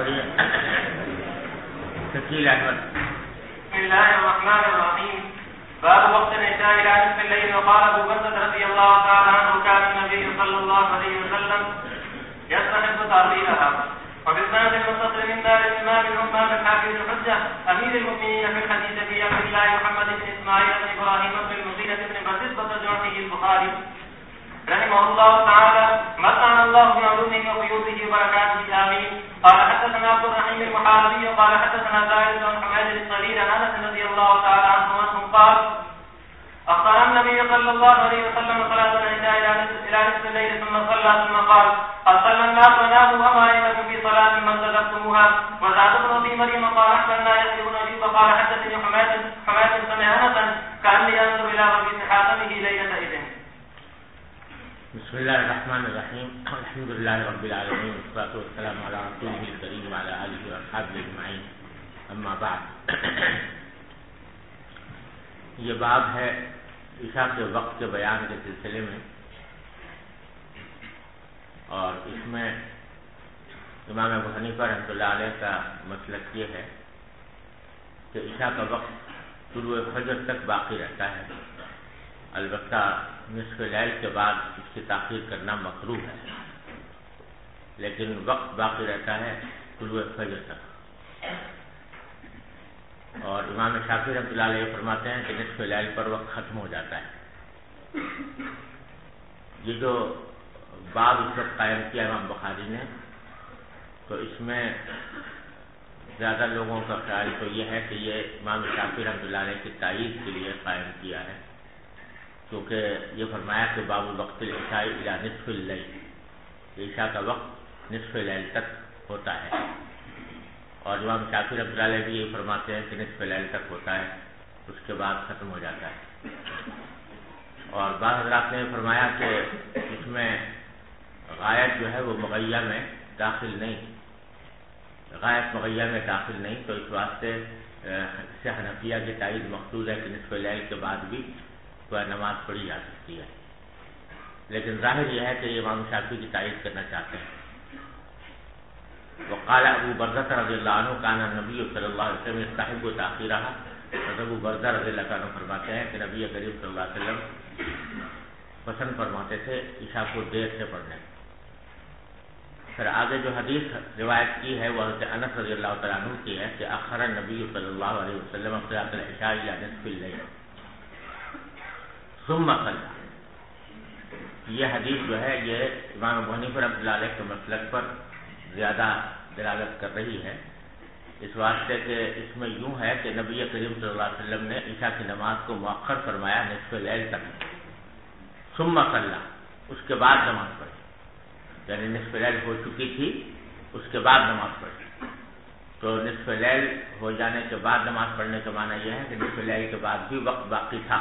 پڑھیے شکیل احمد. بسم الله الرحمن الرحيم. باب وقت العشاء إلى نصف الليل. وقال أبو بكر رضي الله تعالى عنه كان النبي صلى الله عليه وسلم يستحب تأخيرها. وبالسند المتصل من دار الإمام الإمام الحافظ الحجة أمير المؤمنين في الحديث في أمر الله محمد بن إسماعيل بن إبراهيم بن المغيرة بن بردة جعفي البخاري رحمه الله تعالى متعنا الله بعلومه وبيوته وبركاته آمين. قال حدثنا عبد الرحيم المحاربي قال حدثنا زائد بن حماد الصغير عن أنس رضي الله تعالى عنه قال أخر النبي صلى الله عليه وسلم صلاة العشاء إلى نصف الليل ثم صلى ثم قال قد صلى الناس وناموا وما أئمة في صلاة من صدقتموها. وزاد ابن أبي مريم قال أحسننا يحيى بن أيوب قال حدثني حماد سمع أنسا كأني أنظر إلى ربيع حاتمه ليلة إذن. بسم الله الرحمن الرحيم. الحمد لله رب العالمين والصلاة والسلام على رسوله الكريم وعلى آله وأصحابه أجمعين. أما بعد. یہ باب ہے عشاء کے وقت کے بیان کے سلسلے میں، اور اس میں امام ابو حنیفہ رحمۃ اللہ علیہ کا مسلک یہ ہے کہ عشاء کا وقت طلوع فجر تک باقی رہتا ہے، البتہ نصف لیل کے بعد اس کی تاخیر کرنا مکروہ ہے، لیکن وقت باقی رہتا ہے طلوع فجر تک. اور امام شافعی رحمۃ اللہ علیہ فرماتے ہیں کہ نصف لیل پر وقت ختم ہو جاتا ہے. یہ جو باب اس وقت قائم کیا امام بخاری نے، تو اس میں زیادہ لوگوں کا خیال تو یہ ہے کہ یہ امام شافعی رحمۃ اللہ علیہ کی تائید کے لیے قائم کیا ہے، کیونکہ یہ فرمایا کہ باب وقت العشاء الی نصف اللیل، عشاء کا وقت نصف لیل تک ہوتا ہے. اور امام شافعی رحمۃ اللہ علیہ بھی یہ فرماتے ہیں کہ نصف لیل تک ہوتا ہے، اس کے بعد ختم ہو جاتا ہے. اور بعض حضرات نے فرمایا کہ اس میں غایت جو ہے وہ مغیہ میں داخل نہیں، غایت مغیہ میں داخل نہیں، تو اس واسطے سے حنفیہ کی تائید مقصود ہے کہ نصف لیل کے بعد بھی کوئی نماز پڑھی جا سکتی ہے. لیکن ظاہر یہ ہے کہ یہ امام شافعی کی تائید کرنا چاہتے ہیں. وقال ابو بردہ رضی اللہ عنہ کان النبی صلی اللہ علیہ وسلم یستحب تاخیرها. ابو بردہ رضی اللہ عنہ فرماتے ہیں کہ نبی کریم صلی اللہ علیہ وسلم پسند فرماتے تھے عشاء کو دیر سے پڑھنے. پھر آگے جو حدیث روایت کی ہے وہ حضرت انس رضی اللہ تعالیٰ عنہ کی ہے کہ اخر النبی صلی اللہ علیہ وسلم صلاۃ العشاء الی نصف الليل ثم صلى. یہ حدیث جو ہے یہ امام ابو حنیفہ رحمۃ اللہ علیہ کے مسلک پر زیادہ دلالت کر رہی ہے، اس واسطے کہ اس میں یوں ہے کہ نبی کریم صلی اللہ علیہ وسلم نے عشاء کی نماز کو مؤخر فرمایا نصف لیل تک، ثم صلی، اس کے بعد نماز پڑھی، یعنی نصف لیل ہو چکی تھی اس کے بعد نماز پڑھی. تو نصف لیل ہو جانے کے بعد نماز پڑھنے کا معنی یہ ہے کہ نصف لیل کے بعد بھی وقت باقی تھا.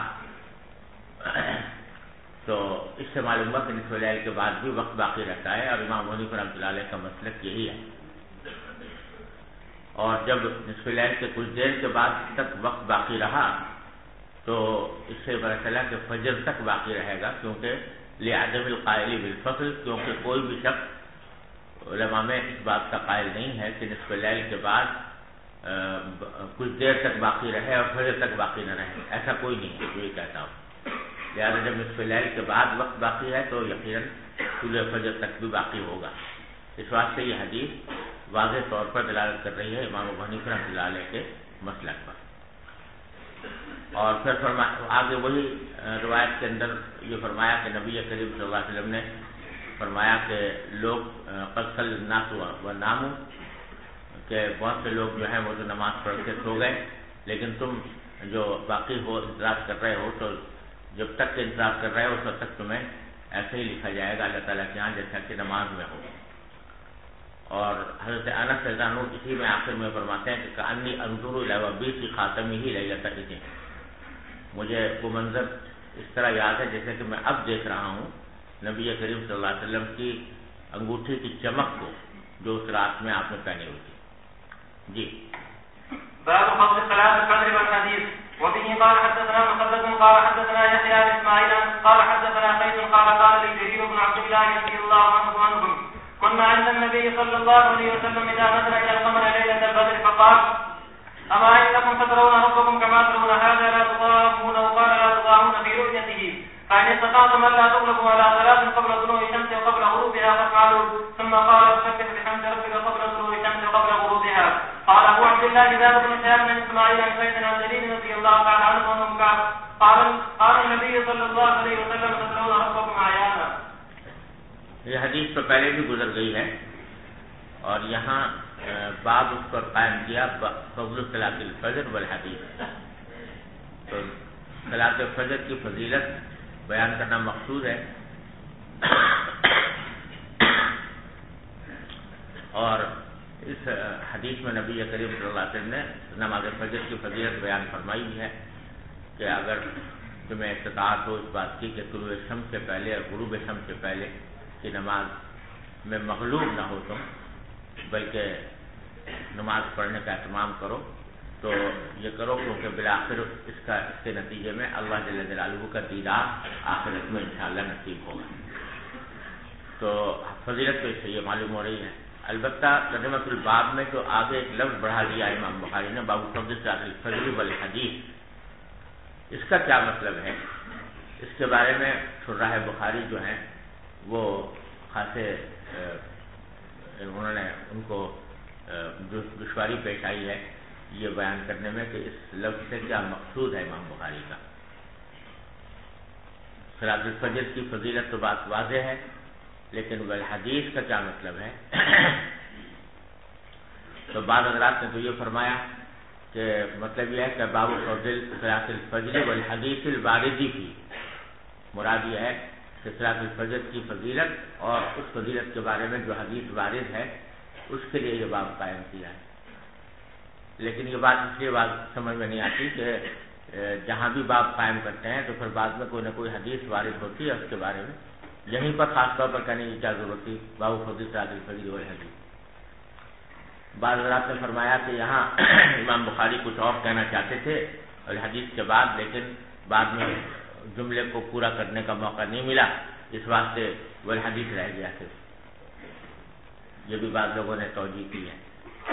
تو اس سے معلوم ہوا کہ نصف لیل کے بعد بھی وقت باقی رہتا ہے، اور امام حنیفہ رحمۃ اللہ علیہ کا مسلک یہی ہے. اور جب نصف لیل کے کچھ دیر کے بعد تک وقت باقی رہا تو اس سے پتہ چلا کہ فجر تک باقی رہے گا، کیونکہ لعدم القائل بالفصل، کیونکہ کوئی بھی شخص علماء میں اس بات کا قائل نہیں ہے کہ نصف لیل کے بعد کچھ دیر تک باقی رہے اور فجر تک باقی نہ رہے، ایسا کوئی نہیں ہے جو یہ کہتا ہوں. لہٰذا جب نصف لیل کے بعد وقت باقی ہے تو یقیناً طلوع فجر تک بھی باقی ہوگا. اس واسطے یہ حدیث واضح طور پر دلالت کر رہی ہے امام ابو حنیفہ رحمۃ اللہ علیہ کے مسلک پر. اور پھر آگے وہی روایت کے اندر یہ فرمایا کہ نبی کریم صلی اللہ علیہ وسلم نے فرمایا کہ لوگ قد صلی الناس وناموا، کہ بہت سے لوگ جو ہیں وہ تو نماز پڑھ کے سو گئے، لیکن تم جو باقی ہو انتظار کر رہے ہو، تو جب تک کہ انتظار کر رہے ہو اس وقت تک تمہیں ایسے ہی لکھا جائے گا اللہ تعالیٰ کے یہاں جیسا کہ نماز میں ہو. اور حضرت انس رضی اللہ عنہ اسی میں آخر میں فرماتے ہیں کہ کأنی انظر الی وبیس خاتمہ لیلۃ اذن، مجھے وہ منظر اس طرح یاد ہے جیسے کہ میں اب دیکھ رہا ہوں نبی کریم صلی اللہ علیہ وسلم کی انگوٹھی کی چمک کو جو اس رات میں آپ نے پہنی ہوئی تھی. جی. باب فضل صلاة الفجر والحديث. وبه قال حدثنا مسدد قال حدثنا يحيى بن اسماعيل قال حدثنا قيس قال قال لي جرير بن عبد الله رضي الله عنه كنا كنا عند النبي صلى الله عليه وسلم إذا نظر إلى القمر ليلة البدر فقال أما إنكم تترون ربكم كما ترون هذا لا تضامون وقال لا تضامون في رؤيته فإن استطعتم ألا تغلبوا على ثلاث قبل طلوع الشمس وقبل غروبها فافعلوا ثم قال فسبح بحمد ربك قبل طلوع الشمس وقبل غروبها. قال أبو عبد الله جابر بن شهاب بن إسماعيل عن زيد بن جرير رضي الله تعالى عنه وعنهم قال النبي صلى الله عليه وسلم تترون ربكم عيانا. یہ حدیث تو پہلے بھی گزر گئی ہے اور یہاں باب اس پر قائم کیا فضل صلاۃ الفجر والحدیث. تو صلاۃ الفجر کی فضیلت بیان کرنا مقصود ہے اور اس حدیث میں نبی کریم صلی اللہ علیہ وسلم نے نماز فجر کی فضیلت بیان فرمائی بھی ہے کہ اگر تمہیں استطاعت ہو اس بات کی کہ طلوع شمس سے پہلے اور غروب شمس سے پہلے کی نماز میں مغلوب نہ ہو تم بلکہ نماز پڑھنے کا اہتمام کرو تو یہ کرو کیونکہ بالآخر اس کے نتیجے میں اللہ جل جلالہ کا دیدار آخرت میں انشاءاللہ نصیب ہوگا. تو فضیلت تو اس سے یہ معلوم ہو رہی ہے. البتہ ترجمۃ الباب میں جو آگے ایک لفظ بڑھا دیا امام بخاری نے باب فضل صلاۃ الفجر والحدیث، اس کا کیا مطلب ہے؟ اس کے بارے میں شراح بخاری جو ہیں وہ خاصے انہوں نے ان کو دشواری پیش آئی ہے یہ بیان کرنے میں کہ اس لفظ سے کیا مقصود ہے امام بخاری کا. صلاۃ الفجر کی فضیلت تو بات واضح ہے لیکن والحدیث کا کیا مطلب ہے؟ تو بعض حضرات نے تو یہ فرمایا کہ مطلب یہ ہے کہ باب فضل صلاۃ الفجر والحدیث الواردی کی مراد یہ ہے کہ صلاۃ الفجر کی فضیلت اور اس فضیلت کے بارے میں جو حدیث وارد ہے اس کے لیے یہ باب قائم کیا ہے. لیکن یہ بات اس لیے بات سمجھ میں نہیں آتی کہ جہاں بھی باب قائم کرتے ہیں تو پھر بعد میں کوئی نہ کوئی حدیث وارد ہوتی ہے اس کے بارے میں، یہیں پر خاص طور پر کہنے کی کیا ضرورت تھی باب فضل صلاۃ الفجر والحدیث. بعض حضرات نے فرمایا کہ یہاں امام بخاری کچھ اور کہنا چاہتے تھے اور حدیث کے بعد، لیکن بعد میں جملے کو پورا کرنے کا موقع نہیں ملا، اس واسطے والحدیث رہ گیا تھا. یہ بھی بعض لوگوں نے توجیہ کی ہے.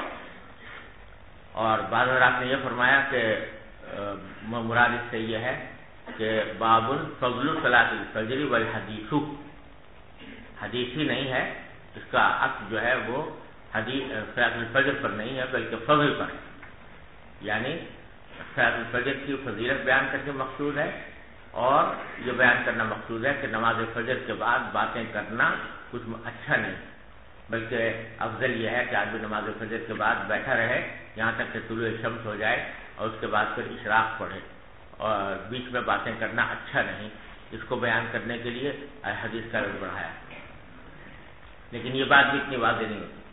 اور بعض حضرات نے یہ فرمایا کہ مراد اس سے یہ ہے کہ باب فضل صلاۃ الفجر والحدیث، حدیث ہی نہیں ہے، اس کا عطف جو ہے وہ صلاۃ الفجر پر نہیں ہے بلکہ فضل پر ہے. یعنی صلاۃ الفجر کی فضیلت بیان کر کے مقصود ہے اور یہ بیان کرنا مقصود ہے کہ نماز فجر کے بعد باتیں کرنا کچھ اچھا نہیں، بلکہ افضل یہ ہے کہ آدمی نماز فجر کے بعد بیٹھا رہے یہاں تک کہ طلوع شمس ہو جائے اور اس کے بعد پھر اشراق پڑھے، اور بیچ میں باتیں کرنا اچھا نہیں. اس کو بیان کرنے کے لیے حدیث کا لفظ بڑھایا، لیکن یہ بات بھی اتنی واضح نہیں ہوتی.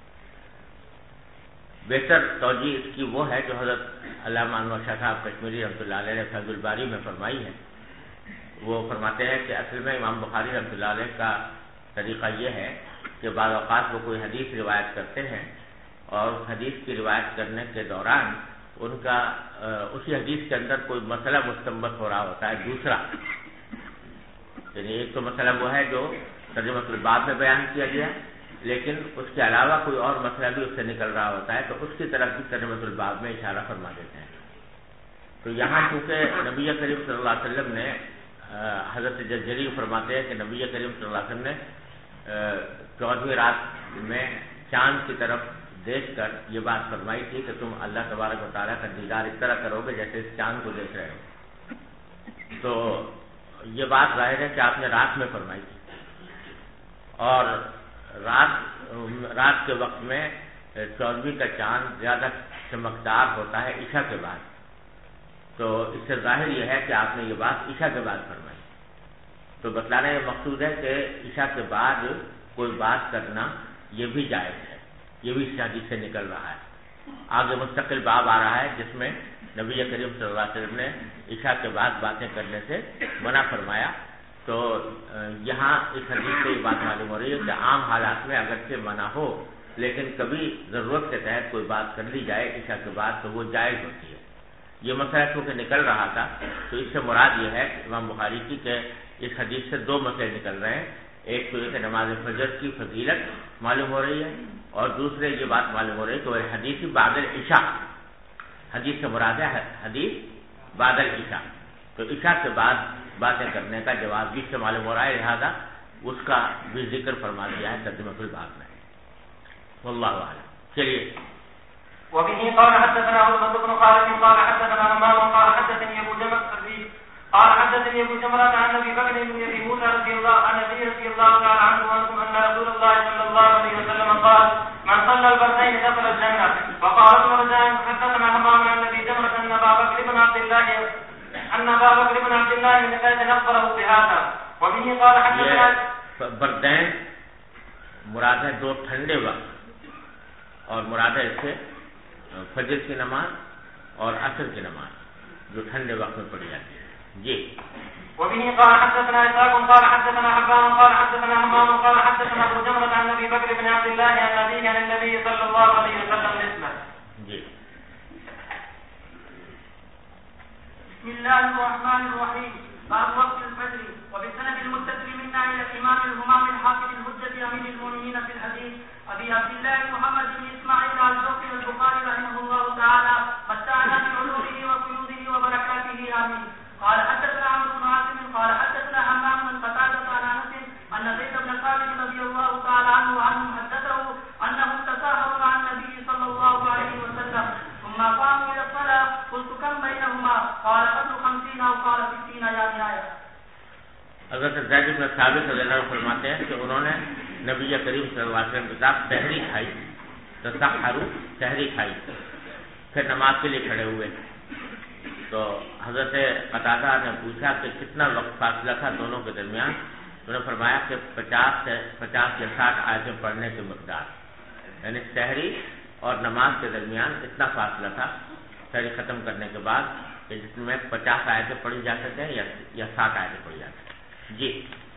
بہتر توجیہ اس کی وہ ہے جو حضرت علامہ انور شاہ صاحب کشمیری رحمۃ اللہ علیہ نے فیض الباری میں فرمائی ہے. وہ فرماتے ہیں کہ اصل میں امام بخاری رحمۃ اللہ علیہ کا طریقہ یہ ہے کہ بعض اوقات وہ کوئی حدیث روایت کرتے ہیں اور اس حدیث کی روایت کرنے کے دوران ان کا اسی حدیث کے اندر کوئی مسئلہ مستنبط ہو رہا ہوتا ہے دوسرا. یعنی ایک تو مسئلہ وہ ہے جو ترجمۃ الباب میں بیان کیا گیا، لیکن اس کے علاوہ کوئی اور مسئلہ بھی اس سے نکل رہا ہوتا ہے تو اس کی طرف بھی ترجمۃ الباب میں اشارہ فرما دیتے ہیں. تو یہاں چونکہ نبی کریم صلی اللہ علیہ وسلم نے حضرت جری فرماتے ہیں کہ نبی کریم صلی اللہ علیہ وسلم نے 14ویں رات میں چاند کی طرف دیکھ کر یہ بات فرمائی تھی کہ تم اللہ تبارک و تعالیٰ کا دیدار اس طرح کرو گے جیسے اس چاند کو دیکھ رہے ہو. تو یہ بات ظاہر ہے کہ آپ نے رات میں فرمائی تھی، اور رات کے وقت میں 14ویں کا چاند زیادہ چمکدار ہوتا ہے عشاء کے بعد. تو اس سے ظاہر یہ ہے کہ آپ نے یہ بات عشاء کے بعد فرمائی. تو بتلانا یہ مقصود ہے کہ عشاء کے بعد کوئی بات کرنا یہ بھی جائز ہے، یہ بھی اس حدیث سے نکل رہا ہے. آگے مستقل باب آ رہا ہے جس میں نبی کریم صلی اللہ علیہ وسلم نے عشاء کے بعد باتیں کرنے سے منع فرمایا. تو یہاں اس حدیث سے یہ بات معلوم ہو رہی ہے کہ عام حالات میں اگرچہ منع ہو لیکن کبھی ضرورت کے تحت کوئی بات کر لی جائے عشاء کے بعد تو وہ جائز ہوتی ہے. یہ مسئلہ چونکہ نکل رہا تھا تو اس سے مراد یہ ہے امام بخاری کی کہ اس حدیث سے دو مسئلے نکل رہے ہیں. ایک تو یہ کہ نماز فجر کی فضیلت معلوم ہو رہی ہے، اور دوسرے یہ بات معلوم ہو رہی ہے کہ وہ حدیث بعد العشاء، حدیث سے مراد ہے حدیث بعد العشاء، تو عشاء کے بعد باتیں کرنے کا جواز بھی سے معلوم ہو رہا ہے، لہذا اس کا بھی ذکر فرما دیا ہے ترجمہ الباب میں۔ واللہ اعلم۔ چلیے۔ وبه قال حدثنا عبد بن خالد قال حدثنا همام قال حدثني ابو جمرة قال حدثني ابو جمرة عن ابي بكر بن ابي موسى رضي الله تعالى عنه ان رسول الله صلى الله عليه وسلم قال من صلى البردين دخل الجنة. وقال ابن رجاء حدثنا همام عن ابي جمرة ان ابا بكر بن عبد الله من كان نخبره بهذا. وبه قال حدثنا بردین مراد ہے دو ٹھنڈے وقت، اور مراد ہے اس سے فجر کی نماز اور عصر کی نماز جو ٹھنڈے وقت میں پڑھی جاتی ہے۔ جی۔ وبه قال حدثنا اسحاق قال حدثنا حبان قال حدثنا همام قال حدثنا ابو جمرة عن ابي بكر بن عبد الله عن ابيه عن النبي صلى الله عليه وسلم مثله. جی۔ بسم الله الرحمن الرحيم. باب وقت الفجر. وبالسند المتصل منا الى الامام الهمام الحافظ الحجة امير المؤمنين في الحديث ابي عبد الله محمد بن اسماعيل الزهري البخاري رحمه الله تعالى متعنا بعلومه وقيوده وبركاته امين. قال حدثنا عمرو بن عاصم قال حدثنا همام بن قتادة عن انس ان زيد بن ثابت رضي الله تعالى عنه حدثه انهم تساهلوا مع النبي صلى الله عليه وسلم ثم قاموا الى الصلاة. قلت كم بينهما؟ قال قدر 50 او قال 60 يا نهاية. حضرت زید بن ثابت رضی اللہ عنہ فرماتے ہیں کہ انہوں نے نبی کریم صلی اللہ علیہ وسلم کے ساتھ سحری کھائی، تسحروا سحری کھائی، پھر نماز کے لیے کھڑے ہوئے، تو حضرت قتادہ نے پوچھا کہ کتنا وقت فاصلہ تھا دونوں کے درمیان، انہوں نے فرمایا کہ 50 یا 60 آیتیں پڑھنے کی مقدار، یعنی سحری اور نماز کے درمیان اتنا فاصلہ تھا سحری ختم کرنے کے بعد کہ جس میں 50 آیتیں پڑھی جا سکتے ہیں یا 60 آیتیں پڑھی جا سکتے ہیں۔ جی۔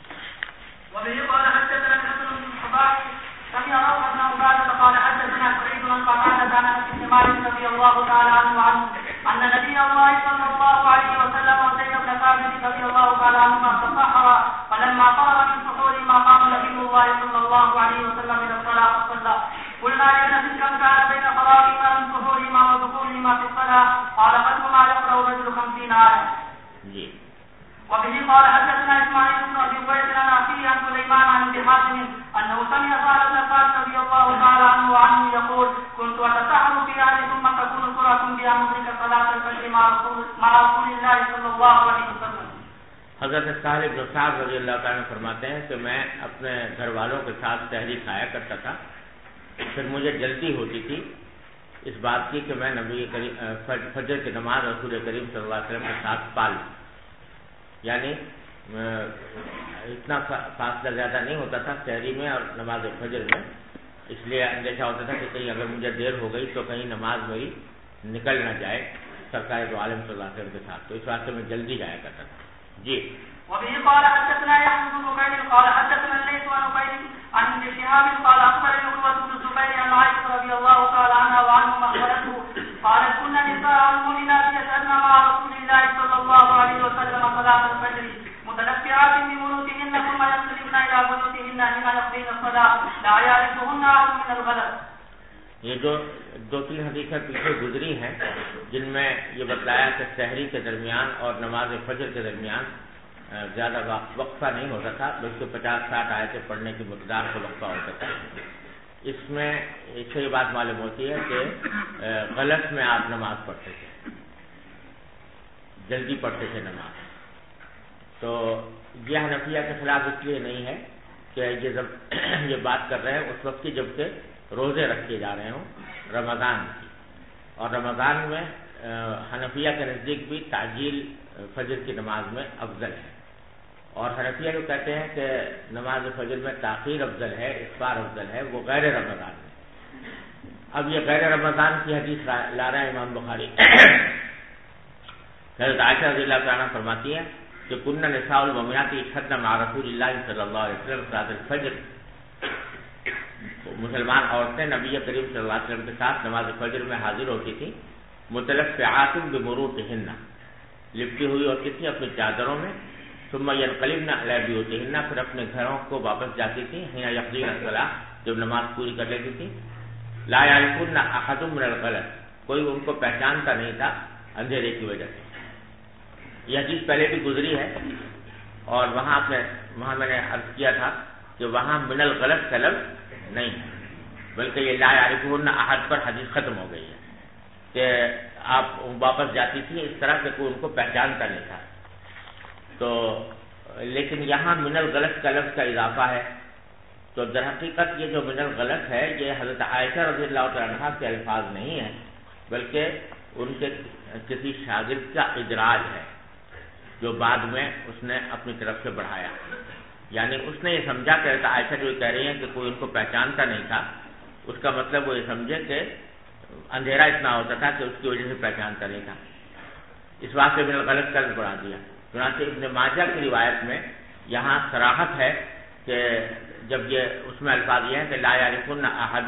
وبه قال حدثنا الحسن بن الصباح سمع روح بن عبادة قال حدثنا سعيد بن قتادة عن انس بن مالك رضي الله تعالى عنه ان نبي الله صلى الله عليه وسلم وزيد بن ثابت رضي الله تعالى عنهما تسحرا فلما فرغ من سحورهما قام نبي الله صلى الله عليه وسلم الى الصلاة فصلى. قلنا لأنس كم كان بين فراغهما من سحورهما ودخولهما في الصلاة؟ قال قدر ما يقرأ الرجل 50 آية. جی۔ وبه قال حدثنا اسماعيل بن ابي قيس عن اخيه عن سليمان عن ابي حاتم انه سمع سعد بن خالد رضي الله تعالى عنه يقول كنت اتسحر في اهلي ثم تكون سورة بها مدرك صلاة الفجر مع رسول الله صلى الله عليه وسلم. حضرت سہل بن سعد رضی اللہ تعالیٰ فرماتے ہیں کہ میں اپنے گھر والوں کے ساتھ سحری کھایا کرتا تھا، پھر مجھے جلدی ہوتی تھی اس بات کی کہ میں نبی کریم فجر کی نماز رسول کریم صلی اللہ علیہ وسلم کے ساتھ پال، یعنی اتنا فاصلہ زیادہ نہیں ہوتا تھا سحری میں اور نماز فجر میں، اس لیے اندیشہ ہوتا تھا کہ کہیں اگر مجھے دیر ہو گئی تو کہیں نماز میری نکل نہ جائے سرکار دو عالم صلی اللہ علیہ وسلم کے ساتھ، تو اس واسطے میں جلدی جایا کرتا تھا۔ جی۔ وبه قال حدثنا يحيى بن بكير قال حدثنا الليث عن عبيد عن ابن شهاب قال اخبرني عروة بن الزبير عن عائشة رضي الله تعالى عنها وعنهم اخبرته قالت كنا نساء المؤمنات يشهدن مع رسول الله صلى الله عليه وسلم صلاة الفجر متلفعات ببيوتهن ثم ينصرفن الى بيوتهن حين يقضين الصلاة لا يعرفهن احد من الغلط. یہ جو 2-3 حدیثیں پیچھے گزری ہیں جن میں یہ بتلایا کہ سحری کے درمیان اور نماز فجر کے درمیان زیادہ وقفہ نہیں ہوتا تھا، بلکہ 50-60 آیتیں پڑھنے کی مقدار سے وقفہ ہوتا تھا، اس میں اس سے یہ بات معلوم ہوتی ہے کہ غلط میں آپ نماز پڑھتے تھے، جلدی پڑھتے تھے نماز، تو یہ حنفیہ کے خلاف اس لیے نہیں ہے کہ یہ بات کر رہے ہیں اس وقت کی جب کہ روزے رکھے جا رہے ہوں رمضان کی، اور رمضان میں حنفیہ کے نزدیک بھی تعجیل فجر کی نماز میں افضل ہے، اور حنفیہ جو کہتے ہیں کہ نماز فجر میں تاخیر افضل ہے، اسفار افضل ہے، وہ غیر رمضان میں۔ اب یہ غیر رمضان کی حدیث لا رہے ہیں امام بخاری۔ حضرت عائشہ رضی اللہ عنہا فرماتی ہیں کہ کننا نساء المؤمنات یشهدن مع رسول اللہ صلی اللہ علیہ وسلم صلاۃ الفجر، مسلمان عورتیں نبی کریم صلی اللہ علیہ وسلم کے ساتھ نماز فجر میں حاضر ہوتی تھیں، متلفعات بمروطہن، لپٹی ہوئی ہوتی تھی اپنی چادروں میں، ثم ينقلبن إلى بيوتهن، پھر اپنے گھروں کو واپس جاتی تھیں، حين يقضين الصلاة، جب نماز پوری کر لیتی تھی. لا يعرفن أحد من الغلط، کوئی ان کو پہچانتا نہیں تھا اندھیرے کی وجہ سے. یہ حدیث پہلے بھی گزری ہے اور وہاں میں نے عرض کیا تھا کہ وہاں من الغلط کا لفظ نہیں ہے، بلکہ یہ لا يعرفن أحد پر حدیث ختم ہو گئی ہے کہ آپ واپس جاتی تھی اس طرح کہ کوئی ان کو پہچانتا نہیں تھا. تو لیکن یہاں من الغلط کا لفظ کا اضافہ ہے. تو در حقیقت یہ جو من الغلط ہے یہ حضرت عائشہ رضی اللہ تعالیٰ عنہا کے الفاظ نہیں ہیں، بلکہ ان کے کسی شاگرد کا ادراج ہے جو بعد میں اس نے اپنی طرف سے بڑھایا. یعنی اس نے یہ سمجھا کہ حضرت عائشہ جو کہہ رہی ہیں کہ کوئی ان کو پہچانتا نہیں تھا، اس کا مطلب وہ یہ سمجھے کہ اندھیرا اتنا ہوتا تھا کہ اس کی وجہ سے پہچانتا نہیں تھا، اس بات سے من الغلط کا لفظ بڑھا دیا. چنانچہ ابن ماجہ کی روایت میں یہاں صراحت ہے کہ جب یہ اس میں الفاظ یہ ہیں کہ لا يعرفن احد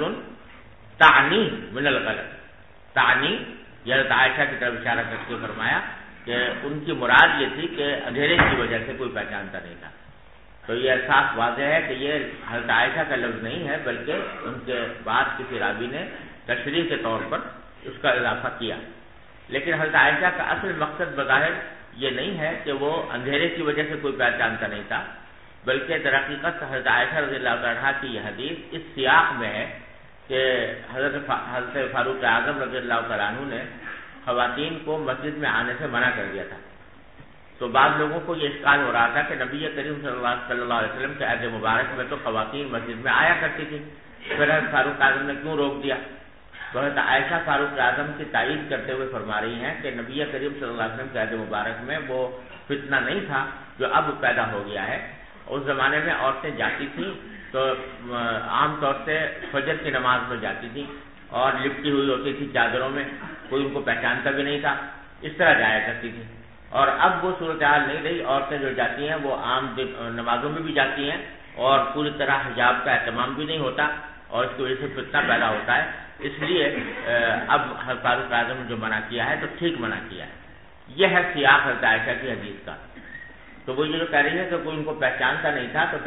تعنی من الغلط، تعنی یہ حضرت عائشہ کی طرف اشارہ کر کے فرمایا کہ ان کی مراد یہ تھی کہ اندھیرے کی وجہ سے کوئی پہچانتا نہیں تھا. تو یہ احساس واضح ہے کہ یہ حضرت عائشہ کا لفظ نہیں ہے، بلکہ ان کے بعد کسی راوی نے تشریح کے طور پر اس کا اضافہ کیا. لیکن حضرت عائشہ کا اصل مقصد بظاہر یہ نہیں ہے کہ وہ اندھیرے کی وجہ سے کوئی پہچانتا نہیں تھا، بلکہ در حقیقت حضرت عائشہ رضی اللہ عنہا کی یہ حدیث اس سیاق میں ہے کہ حضرت فاروق اعظم رضی اللہ تعالیٰ عنہ نے خواتین کو مسجد میں آنے سے منع کر دیا تھا. تو بعض لوگوں کو یہ اشکال ہو رہا تھا کہ نبی کریم صلی اللہ علیہ وسلم کے عہد مبارک میں تو خواتین مسجد میں آیا کرتی تھی، پھر حضرت فاروق اعظم نے کیوں روک دیا؟ تو حضرت عائشہ فاروق اعظم کی تائید کرتے ہوئے فرما رہی ہیں کہ نبی کریم صلی اللہ علیہ وسلم کے عہد مبارک میں وہ فتنہ نہیں تھا جو اب پیدا ہو گیا ہے. اس زمانے میں عورتیں جاتی تھیں تو عام طور سے فجر کی نماز میں جاتی تھیں اور لپٹی ہوئی ہوتی تھی چادروں میں، کوئی ان کو پہچانتا بھی نہیں تھا، اس طرح جایا کرتی تھی. اور اب وہ صورتحال نہیں رہی، عورتیں جو جاتی ہیں وہ عام نمازوں میں بھی جاتی ہیں اور پوری طرح حجاب کا اہتمام بھی نہیں ہوتا اور اس کی وجہ سے فتنہ پیدا ہوتا ہے. اس لیے اب فاروق اعظم نے جو منع کیا ہے تو ٹھیک منع کیا ہے. یہ ہے سیاق حضرت عائشہ کی حدیث کا. تو وہ یہ جو کہہ رہی ہے کہ کوئی ان کو پہچانتا نہیں تھا، تو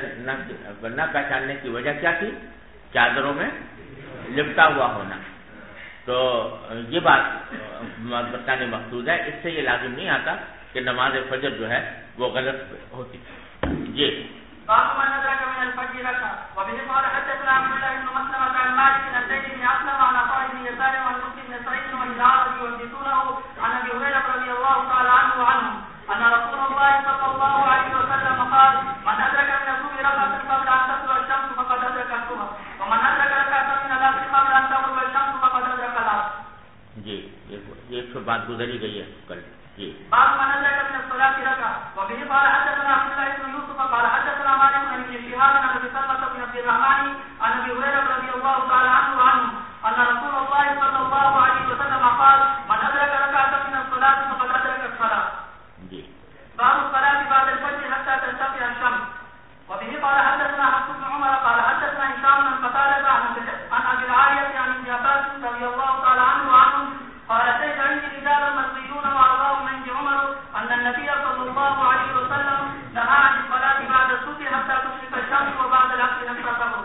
نہ پہچاننے کی وجہ کیا تھی؟ چادروں میں لپٹا ہوا ہونا. تو یہ بات بتانے مقصود ہے، اس سے یہ لازم نہیں آتا کہ نماز فجر جو ہے وہ غلط ہوتی. جی باب من ادرك من الفجر ركعه وبه قال حدثنا عبد الله بن مسلمة عن مالك بن زيد بن اسلم عن عطاء بن يسار وعن مسلم بن سعيد والعربي يحدثونه عن ابي هريرة رضي الله تعالى عنه وعنهم ان رسول الله صلى الله عليه وسلم قال من ادرك من الصبح ركعة قبل ان تطلع الشمس فقد ادرك الصبح ومن ادرك ركعة من العصر قبل ان تغرب الشمس فقد ادرك العصر. جی یہ بات گزری گئی ہے کل. جی باب من ادرك من الصلاة ركعة وبه قال حدثنا عبد الله بن يوسف قال حدثنا مالك بن شهاب عن ابي سلمة بن عبد الرحمن عن ابي هريرة رضي الله تعالى عنه وعنه ان رسول الله صلى الله عليه وسلم قال من ادرك ركعة من الصلاة فقد ادرك الصلاة. جی باب الصلاة بعد الفجر حتى ترتفع الشمس وبه قال حدثنا حفص بن عمر قال حدثنا هشام بن قتادة عن ابي العالية عن ابن عباس رضي الله تعالى عنه وعنهم قال اتيت عندي رجال مصريون وارضاهم عند عمر ان النبي صلى الله عليه وسلم نهى عن الصلاة بعد الصبح حتى تشرق الشمس وبعد العصر حتى تغرب.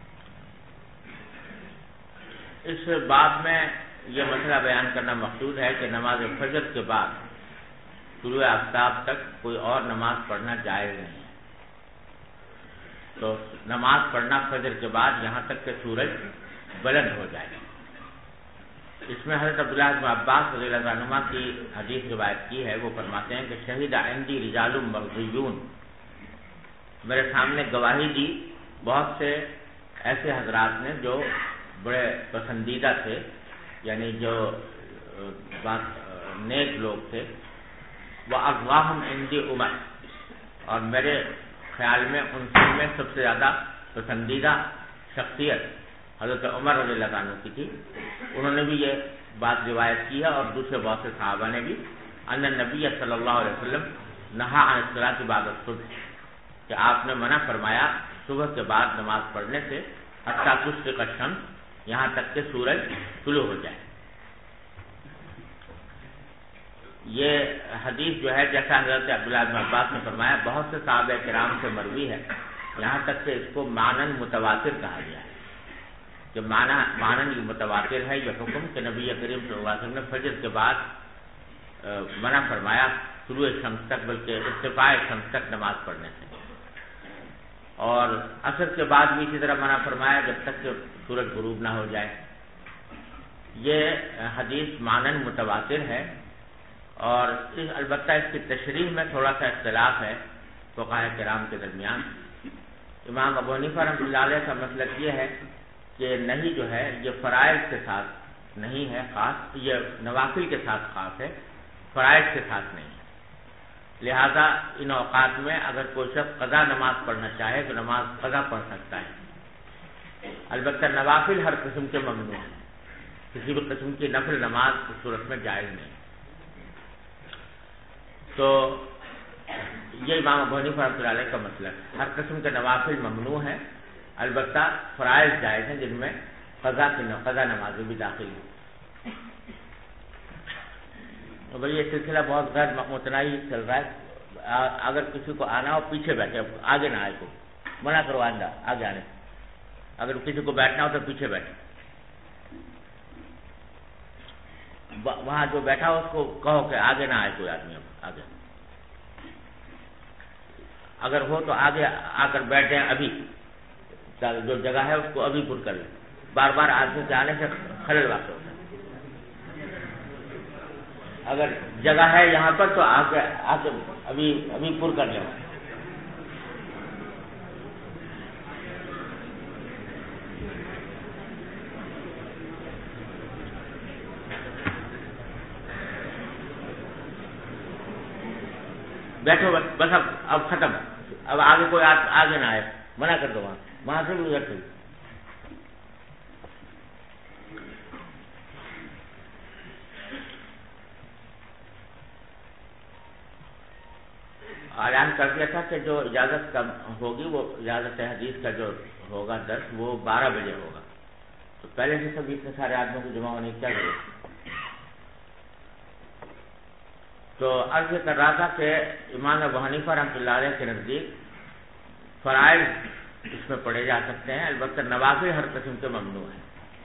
اس باب میں یہ مسئلہ بیان کرنا مقصود ہے کہ نماز فجر کے بعد طلوع آفتاب تک کوئی اور نماز پڑھنا جائز نہیں ہے. تو نماز پڑھنا فجر کے بعد یہاں تک کہ سورج بلند ہو جائے. اس میں حضرت عبداللہ بن عباس رضی اللہ عنہما کی حدیث روایت کی ہے. وہ فرماتے ہیں کہ شہید عندی رجال مرضیون، میرے سامنے گواہی دی بہت سے ایسے حضرات نے جو بڑے پسندیدہ تھے، یعنی جو نیک لوگ تھے. وہ اغواہم عندی عمر، اور میرے خیال میں ان سب میں سب سے زیادہ پسندیدہ شخصیت حضرت عمر رضی اللہ عنہ کی تھی. انہوں نے بھی یہ بات روایت کی ہے اور دوسرے بہت سے صحابہ نے بھی، ان نبی صلی اللہ علیہ وسلم نہا عن الصلاۃ بعد الصبح، کہ آپ نے منع فرمایا صبح کے بعد نماز پڑھنے سے حتیٰ تشرق الشمس، یہاں تک کہ سورج طلوع ہو جائے. یہ حدیث جو ہے جیسا حضرت عبداللہ بن عباس نے فرمایا بہت سے صحابہ کرام سے مروی ہے، یہاں تک کہ اس کو مانن متواتر کہا گیا ہے کہ مانن یہ متواتر ہے یہ حکم کہ نبی کریم صلی اللہ علیہ وسلم نے فجر کے بعد منع فرمایا طلوع شمس تک، بلکہ ارتفاع شمس تک نماز پڑھنے سے، اور عصر کے بعد بھی اسی طرح منع فرمایا جب تک کہ سورج غروب نہ ہو جائے۔ یہ حدیث مانن متواتر ہے، اور البتہ اس کی تشریح میں تھوڑا سا اختلاف ہے فقہاء کرام کے درمیان۔ امام ابو حنیفہ رحمۃ اللہ علیہ کا مسلک یہ ہے کہ نہیں جو ہے یہ فرائض کے ساتھ نہیں ہے خاص، یہ نوافل کے ساتھ خاص ہے، فرائض کے ساتھ نہیں ہے، لہذا ان اوقات میں اگر کوئی شخص قضا نماز پڑھنا چاہے تو نماز قضا پڑھ سکتا ہے، البتہ نوافل ہر قسم کے ممنوع ہیں، کسی بھی قسم کی نفل نماز اس صورت میں جائز نہیں۔ تو یہ امام ابو حنیفہ رحمۃ اللہ علیہ کا مسئلہ ہے، ہر قسم کے نوافل ممنوع ہیں، البتہ فرائض جائز ہیں جن میں قضا نمازیں بھی داخل ہیں۔ تو بھائی یہ سلسلہ بہت غیر متناہی چل رہا ہے، اگر کسی کو آنا ہو پیچھے بیٹھے، آگے نہ آئے، کو منع کرو آگے آنے، اگر کسی کو بیٹھنا ہو تو پیچھے بیٹھے، وہاں جو بیٹھا ہو اس کو کہو کہ آگے نہ آئے کوئی آدمی، آگے اگر ہو تو آگے آ کر بیٹھ جائیں، ابھی جو جگہ ہے اس کو ابھی پر کر لیں، بار بار آدمی کے آنے سے خلل واقع ہوتا ہے۔ اگر جگہ ہے یہاں پر تو آگے ابھی پر کر لیں۔ بیٹھو بس، اب ختم، اب آگے کوئی آگے نہ آئے، منع کر دو، وہاں سے بھی ادھر سے۔ اعلان کر دیا تھا کہ جو اجازت کا ہوگی وہ اجازت حدیث کا جو ہوگا درس وہ 12 بجے ہوگا، تو پہلے سے سب اتنے سارے آدمیوں کو جمع ہونے کی کیا ضرورت۔ تو عرض کر رہا تھا کہ امام ابو حنیفہ رحمۃ اللہ علیہ کے نزدیک فرائض اس میں پڑھے جا سکتے ہیں، البتہ نوافل ہر قسم کے ممنوع ہیں،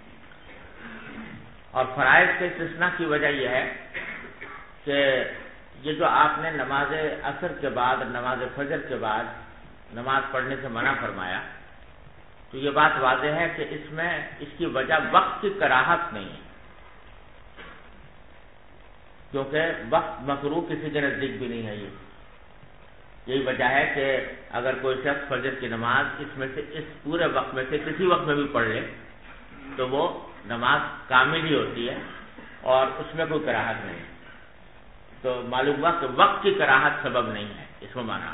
اور فرائض کے استثناء کی وجہ یہ ہے کہ یہ جو آپ نے نماز عصر کے بعد نماز فجر کے بعد نماز پڑھنے سے منع فرمایا، تو یہ بات واضح ہے کہ اس میں اس کی وجہ وقت کی کراہت نہیں ہے، کیونکہ وقت مکروہ کسی کے نزدیک بھی نہیں ہے۔ یہی وجہ ہے کہ اگر کوئی شخص فجر کی نماز اس میں سے اس پورے وقت میں سے کسی وقت میں بھی پڑھ لے تو وہ نماز کامل ہی ہوتی ہے اور اس میں کوئی کراہت نہیں ہے۔ تو معلوم ہوا کہ وقت کی کراہت سبب نہیں ہے، اس میں مانا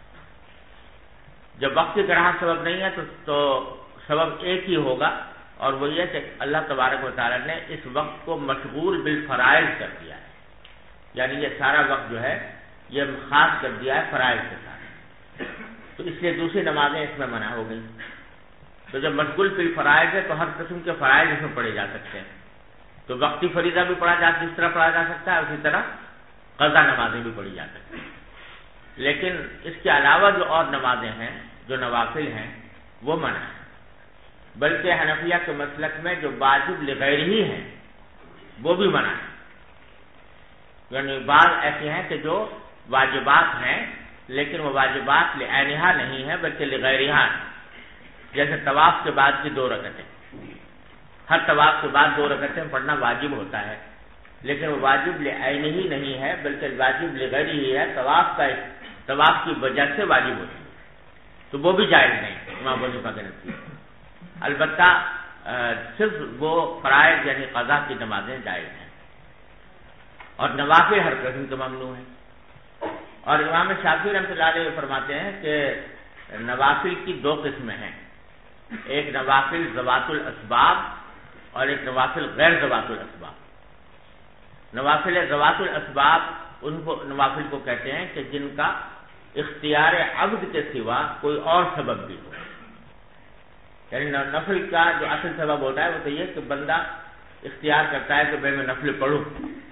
جب وقت کی کراہت سبب نہیں ہے تو سبب ایک ہی ہوگا، اور وہ یہ کہ اللہ تبارک و تعالیٰ نے اس وقت کو مشغول بالفرائض کر دیا ہے، یعنی یہ سارا وقت جو ہے یہ خاص کر دیا ہے فرائض کے ساتھ، تو اس لیے دوسری نمازیں اس میں منع ہو گئی۔ تو جب مشغول بالفرائض ہے تو ہر قسم کے فرائض اس میں پڑھے جا سکتے ہیں، تو وقتی فریضہ بھی پڑھا جس طرح پڑھا جا سکتا ہے اسی طرح قضا نمازیں بھی پڑھی جا سکتی ہیں، لیکن اس کے علاوہ جو اور نمازیں ہیں جو نوافل ہیں وہ منع ہے، بلکہ حنفیہ کے مسلک میں جو واجب لغیر ہی ہیں وہ بھی منع ہے، یعنی بعض ایسے ہیں کہ جو واجبات ہیں لیکن وہ واجبات لعینہا نہیں ہیں بلکہ لغیرہا ہیں، جیسے طواف کے بعد کی 2 رکعتیں، ہر طواف کے بعد 2 رکعتیں پڑھنا واجب ہوتا ہے، لیکن وہ واجب لعینہ ہی نہیں ہے بلکہ واجب لغیر ہی ہے، طواف کی وجہ سے واجب ہوتی ہے، تو وہ بھی جائز نہیں امام ابو حنیفہ کے نزدیک، البتہ صرف وہ فرائض یعنی قضا کی نمازیں جائز ہیں، اور نوافل ہر قسم کے ممنوع ہیں۔ اور امام شافعی رحمۃ اللہ علیہ فرماتے ہیں کہ نوافل کی 2 قسمیں ہیں، ایک نوافل ذوات الاسباب اور ایک نوافل غیر ذوات الاسباب۔ نوافل ذوات الاسباب ان کو نوافل کو کہتے ہیں کہ جن کا اختیار عبد کے سوا کوئی اور سبب بھی ہو، یعنی نفل کا جو اصل سبب ہوتا ہے وہ تو یہ کہ بندہ اختیار کرتا ہے کہ میں نفل پڑھوں،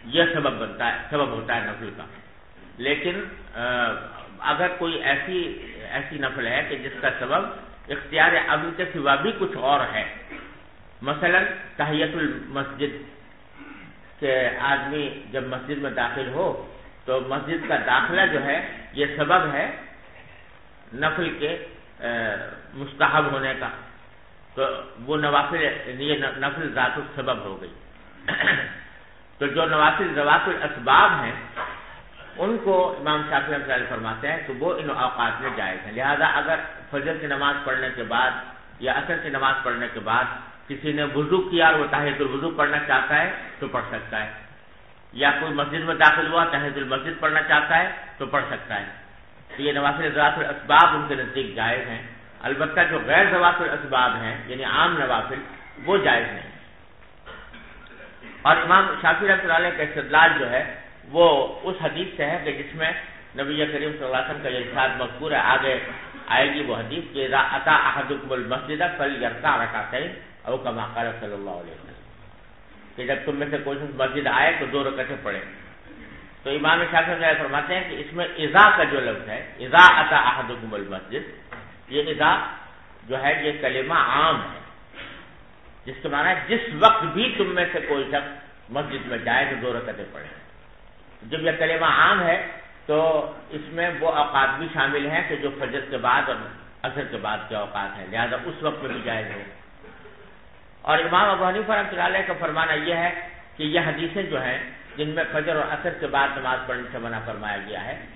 یہ سبب ہوتا ہے نفل کا. لیکن اگر کوئی ایسی نفل ہے کہ جس کا سبب اختیار عبد کے سوا بھی کچھ اور ہے، مثلا تحیۃ المسجد، کہ آدمی جب مسجد میں داخل ہو تو مسجد کا داخلہ جو ہے یہ سبب ہے نفل کے مستحب ہونے کا، تو وہ نوافل، یہ نفل ذات السبب ہو گئی. تو جو نوافل ذوات الاسباب ہیں ان کو امام شافعی رحمۃ اللہ فرماتے ہیں کہ وہ ان اوقات میں جائز ہیں. لہذا اگر فجر کی نماز پڑھنے کے بعد یا عصر کی نماز پڑھنے کے بعد کسی نے وضو کیا اور وہ تحیۃ الوضو پڑھنا چاہتا ہے تو پڑھ سکتا ہے، یا کوئی مسجد میں داخل ہوا تحیۃ المسجد پڑھنا چاہتا ہے تو پڑھ سکتا ہے. تو یہ نوافل ذوات الاسباب ان کے نزدیک جائز ہیں. البتہ جو غیر ذوات الاسباب ہیں یعنی عام نوافل وہ جائز نہیں. اور امام شافعی رحمۃ اللہ علیہ کا استدلال جو ہے وہ اس حدیث سے ہے کہ جس میں نبی کریم صلی اللہ علیہ وسلم کا یہ ارشاد مذکور ہے، آگے آئے گی وہ حدیث کہ اذا اتی احدکم المسجد فلیرکع رکعتین او کما قال صلی اللہ علیہ وسلم، کہ جب تم میں سے کوئی مسجد آئے تو 2 رکعتیں پڑھے. تو امام شافعی فرماتے ہیں کہ اس میں اذا کا جو لفظ ہے، اذا اتی احدکم المسجد، یہ اذا جو ہے یہ کلمہ عام ہے، جس کے معنی ہے جس وقت بھی تم میں سے کوئی شخص مسجد میں جائے تو 2 رکعتیں پڑھے. جب یہ کلمہ عام ہے تو اس میں وہ اوقات بھی شامل ہیں کہ جو فجر کے بعد اور عصر کے بعد کے اوقات ہیں، لہذا اس وقت میں بھی جائز ہے. اور امام ابو حنیفہ رحمۃ اللہ علیہ کا فرمانا یہ ہے کہ یہ حدیثیں جو ہیں جن میں فجر اور عصر کے بعد نماز پڑھنے سے منع فرمایا گیا ہے،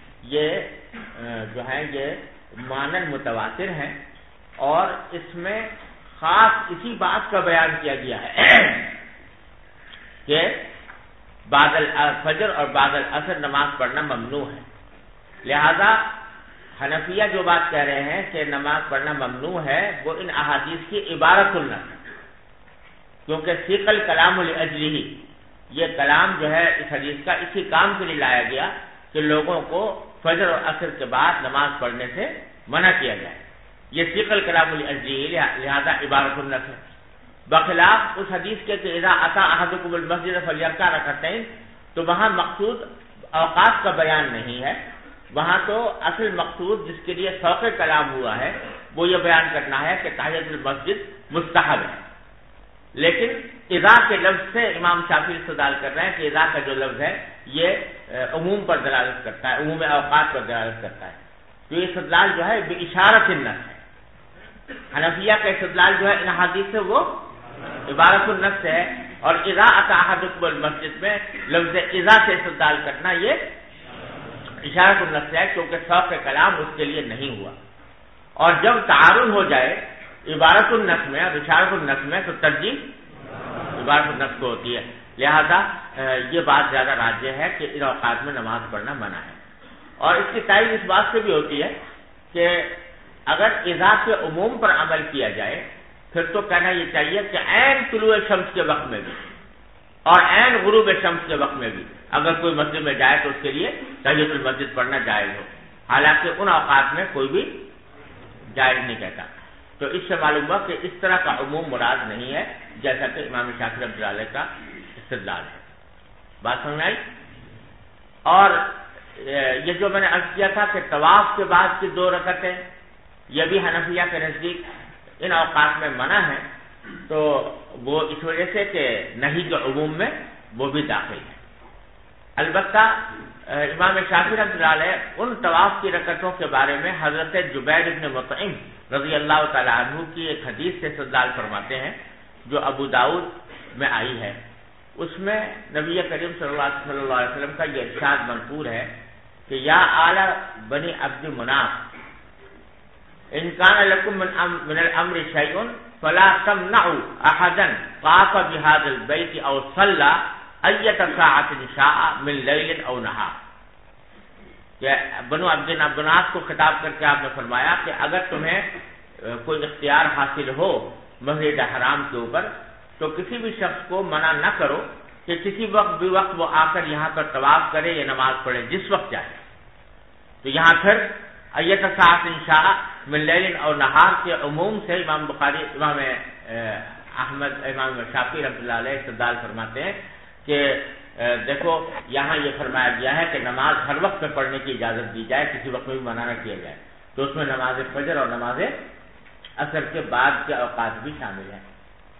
یہ جو ہیں یہ مانن متواتر ہیں، اور اس میں خاص اسی بات کا بیان کیا گیا ہے کہ بعد الفجر اور بعد العصر نماز پڑھنا ممنوع ہے. لہذا حنفیہ جو بات کہہ رہے ہیں کہ نماز پڑھنا ممنوع ہے وہ ان احادیث کی عبارت النص، کیونکہ سیق الکلام لاجلہ، یہ کلام جو ہے اس حدیث کا اسی کام کے لیے لایا گیا کہ لوگوں کو فجر اور عصر کے بعد نماز پڑھنے سے منع کیا جائے. یہ سیق الکلام لاجلہ لہذا عبارت النص ہے، بخلاف اس حدیث کے کہ اذا اتی احدکم المسجد فلیرکع رکعتین، تو وہاں مقصود اوقات کا بیان نہیں ہے، وہاں تو اصل مقصود جس کے لیے سوق کلام ہوا ہے وہ یہ بیان کرنا ہے کہ تحیۃ المسجد مستحب ہے. لیکن اذا کے لفظ سے امام شافعی استدلال کر رہے ہیں کہ اذا کا جو لفظ ہے یہ عموم پر دلالت کرتا ہے، عموم اوقات پر دلالت کرتا ہے. تو یہ استدلال جو ہے باشارۃ النص ہے. حنفیہ کا استدلال جو ہے ان حدیث سے وہ عبارت النص ہے، اور اذا اتی احدکم المسجد میں لفظ اذا سے استدلال کرنا یہ اشارۃ النص ہے، کیونکہ سوق کلام اس کے لیے نہیں ہوا. اور جب تعارض ہو جائے عبارت النص میں اور اشارۃ النص میں تو ترجیح عبارت النص کو ہوتی ہے. لہذا یہ بات زیادہ راجح ہے کہ ان اوقات میں نماز پڑھنا منع ہے. اور اس کی تائید اس بات سے بھی ہوتی ہے کہ اگر اذا کے عموم پر عمل کیا جائے پھر تو کہنا یہ چاہیے کہ عین طلوع شمس کے وقت میں بھی اور عین غروب شمس کے وقت میں بھی اگر کوئی مسجد میں جائے تو اس کے لیے تحیۃ المسجد پڑھنا جائز ہو، حالانکہ ان اوقات میں کوئی بھی جائز نہیں کہتا. تو اس سے معلوم ہوا کہ اس طرح کا عموم مراد نہیں ہے جیسا کہ امام شافعی رحمۃ اللہ علیہ کا استدلال ہے. بات سمجھ آئی؟ اور یہ جو میں نے عرض کیا تھا کہ طواف کے بعد کی 2 رکعتیں یہ بھی حنفیہ کے نزدیک ان اوقات میں منع ہے، تو وہ اس وجہ سے کہ نہیں کے عموم میں وہ بھی داخل ہے. البتہ امام شافعی رحمۃ اللہ علیہ ان طواف کی رکعتوں کے بارے میں حضرت جبیر بن مطعم رضی اللہ تعالی عنہ کی ایک حدیث سے استدلال فرماتے ہیں جو ابو داؤد میں آئی ہے. اس میں نبی کریم صلی اللہ علیہ وسلم کا یہ ارشاد منقول ہے کہ یا آل بنی عبد مناف ان کان لکم من الامر شیء فلا تمنعوا احدا طاف بهذا البيت او صلى ایت ساعۃ شاء من لیل او نہار. کہ بنو عبد مناف کو خطاب کر کے آپ نے فرمایا کہ اگر تمہیں کوئی اختیار حاصل ہو مسجد حرام کے اوپر تو کسی بھی شخص کو منع نہ کرو کہ کسی وقت بھی وقت وہ آ کر یہاں پر طواف کرے یا نماز پڑھے جس وقت چاہے. تو یہاں پھر ایت ساعۃ شاء من لیل اور نہار کے عموم سے امام بخاری، امام احمد، امام شافعی رحمۃ اللہ علیہ استدلال فرماتے ہیں کہ دیکھو یہاں یہ فرمایا گیا ہے کہ نماز ہر وقت میں پڑھنے کی اجازت دی جائے، کسی وقت میں بھی منع نہ کیا جائے، تو اس میں نماز فجر اور نماز عصر کے بعد کے اوقات بھی شامل ہیں۔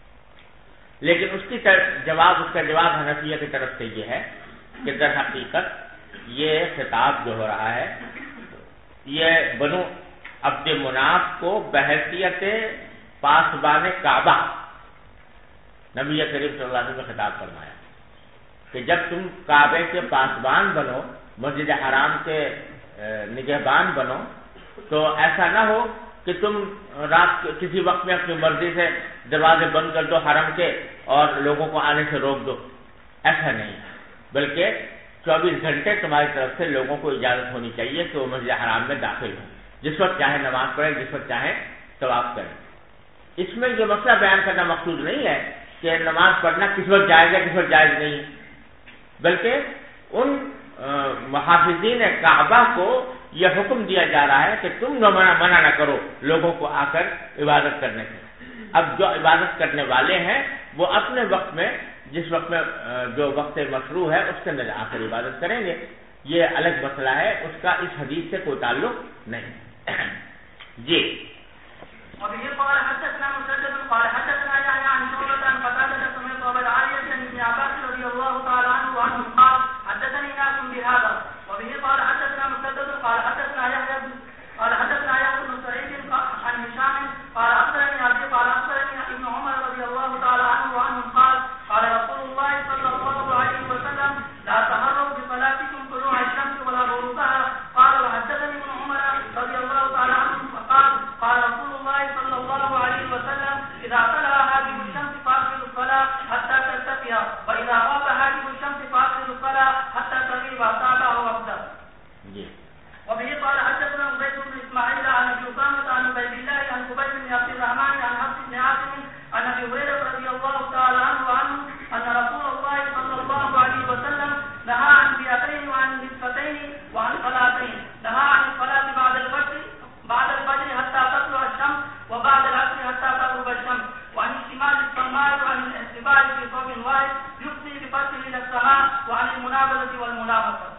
لیکن اس کا جواب حنفیہ کی طرف سے یہ ہے کہ در حقیقت یہ خطاب جو ہو رہا ہے یہ بنو عبد مناف کو بحیثیت پاسبان کعبہ نبی کریم صلی اللہ علیہ وسلم نے خطاب فرمایا کہ جب تم کعبے کے پاسبان بنو، مسجد حرام کے نگہبان بنو، تو ایسا نہ ہو کہ تم رات کسی وقت میں اپنی مرضی سے دروازے بند کر دو حرم کے اور لوگوں کو آنے سے روک دو، ایسا نہیں، بلکہ 24 گھنٹے تمہاری طرف سے لوگوں کو اجازت ہونی چاہیے کہ وہ مسجد حرام میں داخل ہوں، جس وقت چاہے نماز پڑھیں، جس وقت چاہے طواف کریں۔ اس میں یہ مسئلہ بیان کرنا مقصود نہیں ہے کہ نماز پڑھنا کس وقت جائز ہے کس وقت جائز نہیں، بلکہ ان محافظین کعبہ کو یہ حکم دیا جا رہا ہے کہ تم منع نہ کرو لوگوں کو آ کر عبادت کرنے سے۔ اب جو عبادت کرنے والے ہیں وہ اپنے وقت میں، جس وقت میں جو وقت مشروع ہے اس کے اندر آ کر عبادت کریں گے، یہ الگ مسئلہ ہے، اس کا اس حدیث سے کوئی تعلق نہیں۔ جی وبه قال حدثنا مسدد قال حدثنا يحيى عن شعبة عن قتادة سمعت أبا العالية عن ابن عباس رضي الله تعالى عنه قال حدثني ناس بهذا. وبه قال حدثنا مسدد قال حدثنا يحيى بن سعيد عن هشام قال أخبرني أبي قال أخبرني ابن عمر رضي الله تعالى عنه قال قال رسول الله صلى الله عليه وسلم لا تهروا بصلاتكم طلوع الشمس ولا غروبها. قال وحدثني ابن عمر رضي الله تعالى عنه قال رسول الله صلى الله عليه وسلم إذا طلع هذه الشمس فأقبلوا الصلاة حتى ترتفع، وإذا غاب هذه الشمس فأقبلوا الصلاة حتى تغيب ساعة أو أكثر. وبه قال حدثنا عبيد بن إسماعيل عن أبي أسامة عن عبيد الله عن خبيب بن عبد الرحمن عن حفص بن عاصم عن أبي هريرة رضي الله تعالى عنه أن رسول الله صلى الله عليه وسلم نهى عن بيعتين وعن نصفتين وعن صلاتين. نهى عن الصلاة بعد الفجر حتى تطلع الشمس وبعد العصر حتى تغرب الشمس، وعن اشتمال الصماء وعن الاحتبال في صوب واحد يفضي بفتحه إلى السماء، وعن المنابذة والملامسة.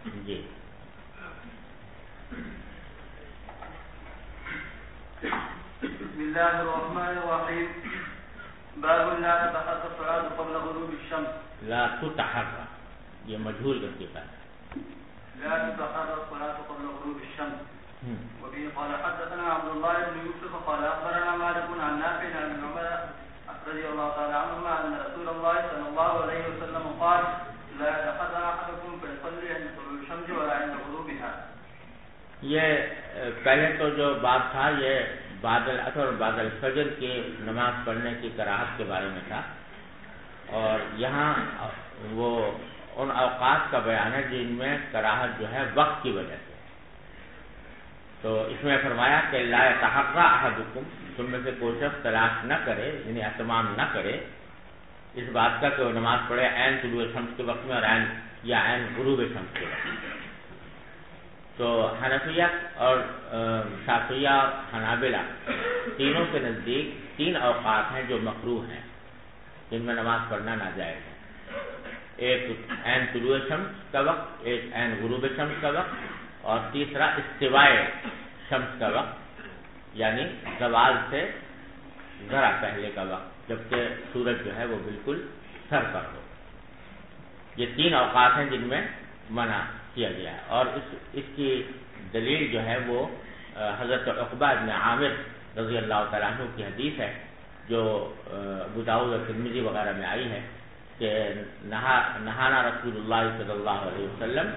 بسم الله الرحمن الرحيم. باب لا تتحرك الصلاة قبل غروب الشمس. لا تتحرك، یہ مجهول کا صیغہ ہے. لا تتحرك الصلاة قبل غروب الشمس. وبه قال حدثنا عبد الله بن يوسف قال أخبرنا مالك عن نافع عن ابن عمر رضي الله تعالى عنهما أن رسول الله صلى الله عليه وسلم قال لا يتحرك أحدكم فيصلي عند طلوع الشمس ولا عند غروبها. یہ پہلے تو جو باب تھا یہ بعد العصر اور بعد الفجر کی نماز پڑھنے کی کراہت کے بارے میں تھا، اور یہاں وہ ان اوقات کا بیان ہے جن میں کراہت جو ہے وقت کی وجہ سے. تو اس میں فرمایا کہ لا يتحرى احدكم، تم میں سے کوئی شخص تلاش نہ کرے، یعنی اہتمام نہ کرے اس بات کا کہ وہ نماز پڑھے عین طلوع شمس کے وقت میں اور عین غروب شمس کے وقت میں. تو حنفیہ اور شافعیہ اور حنابلہ تینوں کے نزدیک 3 اوقات ہیں جو مکروہ ہیں، جن میں نماز پڑھنا ناجائز ہے. ایک عین طلوع شمس کا وقت، ایک عین غروب شمس کا وقت، اور تیسرا استوائے شمس کا وقت، یعنی زوال سے ذرا پہلے کا وقت، جبکہ سورج جو ہے وہ بالکل سر پر ہو. یہ 3 اوقات ہیں جن میں منع کیا گیا ہے. اور اس کی دلیل جو ہے وہ حضرت عقبہ بن عامر رضی اللہ تعالیٰ عنہ کی حدیث ہے جو ابو داؤد اور ترمذی وغیرہ میں آئی ہے کہ نہانا رسول اللہ صلی اللہ علیہ وسلم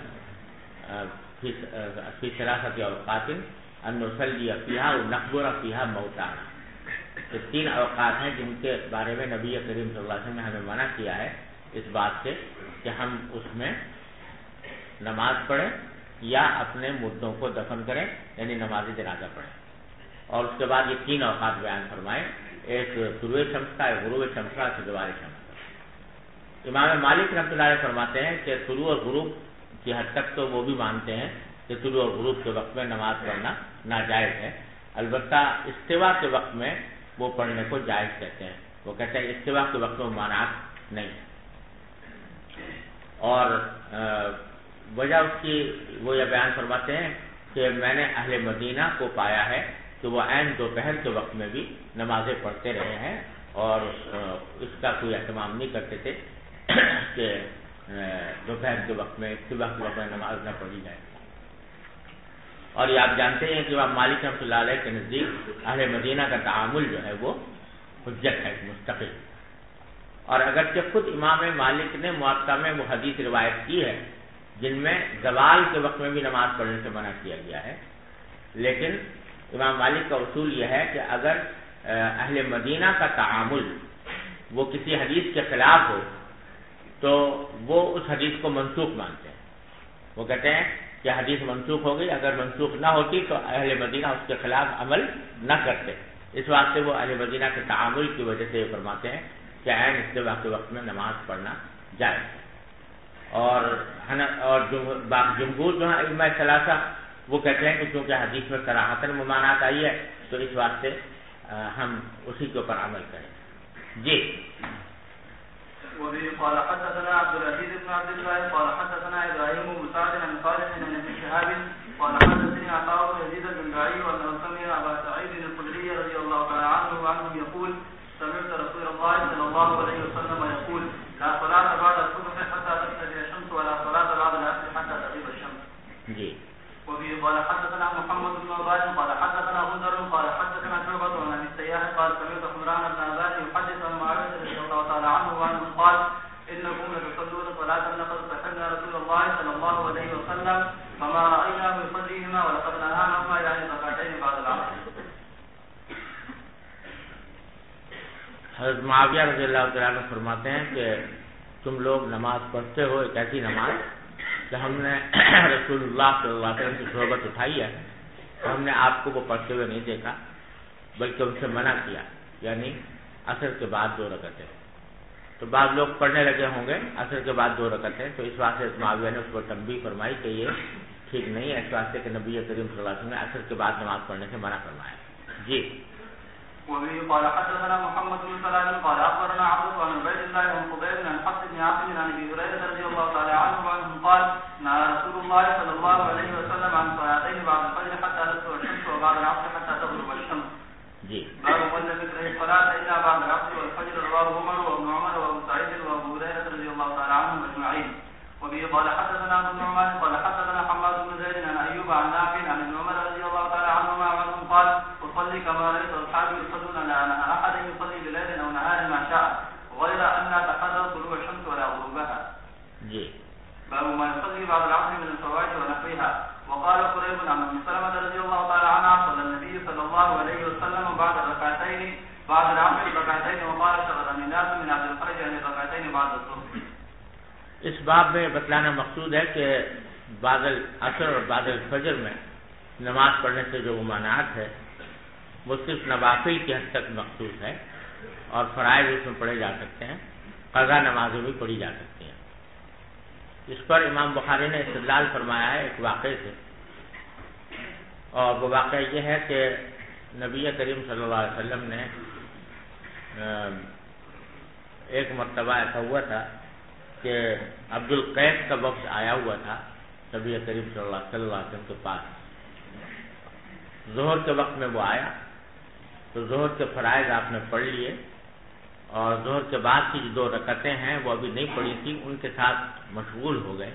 فی ثلاثۃ اوقات ان نصلی فیہا ونقبر فیہا موتانا. یہ 3 اوقات ہیں جن کے بارے میں نبی کریم صلی اللہ علیہ وسلم نے ہمیں منع کیا ہے اس بات سے کہ ہم اس میں نماز پڑھیں یا اپنے مردوں کو دفن کریں، یعنی نماز جنازہ پڑھیں. اور اس کے بعد یہ 3 اوقات بیان فرمائے، ایک طلوع شمس کا، ایک غروب شمس کا، ایک زوال شمس کا. امام مالک رحمۃ اللہ علیہ فرماتے ہیں کہ طلوع اور غروب کی حد تک تو وہ بھی مانتے ہیں کہ طلوع اور غروب کے وقت میں نماز پڑھنا ناجائز ہے، البتہ استوا کے وقت میں وہ پڑھنے کو جائز کہتے ہیں. وہ کہتے ہیں استوا کے وقت میں مانعات نہیں. اور وجہ اس کی وہ یہ بیان فرماتے ہیں کہ میں نے اہل مدینہ کو پایا ہے کہ وہ عین دوپہر کے وقت میں بھی نمازیں پڑھتے رہے ہیں اور اس کا کوئی اہتمام نہیں کرتے تھے کہ دوپہر کے وقت میں صبح کے وقت میں نماز نہ پڑھی جائے. اور یہ آپ جانتے ہیں کہ امام مالک رحمۃ اللہ علیہ کے نزدیک اہل مدینہ کا تعامل جو ہے وہ حجت ہے مستقل. اور اگرچہ خود امام مالک نے موطا میں وہ حدیث روایت کی ہے جن میں زوال کے وقت میں بھی نماز پڑھنے سے منع کیا گیا ہے، لیکن امام مالک کا اصول یہ ہے کہ اگر اہل مدینہ کا تعامل وہ کسی حدیث کے خلاف ہو تو وہ اس حدیث کو منسوخ مانتے ہیں. وہ کہتے ہیں کہ حدیث منسوخ ہو گئی، اگر منسوخ نہ ہوتی تو اہل مدینہ اس کے خلاف عمل نہ کرتے. اس واسطے وہ اہل مدینہ کے تعامل کی وجہ سے یہ فرماتے ہیں کہ عین استوا کے وقت میں نماز پڑھنا جائز. اور جمہور جو ہیں ائمہ ثلاثہ وہ کہتے ہیں کہ چونکہ حدیث میں صراحتاً ممانعت آئی ہے تو اس واسطے ہم اسی کے اوپر عمل کریں. جی. وبه قال حدثنا عبد العزيز بن عبد الله قال حدثنا ابراهيم بن سعد عن صالح بن ابي شهاب قال حدثني عطاء بن يزيد الجمعي انه سمع ابا سعيد الخدري رضي الله تعالى عنه وعنهم يقول سمعت رسول الله صلى الله عليه وسلم يقول لا صلاة بعد الصبح حتى تطلع الشمس ولا صلاة بعد العصر حتى تغيب الشمس. جی. وبه قال حدثنا محمد بن عباد قال حدثنا غندر قال حدثنا شعبة عن ابي السياح قال سمعت حمران بن عباد يحدث عن معاوية رضي الله تعالى عنه وعنه قال انكم لتصلون صلاة لقد صحبنا رسول الله صلى الله عليه وسلم فما رأيناه يصليهما ولقد نهانا يعني ركعتين بعد العصر. حضرت معاویہ رضی اللہ تعالیٰ عنہ فرماتے ہیں کہ تم لوگ نماز پڑھتے ہو ایک ایسی نماز کہ ہم نے رسول اللہ صلی اللہ علیہ وسلم کی صحبت اٹھائی ہے، ہم نے آپ کو وہ پڑھتے ہوئے نہیں دیکھا بلکہ ان سے منع کیا، یعنی عصر کے بعد 2 رکعتیں. تو بعض لوگ پڑھنے لگے ہوں گے عصر کے بعد 2 رکعتیں، تو اس واسطے معاویہ نے اس کو تنبیہ فرمائی کہ یہ ٹھیک نہیں ہے، اس واسطے کہ نبی کریم صلی اللہ علیہ وسلم نے عصر کے بعد نماز پڑھنے سے منع فرمایا. جی. وبه قال حدثنا محمد بن سلام قال اخبرنا عبد بن عبيد الله بن قبيل عن حفص بن عاصم عن ابي هريره رضي الله تعالى عنه وعنه قال نهى رسول الله صلى الله عليه وسلم عن صلاتين بعد الفجر حتى تطلع الشمس وبعد العصر حتى تغرب الشمس. جی. باب من لم يكره الصلاه الا بعد العصر والفجر رواه عمر وابن عمر وابو سعيد وابو هريره رضي الله تعالى عنهم اجمعين. وبه قال حدثنا ابن نعمان قال حدثنا حماد بن زيد عن ايوب عن نافع عن ابن عمر رضي الله تعالى عنهما وعنهم قال اصلي كما رايت اصحابي يصلون لا نهى احد يصلي بليل او نهار ما شاء غير ان لا تحرر طلوع الشمس ولا غروبها. جی. باب ما يصلي بعد العصر من الفوائد ونحوها. وقال قريب عن ام سلمة رضي الله تعالى عنها صلى النبي صلى الله عليه وسلم بعد الركعتين بعد العصر ركعتين وقال شغلني الناس من عبد الحج عن الركعتين بعد الظهر. اس باب میں بتلانا مقصود ہے کہ بعد العصر اور بعد الفجر میں نماز پڑھنے سے جو ممانعت ہے وہ صرف نوافل کی حد تک مخصوص ہے اور فرائض اس میں پڑھے جا سکتے ہیں، قضا نمازیں بھی پڑھی جا سکتی ہیں. اس پر امام بخاری نے استدلال فرمایا ہے ایک واقعے سے، اور وہ واقعہ یہ ہے کہ نبی کریم صلی اللہ علیہ وسلم نے ایک مرتبہ ایسا ہوا تھا کہ عبد القیس کا وقت آیا ہوا تھا نبی کریم صلی اللہ علیہ وسلم کے پاس. ظہر کے وقت میں وہ آیا تو ظہر کے فرائض آپ نے پڑھ لیے، اور ظہر کے بعد کی جو 2 رکعتیں ہیں وہ ابھی نہیں پڑھی تھی، ان کے ساتھ مشغول ہو گئے،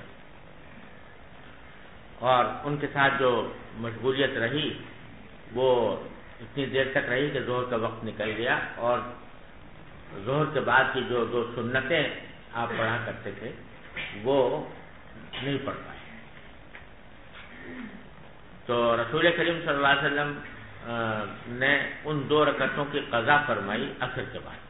اور ان کے ساتھ جو مشغولیت رہی وہ اتنی دیر تک رہی کہ ظہر کا وقت نکل گیا، اور ظہر کے بعد کی جو 2 سنتیں آپ پڑھا کرتے تھے وہ نہیں پڑھ پائے. تو رسول کریم صلی اللہ علیہ وسلم نے ان 2 رکعتوں کی قضا فرمائی عصر کے بعد،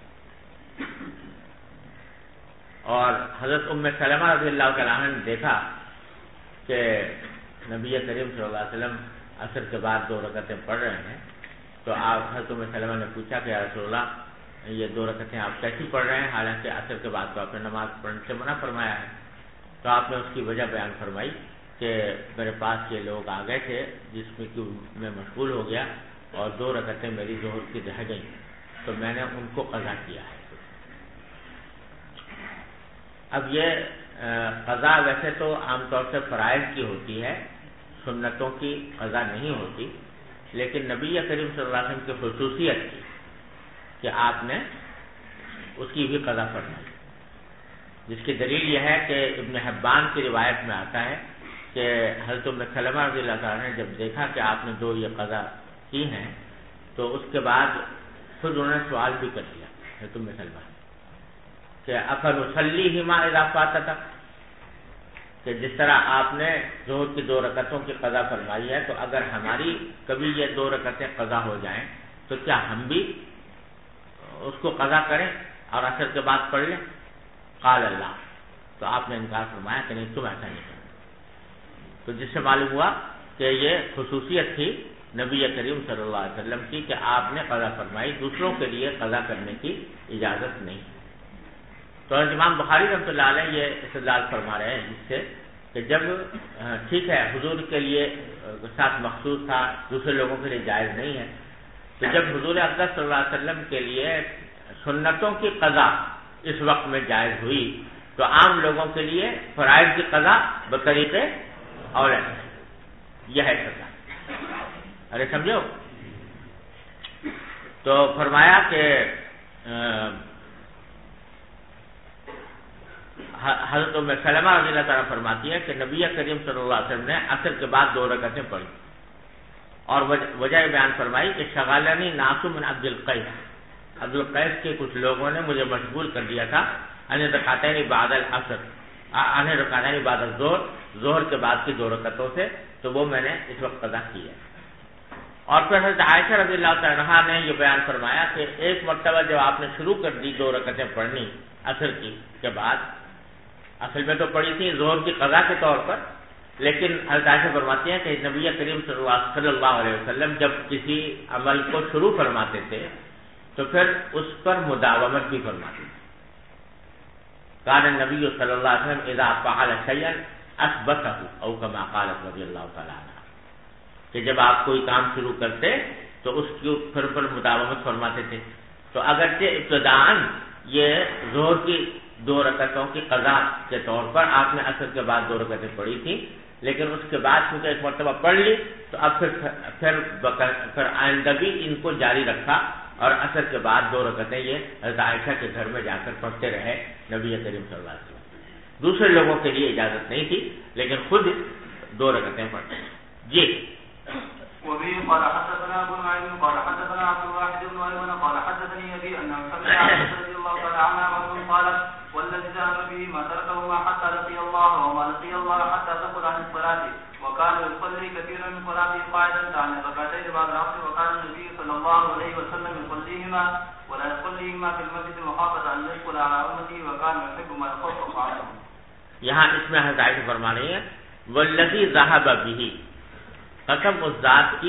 اور حضرت ام سلمہ رضی اللہ تعالیٰ عنہ نے دیکھا کہ نبی کریم صلی اللہ علیہ وسلم عصر کے بعد 2 رکعتیں پڑھ رہے ہیں. تو آپ حضرت ام سلمہ نے پوچھا کہ یا رسول اللہ یہ 2 رکعتیں آپ کیسی پڑھ رہے ہیں، حالانکہ عصر کے بعد تو آپ نے نماز پڑھنے سے منع فرمایا ہے. تو آپ نے اس کی وجہ بیان فرمائی کہ میرے پاس یہ لوگ آ گئے تھے جس میں کہ میں مشغول ہو گیا اور 2 رکعتیں میری ظہر کی رہ گئیں تو میں نے ان کو قضا کیا ہے. اب یہ قضا ویسے تو عام طور سے فرائض کی ہوتی ہے، سنتوں کی قضا نہیں ہوتی، لیکن نبی کریم صلی اللہ علیہ وسلم کی خصوصیت تھی کہ آپ نے اس کی بھی قضا فرمائی، جس کی دلیل یہ ہے کہ ابن حبان کی روایت میں آتا ہے کہ حضرت ام سلمہ رضی اللہ تعالیٰ نے جب دیکھا کہ آپ نے 2 یہ قضا کی ہیں تو اس کے بعد خود انہوں نے سوال بھی کر دیا حضرت ام سلمہ کہ افنصلیہما اذا فاتتا، کہ جس طرح آپ نے ظہر کی 2 رکعتوں کی قضا فرمائی ہے تو اگر ہماری کبھی یہ 2 رکعتیں قضا ہو جائیں تو کیا ہم بھی اس کو قضا کریں اور عصر کے بعد پڑھ لیں؟ قال اللہ، تو آپ نے انکار فرمایا کہ نہیں، تم ایسا نہیں کرو۔ تو جس سے معلوم ہوا کہ یہ خصوصیت تھی نبی کریم صلی اللہ علیہ وسلم کی کہ آپ نے قضا فرمائی، دوسروں کے لیے قضا کرنے کی اجازت نہیں۔ تو امام بخاری رحمۃ اللہ علیہ یہ استدلال فرما رہے ہیں اس سے کہ جب ٹھیک ہے حضور کے لیے ساتھ مخصوص تھا، دوسرے لوگوں کے لیے جائز نہیں ہے، تو جب حضور اقدس صلی اللہ علیہ وسلم کے لیے سنتوں کی قضا اس وقت میں جائز ہوئی تو عام لوگوں کے لیے فرائض کی قضا بطریق اولا یہ ہے سزا۔ ارے سمجھو، تو فرمایا کہ حضرت ام سلمہ رضی اللہ تعالیٰ فرماتی ہے کہ نبی کریم صلی اللہ علیہ وسلم نے عصر کے بعد 2 رکعتیں پڑھی اور وجہ بیان فرمائی کہ شغالنی ناس من عبد القیس کے کچھ لوگوں نے مجھے مشغول کر دیا تھا ان رکعتین بعد العصر، ان رکعتین بعد الظہر، ظہر کے بعد کی 2 رکعتوں سے، تو وہ میں نے اس وقت قضا کی ہے۔ اور پھر حضرت عائشہ رضی اللہ تعالیٰ عنہا نے یہ بیان فرمایا کہ ایک مرتبہ جب آپ نے شروع کر دی 2 رکعتیں پڑھنی عصر کی کے بعد، اصل میں تو پڑھی تھی ظہر کی قضا کے طور پر، لیکن حضرت عائشہ فرماتی ہیں کہ نبی کریم صلی اللہ علیہ وسلم جب کسی عمل کو شروع فرماتے تھے تو پھر اس پر مداومت بھی فرماتے تھے۔ کان النبی صلی اللہ علیہ وسلم اذا فعل شیئا اثبتہ او کما قالت رضی اللہ تعالیٰ عنہ، کہ جب آپ کوئی کام شروع کرتے تو اس کے پھر پر مداومت فرماتے تھے۔ تو اگرچہ ابتداءً یہ ظہر کی 2 رکعتوں کی قضا کے طور پر آپ نے عصر کے بعد 2 رکعتیں پڑھی تھی، لیکن اس کے بعد چونکہ ایک مرتبہ پڑھ لی تو اب پھر آئندہ بھی ان کو جاری رکھا اور عصر کے بعد 2 رکعتیں یہ حضرت عائشہ کے گھر میں جا کر پڑھتے رہے نبی کریم صلی اللہ علیہ وسلم۔ دوسرے لوگوں کے لیے اجازت نہیں تھی لیکن خود 2 رکعتیں پڑھتے ہیں۔ جی وبه قال حدثنا ابو نعيم قال حدثنا عبد الواحد بن ايمن قال حدثني ابي انه سمع عائشة رضي الله تعالى عنها قالت والذي ذهب به ما تركهما حتى لقي الله وما لقي الله حتى تقل عن الصلاة وكان يصلي كثيرا من صلاته قاعدا عن ركعتين بعد العصر وكان النبي صلى الله عليه وسلم يصليهما ولا يصليهما في المسجد مخافة ان يدخل على امته وكان يحب ما يخفف عنه۔ یہاں اس میں حضرت عائشہ فرما رہی ہیں والذی ذهب به، قسم اس ذات کی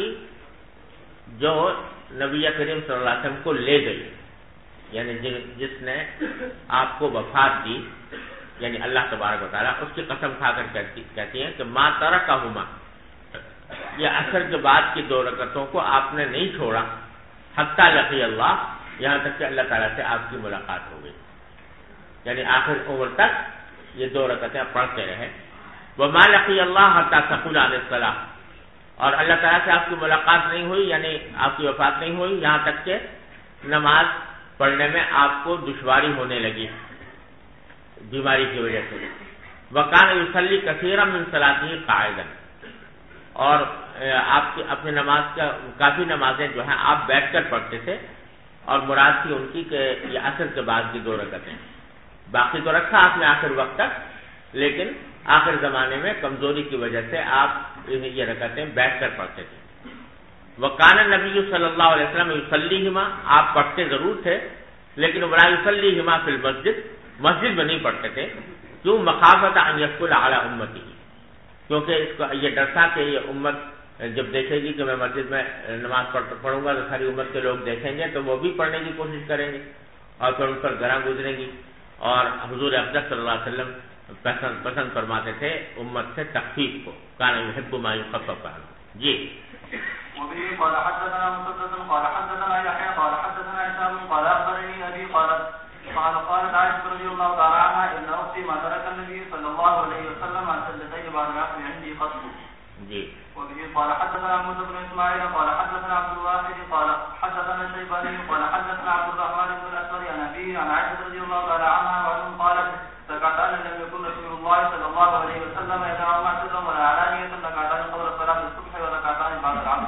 جو نبی کریم صلی اللہ علیہ وسلم کو لے گئی، یعنی جس نے آپ کو وفات دی، یعنی اللہ تبارک و تعالیٰ، اس کی قسم کھا کر کہتی ہیں کہ ما ترکہما، یہ عصر کے بعد کی 2 رکعتوں کو آپ نے نہیں چھوڑا، حتی لقی اللہ، یہاں تک کہ اللہ تعالیٰ سے آپ کی ملاقات ہو گئی، یعنی آخر عمر تک یہ 2 رکعتیں پڑھتے رہے۔ وما لقی اللہ حتی تقول عن الصلاۃ، اور اللہ تعالیٰ سے آپ کی ملاقات نہیں ہوئی، یعنی آپ کی وفات نہیں ہوئی یہاں تک کہ نماز پڑھنے میں آپ کو دشواری ہونے لگی بیماری کی وجہ سے۔ وکان یصلی کثیرا من صلاته قاعدا، اور آپ کی اپنی نماز کا کافی نمازیں جو ہیں آپ بیٹھ کر پڑھتے تھے، اور مراد تھی ان کی کہ یہ عصر کے بعد کی 2 رکعتیں، باقی تو رکھا آپ نے آخر وقت تک، لیکن آخر زمانے میں کمزوری کی وجہ سے آپ یہ رکعتیں بیٹھ کر پڑھتے تھے۔ وکان النبی صلی اللہ علیہ وسلم یصلیہما، آپ پڑھتے ضرور تھے لیکن ولا یصلیہما فی المسجد، مسجد میں نہیں پڑھتے تھے، کیوں؟ مخافۃ ان یدخل علی امتی، کیونکہ اس کو یہ ڈر تھا کہ یہ امت جب دیکھے گی کہ میں مسجد میں نماز پڑھوں گا تو ساری امت کے لوگ دیکھیں گے تو وہ بھی پڑھنے کی کوشش کریں گے اور پھر ان پر گراں گزریں گی، اور حضور اقدس صلی اللہ علیہ وسلم پسند فرماتے تھے امت سے تخفیف کو، کان یحب ما یخفف عنہ۔ جی وبه قال حدثنا مسدد قال حدثنا يحيى قال حدثنا هشام قال اخبرني ابي قالت عائشة رضي الله تعالى عنها ان اختي ما قال حدثنا موسى بن اسماعيل قال حدثنا عبد الواحد قال حدثنا الشيباني قال حدثنا عبد الرحمن بن الاسود عن ابيه عن عائشه رضي الله تعالى عنها وعنهم قالت ركعتان لم يكن رسول الله صلى الله عليه وسلم يدعهما سرا ولا علانية، ركعتان قبل صلاة الصبح وركعتان بعد العصر.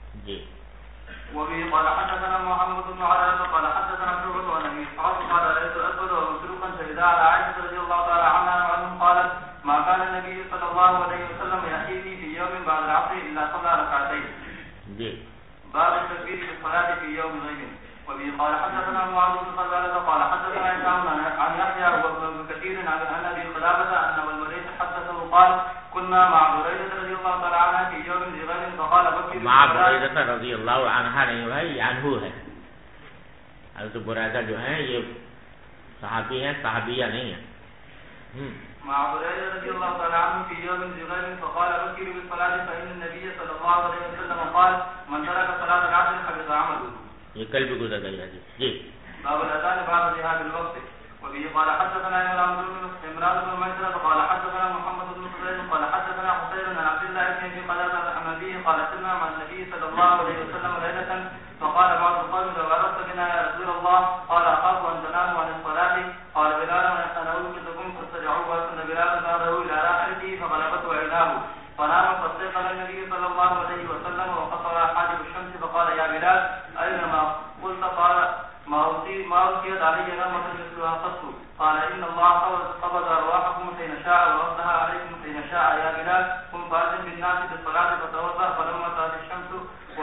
وبه قال حدثنا محمد بن عرفة قال حدثنا شعبة عن ابي اسحاق قال رأيت الاسود ومسروقا شهدا على عائشة رضي الله تعالى عنها وعنهم قالت ما كان النبي صلى الله عليه وسلم يأتيني في يوم بعد العصر إلا صلى ركعتين. باب التكبير في الصلاة في يوم غيب. وبه قال حدثنا معاذ بن فضالة قال حدثنا هشام عن يحيى وابن كثير عن ابي قلابة ان والوليد حدثه قال كنا مع بريدة رضي الله تعالى عنها في يوم ذي غيب فقال بكر مع بريدة رضی اللہ عنہا نہیں بھائی عنہ ہے. حضرت بريدہ جو ہیں یہ صحابی ہیں، صحابیہ نہیں ہیں. مع بريدة رضي الله تعالى عنه في يوم ذي غيب فقال بكر بالصلاة فإن النبي صلى الله عليه وسلم قال من ترك صلاة العصر حبط عمله. یہ کل بھی گزر گئی حدیث. جی باب الاذان بعد ذهاب الوقت. وبه قال حدثنا عمران بن ميسرة قال حدثنا محمد بن فضيل قال حدثنا حسين عن عبد الله بن ابي قلابة عن ابيه قال سمع مع النبي صلى الله عليه وسلم ليلة فقال بعض القوم لو اردت بنا يا رسول الله قال اخاف ان تناموا عن الصلاة قال بلال انا اوقظكم فاسترجعوا واسن بلال ظهره الى راحلته فغلبته عيناه فنام فاستيقظ النبي صلى الله عليه وسلم وقصر حاجب الشمس فقال يا بلال اينما قلت قال ما أوتيت علي نعمة مثلها قط قال إن الله قبض أرواحكم حين شاء وردها عليكم حين شاء يا بلال قم فأذن بالناس بالصلاة فتوضأ فلما طلعت الشمس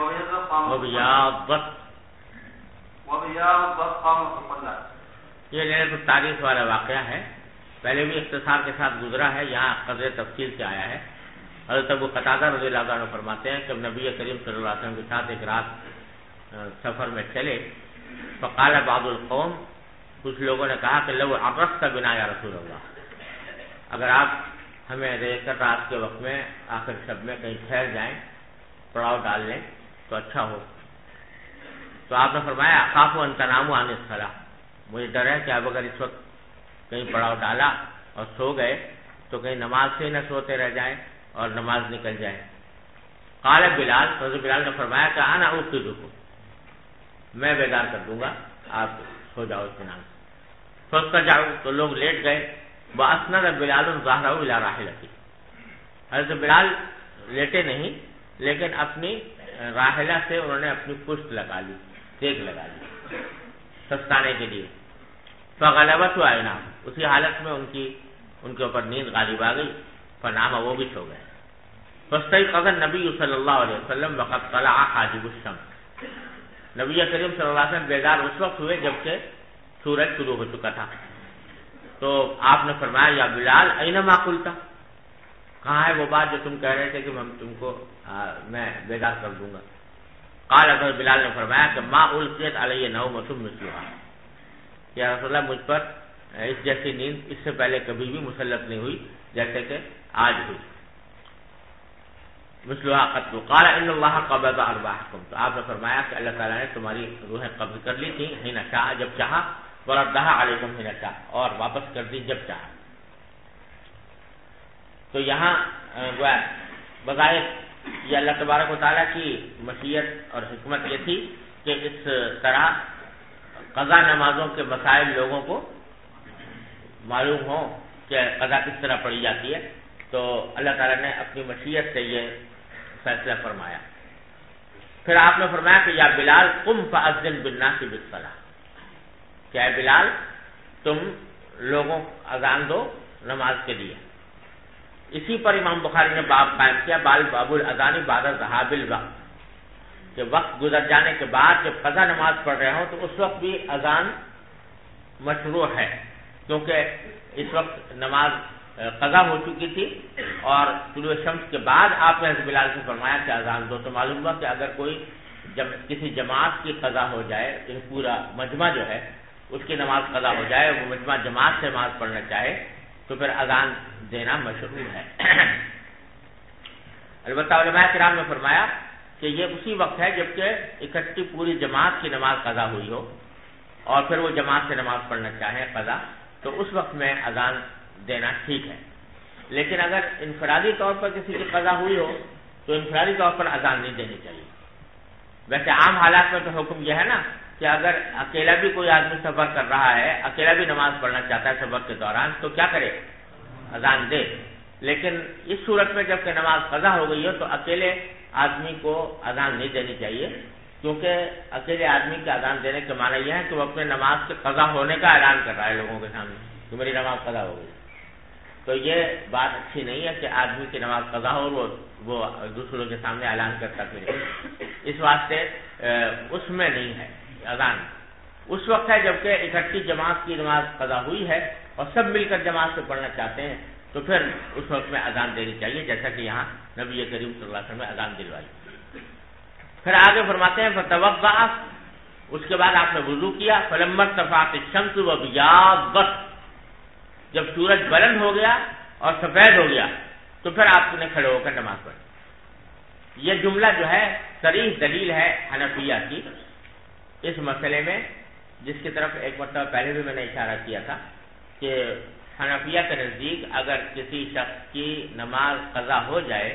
وبياضت قام فصلى. یہ لیلۃ التعریف والا واقعہ ہے، پہلے بھی اختصار کے ساتھ گزرا ہے، یہاں قدر تفصیل سے آیا ہے. حضرت ابو قتادہ رضی اللہ عنہ فرماتے ہیں کہ نبی کریم صلی اللہ علیہ وسلم کے ساتھ ایک رات سفر میں چلے. فقال بعض القوم، کچھ لوگوں نے کہا کہ لو عرفت بنا یا رسول اللہ، اگر آپ ہمیں دیکھ کر رات کے وقت میں آخر شب میں کہیں ٹھہر جائیں، پڑاؤ ڈال لیں تو اچھا ہو. تو آپ نے فرمایا اخاف ان تناموا عن الصلاۃ، مجھے ڈر ہے کہ اب اگر اس وقت کہیں پڑاؤ ڈالا اور سو گئے تو کہیں نماز سے نہ سوتے رہ جائیں اور نماز نکل جائے. قال بلال، حضرت بلال نے فرمایا کہ انا اوقظکم، میں بیدار کر دوں گا، آپ سو جاؤ اطمینان سے. فاسترجعوا، تو لوگ لیٹ گئے. واسند بلال ظهره الى راحلته، حضرت بلال لیٹے نہیں لیکن اپنی راحلہ سے انہوں نے اپنی پشت لگا لی، دیکھ لگا لی سستانے کے لیے. فغلبته عیناہ، اسی حالت میں ان کے اوپر نیند غالب آ گئی. فنام، وہ بھی سو گئے. فاستيقظ النبي صلی اللہ علیہ وسلم وقد طلع حاجب الشمس، نبی کریم صلی اللہ علیہ وسلم بیدار اس وقت ہوئے جبکہ سورج شروع ہو چکا تھا. تو آپ نے فرمایا یا بلال اینما قلت، کہاں ہے وہ بات جو تم کہہ رہے تھے کہ ہم تم کو میں بیدار کر دوں گا. قال، اگر بلال نے فرمایا کہ ما القیت علی نومۃ مثلها، یا رسول اللہ مجھ پر اس جیسی نیند اس سے پہلے کبھی بھی مسلط نہیں ہوئی جیسے کہ آج ہوئی. مثلها قط. قال ان اللہ قبض ارواحکم، تو آپ نے فرمایا کہ اللہ تعالیٰ نے تمہاری روحیں قبض کر لی تھی حین شاء، جب چاہا، وردها علیکم حین شاء، اور واپس کر دی جب چاہا. تو یہاں بظاہر یہ اللہ تبارک و تعالیٰ کی مشیت اور حکمت یہ تھی کہ اس طرح قضا نمازوں کے مسائل لوگوں کو معلوم ہو کہ قضا کس طرح پڑھی جاتی ہے. تو اللہ تعالیٰ نے اپنی مشیت سے یہ فیصلہ فرمایا. پھر آپ نے فرمایا کہ یا بلال قم فاذن بالناس بالصلاۃ، کہ اے بلال تم لوگوں اذان دو نماز کے لیے. اسی پر امام بخاری نے باب قائم کیا، باب الاذان بعد ذهاب الوقت، کہ وقت گزر جانے کے بعد جب قضا نماز پڑھ رہے ہوں تو اس وقت بھی اذان مشروع ہے، کیونکہ اس وقت نماز قضا ہو چکی تھی اور طلوع شمس کے بعد آپ نے حضرت بلال سے فرمایا کہ اذان دو. تو معلوم ہوا کہ اگر کوئی کسی جماعت کی قضا ہو جائے، پورا مجمع جو ہے اس کی نماز قضا ہو جائے، وہ مجمع جماعت سے نماز پڑھنا چاہے تو پھر اذان دینا مشروع ہے. البتہ علماء کرام نے فرمایا کہ یہ اسی وقت ہے جبکہ اکٹھی پوری جماعت کی نماز قضا ہوئی ہو اور پھر وہ جماعت سے نماز پڑھنا چاہیں قضا، تو اس وقت میں اذان دینا ٹھیک ہے. لیکن اگر انفرادی طور پر کسی کی قضا ہوئی ہو تو انفرادی طور پر اذان نہیں دینی چاہیے. ویسے عام حالات میں تو حکم یہ ہے نا کہ اگر اکیلا بھی کوئی آدمی سفر کر رہا ہے، اکیلا بھی نماز پڑھنا چاہتا ہے سفر کے دوران، تو کیا کرے؟ اذان دے. لیکن اس صورت میں جب کہ نماز قضا ہو گئی ہو تو اکیلے آدمی کو اذان نہیں دینی چاہیے، کیونکہ اکیلے آدمی کے اذان دینے کے معنی یہ ہے کہ وہ اپنے نماز کے قضا ہونے کا اعلان کر رہا ہے لوگوں کے سامنے کہ میری نماز قضا ہو گئی. تو یہ بات اچھی نہیں ہے کہ آدمی کی نماز قضا ہو اور وہ دوسروں کے سامنے اعلان کرتا پھرے. اس واسطے اس میں نہیں ہے اذان. اس وقت ہے جبکہ اکٹھی جماعت کی نماز قضا ہوئی ہے اور سب مل کر جماعت سے پڑھنا چاہتے ہیں، تو پھر اس وقت میں اذان دینی چاہیے، جیسا کہ یہاں نبی کریم صلی اللہ علیہ وسلم نے اذان دلوائی. پھر آگے فرماتے ہیں فتوضأ، اس کے بعد آپ نے وضو کیا. فلما ارتفعت الشمس وبياضت، جب سورج بلند ہو گیا اور سفید ہو گیا تو پھر آپ نے کھڑے ہو کر نماز پڑھی. یہ جملہ جو ہے صریح دلیل ہے حنفیہ کی اس مسئلے میں، جس کی طرف ایک مرتبہ پہلے بھی میں نے اشارہ کیا تھا کہ حنفیہ کے نزدیک اگر کسی شخص کی نماز قضا ہو جائے،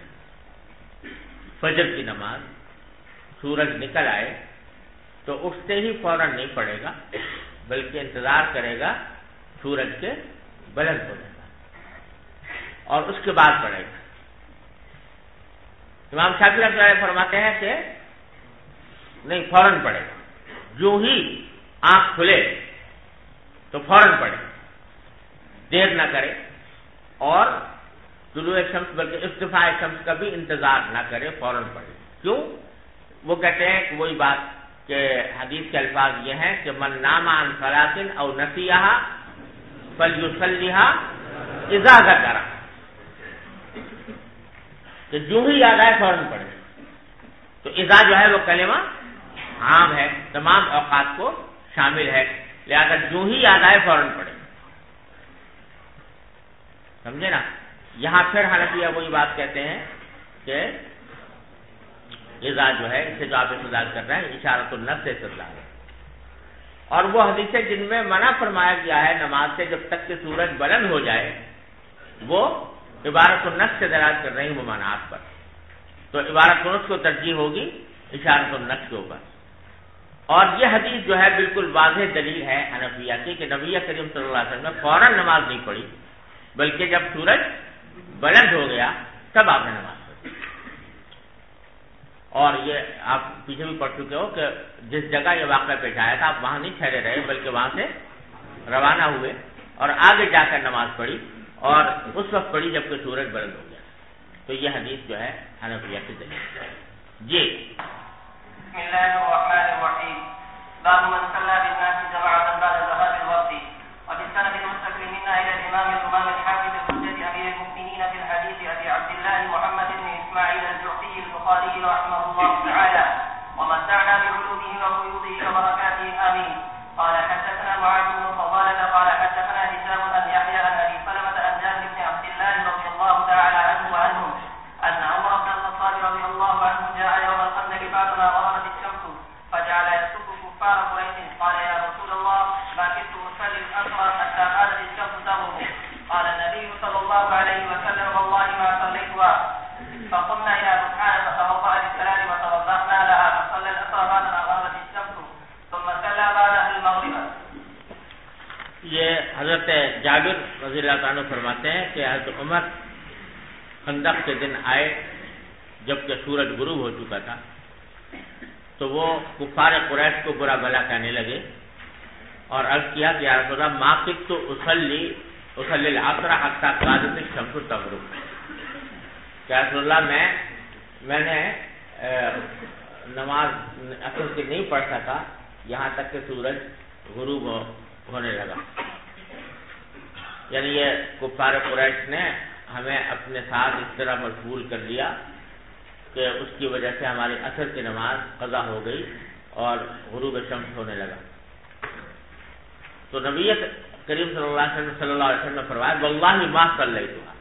فجر کی نماز، سورج نکل آئے، تو اٹھتے ہی فوراً نہیں پڑے گا بلکہ انتظار کرے گا سورج کے بلند ہونے کا اور اس کے بعد پڑے گا. امام شافعی رحمۃ اللہ فرماتے ہیں کہ نہیں، فوراً پڑے گا. جو ہی آنکھ کھلے تو فوراً پڑے، دیر نہ کرے، اور طلوع شمس بلکہ ارتفاع شمس کا بھی انتظار نہ کرے، فوراً پڑے. کیوں؟ وہ کہتے ہیں کہ وہی بات کہ حدیث کے الفاظ یہ ہیں کہ من نام عن صلاۃ او نسیھا فلیصلیھا اذا ذکرھا، کہ جو ہی یاد آئے فوراً پڑھے. تو اذا جو ہے وہ کلمہ عام ہے، تمام اوقات کو شامل ہے، لہذا جو ہی یاد آئے فوراً پڑھے. سمجھے نا؟ یہاں پھر حنفیہ وہی بات کہتے ہیں کہ اذا جو ہے اسے جو آپ استدلال کر رہے ہیں اشارۃ النفس سے استدلال ہے. اور وہ حدیثیں جن میں منع فرمایا گیا ہے نماز سے جب تک کہ سورج بلند ہو جائے، وہ عبارت النفس سے دلالت کر رہی ہیں ممانعات پر. تو عبارت النفس کو ترجیح ہوگی اشارۃ النفس کے اوپر. اور یہ حدیث جو ہے بالکل واضح دلیل ہے حنفیہ کی کہ نبی کریم صلی اللہ علیہ وسلم نے فوراً نماز نہیں پڑھی، بلکہ جب سورج بلند ہو گیا تب آپ نے نماز پڑھی. اور یہ آپ پیچھے بھی پڑھ چکے ہو کہ جس جگہ یہ واقعہ پیش آیا تھا آپ وہاں نہیں ٹھہرے رہے بلکہ وہاں سے روانہ ہوئے اور آگے جا کر نماز پڑھی، اور اس وقت پڑھی جبکہ سورج بلند ہو گیا. تو یہ حدیث جو ہے حنفیہ کی دلیل ہے. جی بسم اللہ الرحمن الرحیم. باب من صلى بالناس جماعة بعد ذهاب الوقت. وبالسند المستقيم منا الى الامام الحافظ الحجة امير المؤمنين في الحديث ابي عبد الله محمد بن اسماعيل الجعفي البخاري رحمه الله تعالى ومتعنا بعلومه وقيوده وبركاته امين. قال حدثنا معاذ بن فضالة قال حدثنا هشام بن يحيى عن ابي سلمة عن جابر بن عبد الله رضي الله تعالى عنه وعنهم ان عمر بن الخطاب رضي الله عنه جاء يوم الخندق بعدما غربت الشمس فجعل يسب كفار قريش. قال يا رسول الله ما كنت اصلي الاثر حتى قالت الشمس تغرب. قال النبي صلى الله عليه وسلم والله ما صليتها. فقمنا الى سبحان فتوضا للصلاه وتوضانا لها فصلى الاثر بعدما غربت الشمس ثم صلى بعدها المغرب. یہ حضرت جابر رضی اللہ تعالیٰ فرماتے ہیں کہ حضرت عمر خندق کے دن آئے جبکہ سورج غروب ہو چکا تھا، تو وہ کفار قریش کو برا بھلا کہنے لگے اور عرض کیا کہ یا رسول اللہ ما كنت اصلي العصر حتى كادت الشمس تغرب. کہ یا رسول اللہ میں نے نماز عصر کی نہیں پڑھ سکا یہاں تک کہ سورج غروب ہونے لگا. یعنی یہ کفار قریش نے ہمیں اپنے ساتھ اس طرح مشغول کر لیا کہ اس کی وجہ سے ہماری عصر کی نماز قضا ہو گئی اور غروب شمس ہونے لگا. تو نبی کریم صلی اللہ علیہ وسلم نے فرمایا واللہ ما صلیتها.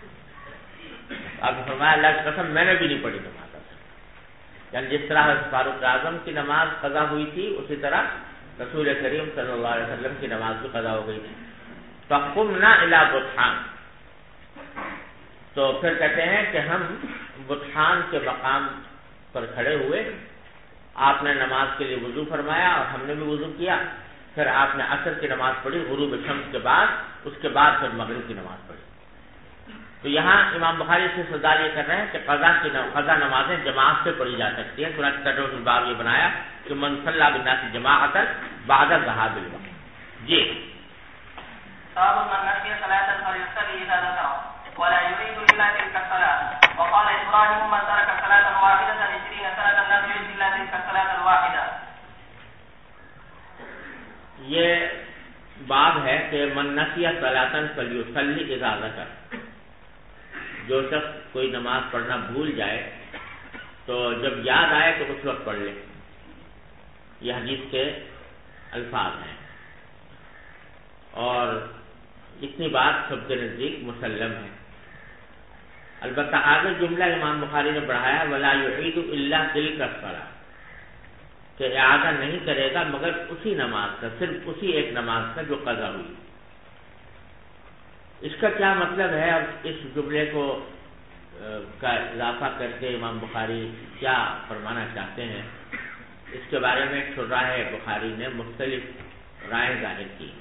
آپ نے فرمایا اللہ کی قسم میں نے بھی نہیں پڑھی نماز. یعنی جس طرح فاروق اعظم کی نماز قضا ہوئی تھی اسی طرح رسول کریم صلی اللہ علیہ وسلم کی نماز بھی قضا ہو گئی تھی. فقمنا الی بطحان. تو پھر کہتے ہیں کہ ہم بتخان کے مقام پر کھڑے ہوئے، آپ نے نماز کے لیے وضو فرمایا اور ہم نے بھی وضو کیا، پھر آپ نے عصر کی نماز پڑھی غروب شمس کے بعد، اس کے بعد پھر مغرب کی نماز پڑھی۔ تو یہاں امام بخاری سے استدلال یہ کر رہے ہیں کہ قضا نمازیں جماعت سے پڑھی جا سکتی ہیں، چنانچہ ترجمہ الباب یہ بنایا کہ من صلی بالناس جماعۃ بعد ذهاب الوقت۔ جی باب من نسي صلاة فليصلي إذا ذكر ولا يريد إلا تلك الصلاة. وقال إبراهيم من ترك صلاة واحدة 20 سنة لم يرد إلا تلك الصلاة الواحدة. یہ باب ہے کہ من نسی صلاۃ فلیصلی اذا ذکر، جو شخص کوئی نماز پڑھنا بھول جائے تو جب یاد آئے تو اس وقت پڑھ لے۔ یہ حدیث کے الفاظ ہیں اور اتنی بات سب کے نزدیک مسلم ہے۔ البتہ آگے جملہ امام بخاری نے بڑھایا ولا یعید الا تلک الصلاۃ، کہ اعادہ نہیں کرے گا مگر اسی نماز کا، صرف اسی ایک نماز کا جو قضا ہوئی۔ اس کا کیا مطلب ہے؟ اب اس جملے کو کا اضافہ کر کے امام بخاری کیا فرمانا چاہتے ہیں، اس کے بارے میں شراح بخاری نے مختلف رائے ظاہر کی۔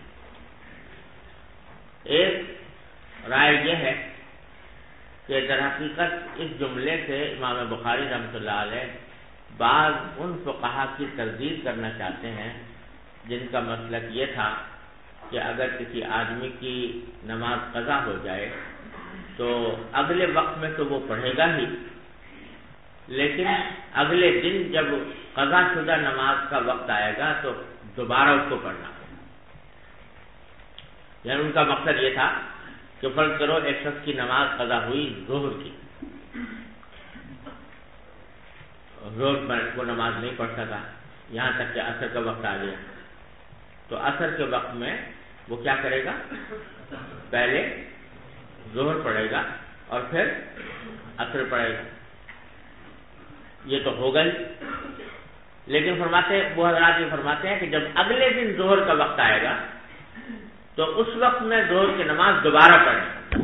ایک رائے یہ ہے کہ در حقیقت اس جملے سے امام بخاری رحمۃ اللہ علیہ بعض ان فقہا کی تردید کرنا چاہتے ہیں جن کا مسلک یہ تھا کہ اگر کسی آدمی کی نماز قضا ہو جائے تو اگلے وقت میں تو وہ پڑھے گا ہی، لیکن اگلے دن جب قضا شدہ نماز کا وقت آئے گا تو دوبارہ اس کو پڑھنا ہوگا۔ یعنی ان کا مقصد یہ تھا کہ فرض کرو ایک شخص کی نماز قضا ہوئی ظہر کی، ظہر پر وہ نماز نہیں پڑھ سکا یہاں تک کہ عصر کا وقت آ گیا، تو عصر کے وقت میں وہ کیا کرے گا؟ پہلے ظہر پڑھے گا اور پھر عصر پڑھے گا۔ یہ تو ہوگا ہی، لیکن وہ حضرات یہ فرماتے ہیں کہ جب اگلے دن ظہر کا وقت آئے گا تو اس وقت میں ظہر کی نماز دوبارہ پڑھیں۔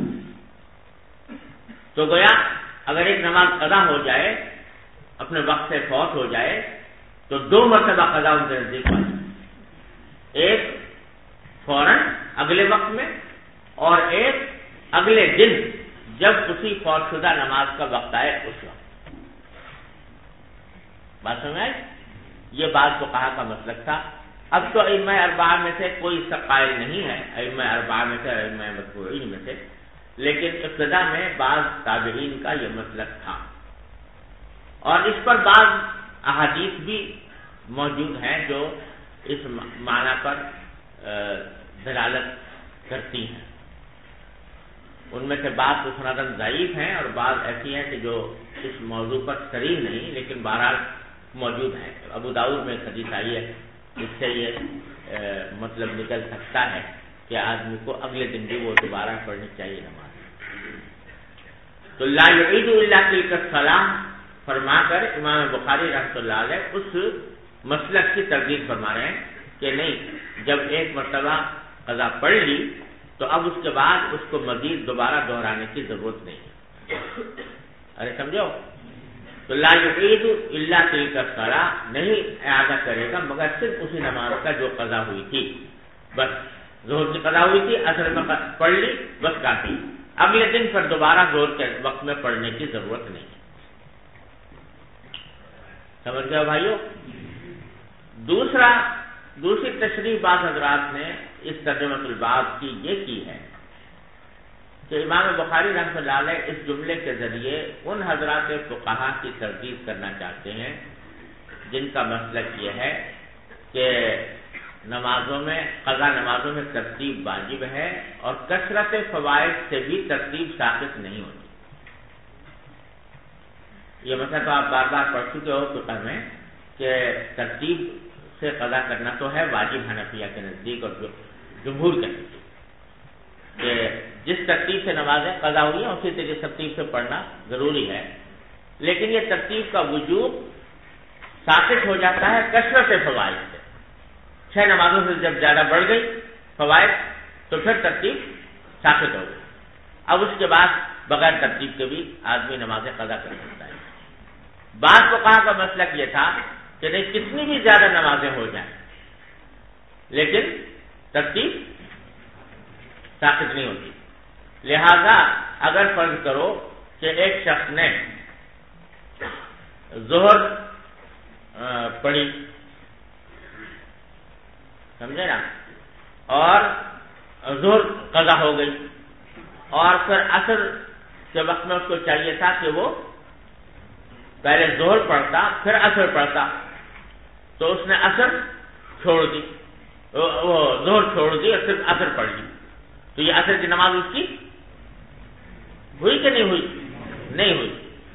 تو گویا اگر ایک نماز قضا ہو جائے، اپنے وقت سے فوت ہو جائے، تو 2 مرتبہ قضا ان کے نزدیک پڑھیں، ایک فوراً اگلے وقت میں اور ایک اگلے دن جب اسی فوت شدہ نماز کا وقت آئے اس وقت۔ بات سمجھ آئی؟ یہ بات فقہا کا مسلک تھا۔ اب تو ائمہ اربعہ میں سے کوئی اس کا قائل نہیں ہے، ائمہ اربعہ میں سے، ائمہ متبوعین میں سے، لیکن ابتدا میں بعض تابعین کا یہ مسلک تھا، اور اس پر بعض احادیث بھی موجود ہیں جو اس معنی پر دلالت کرتی ہیں۔ ان میں سے بعض تو سنداً ضعیف ہیں اور بعض ایسی ہیں کہ جو اس موضوع پر صریح نہیں لیکن بہرحال موجود ہیں۔ ابو داؤد میں ایک حدیث آئی ہے جس سے یہ مطلب نکل سکتا ہے کہ آدمی کو اگلے دن بھی وہ دوبارہ پڑھنی چاہیے نماز۔ تو لا یعید الا تلک الصلاۃ فرما کر امام بخاری رحمۃ اللہ علیہ اس مسلک کی تردید فرما رہے ہیں کہ نہیں، جب ایک مرتبہ قضا پڑھ لی تو اب اس کے بعد اس کو مزید دوبارہ دہرانے کی ضرورت نہیں ہے۔ ارے سمجھو، تو لا یعید الا تلک الصلاۃ نہیں اعادہ کرے گا مگر صرف اسی نماز کا جو قضا ہوئی تھی، بس ظہر کی قضا ہوئی تھی، عصر میں پڑھ لی، بس کافی، اگلے دن پھر دوبارہ ظہر کے وقت میں پڑھنے کی ضرورت نہیں۔ سمجھ گئے بھائیو؟ دوسری تشریح بعض حضرات نے اس ترجمہ الباب کی یہ کی ہے کہ امام بخاری رحمۃ اللہ علیہ اس جملے کے ذریعے ان حضرات فقہا کی تردید کرنا چاہتے ہیں جن کا مسلک یہ ہے کہ نمازوں میں، قضا نمازوں میں ترتیب واجب ہے اور کثرت فوائد سے بھی ترتیب ثابت نہیں ہوتی۔ یہ مسئلہ تو آپ بار بار پڑھ چکے ہو فقہ میں کہ ترتیب سے قضا کرنا تو ہے واجب حنفیہ کے نزدیک اور جمہور کے نزدیک، کہ جس ترتیب سے نمازیں قضا ہوئی ہیں اسی طرح ترتیب سے پڑھنا ضروری ہے، لیکن یہ ترتیب کا وجوب ثابت ہو جاتا ہے کثرت فوائد سے۔ 6 نمازوں سے جب زیادہ بڑھ گئی فوائد تو پھر ترتیب ثابت ہو گئی۔ اب اس کے بعد بغیر ترتیب کے بھی آدمی نمازیں قضا کر سکتا ہے۔ بعض فقہا کا مسلک یہ تھا کہ نہیں، کتنی بھی زیادہ نمازیں ہو جائیں لیکن ترتیب ساقط نہیں ہوتی۔ لہذا اگر فرض کرو کہ ایک شخص نے ظہر پڑھی، سمجھے نا، اور ظہر قضا ہو گئی، اور پھر عصر کے وقت میں اس کو چاہیے تھا کہ وہ پہلے ظہر پڑھتا پھر عصر پڑھتا، تو اس نے عصر چھوڑ دی، وہ ظہر چھوڑ دی اور صرف عصر پڑھ لی، تو یہ عصر کی نماز اس کی ہوئی کہ نہیں ہوئی؟ نہیں ہوئی۔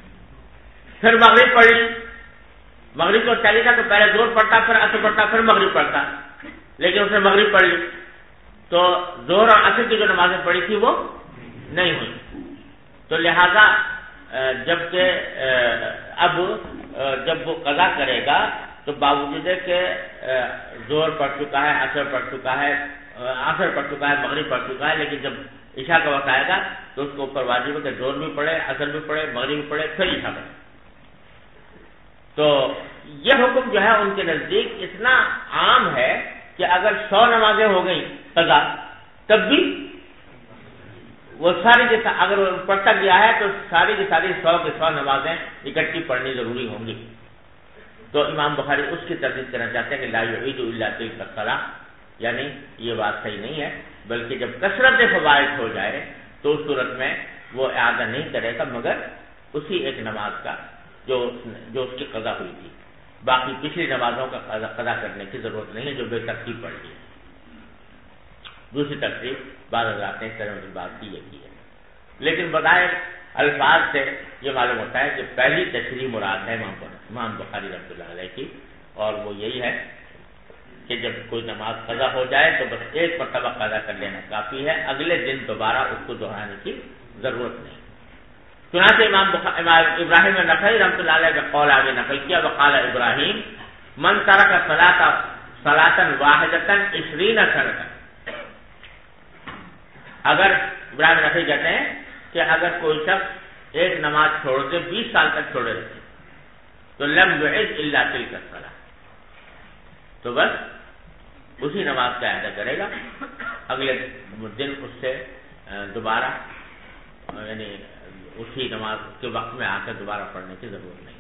پھر مغرب پڑھ لی، مغرب کو چاہیے تھا کہ پہلے ظہر پڑھتا پھر عصر پڑھتا پھر مغرب پڑھتا، لیکن اس نے مغرب پڑھ لی، تو ظہر اور عصر کی جو نمازیں پڑھی تھی وہ نہیں ہوئی۔ تو لہذا جبکہ اب جب وہ قضا کرے گا تو باوجود ہے کہ ظہر پڑھ چکا ہے، عصر پڑھ چکا ہے، عصر پڑھ چکا ہے، مغرب پڑھ چکا ہے، لیکن جب عشاء کا وقت آئے گا تو اس کو اوپر واجب ہے کہ ظہر بھی پڑھے، عصر بھی پڑھے، مغرب بھی پڑھے، پھر عشاء پڑھے۔ تو یہ حکم جو ہے ان کے نزدیک اتنا عام ہے کہ اگر 100 نمازیں ہو گئیں قضا تب بھی وہ ساری کے اگر وہ پڑھتا گیا ہے تو ساری کی ساری 100 کے 100 نمازیں اکٹھی پڑھنی ضروری ہوں گی۔ تو امام بخاری اس کی تردید کرنا چاہتے ہیں کہ لا یعید الا تلک الصلاۃ، یعنی یہ بات صحیح نہیں ہے، بلکہ جب کثرت فوائد ہو جائے تو اس صورت میں وہ اعادہ نہیں کرے گا مگر اسی ایک نماز کا جو اس کی قضا ہوئی تھی، باقی پچھلی نمازوں کا قضا کرنے کی ضرورت نہیں ہے جو بے ترتیب پڑ گئی۔ دوسری ترتیب بعض حضرات نے اس طرح کی بات کی ہے، لیکن بظاہر الفاظ سے یہ معلوم ہوتا ہے کہ پہلی تشریح مراد ہے امام بخاری رحمۃ اللہ علیہ کی، اور وہ یہی ہے کہ جب کوئی نماز قضا ہو جائے تو بس ایک مرتبہ قضا کر لینا کافی ہے، اگلے دن دوبارہ اس کو دہرانے کی ضرورت نہیں۔ چنانچہ امام ابراہیم نخعی رحمۃ اللہ علیہ کا قول آگے نقل کیا، وقال ابراہیم من ترک صلاۃ واحدۃ 20 سنۃ، اگر ابراہیم نخعی کہتے ہیں کہ اگر کوئی شخص ایک نماز چھوڑ کے 20 سال تک چھوڑے رہتے تو لم يعد الا تلک الصلاۃ، تو بس اسی نماز کا اعادہ کرے گا، اگلے دن اس سے دوبارہ یعنی اسی نماز کے وقت میں آ کر دوبارہ پڑھنے کی ضرورت نہیں۔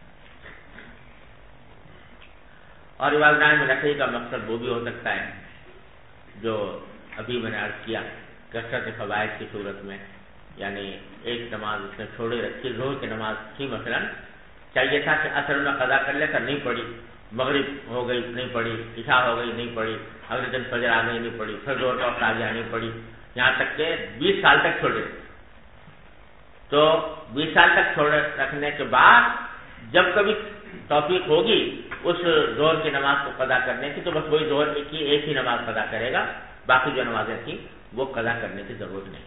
اور ابراہیم نخعی کا مقصد وہ بھی ہو سکتا ہے جو ابھی میں نے عرض کیا، کثرت فوائد کی صورت میں، یعنی ایک نماز اس نے چھوڑے رکھی، ظہر کی نماز تھی مثلا، چاہیے تھا کہ عصر میں قضا کر لے کر نہیں پڑھی، مغرب ہو گئی نہیں پڑھی، عشاء ہو گئی نہیں پڑھی، اگلے دن فجر آ گئی نہیں پڑھی، پھر ظہر کا وقت آ گیا نہیں پڑھی، یہاں تک کہ 20 سال تک چھوڑے۔ تو 20 سال تک چھوڑے رکھنے کے بعد جب کبھی توفیق ہوگی اس ظہر کی نماز کو قضا کرنے کی تو بس وہی ظہر کی ایک ہی نماز قضا کرے گا، باقی جو نمازیں تھیں وہ قضا کرنے کی ضرورت نہیں۔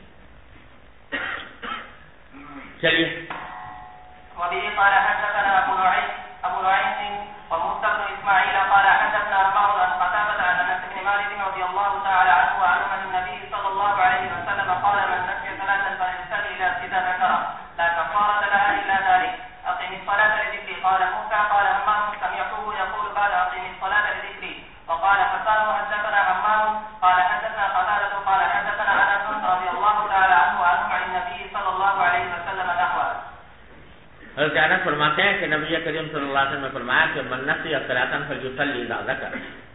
چلیے وبه قال حدثنا ابو نعيم وموسى بن اسماعيل قال حدثنا رباح عن قتادة عن انس بن مالك رضي الله تعالى عنه وعن النبي صلى الله عليه وسلم قال من نسي صلاة فليصلي الى اذا ذكرها لا كفارة لها الا ذلك اقم الصلاة لذكري قال موسى قال همام سمعته يقول بعد اقم الصلاة لذكري وقال حسان حدثنا همام قال حدثنا قتادة قال حدثنا انس رضي الله تعالى عنه وعنه عن النبي صلى الله عليه وسلم نحوه۔ حضرت انس فرماتے ہیں کہ نبی کریم صلی اللہ علیہ وسلم نے فرمایا کہ من نسی صلاۃ فلیصلی اذا ذکر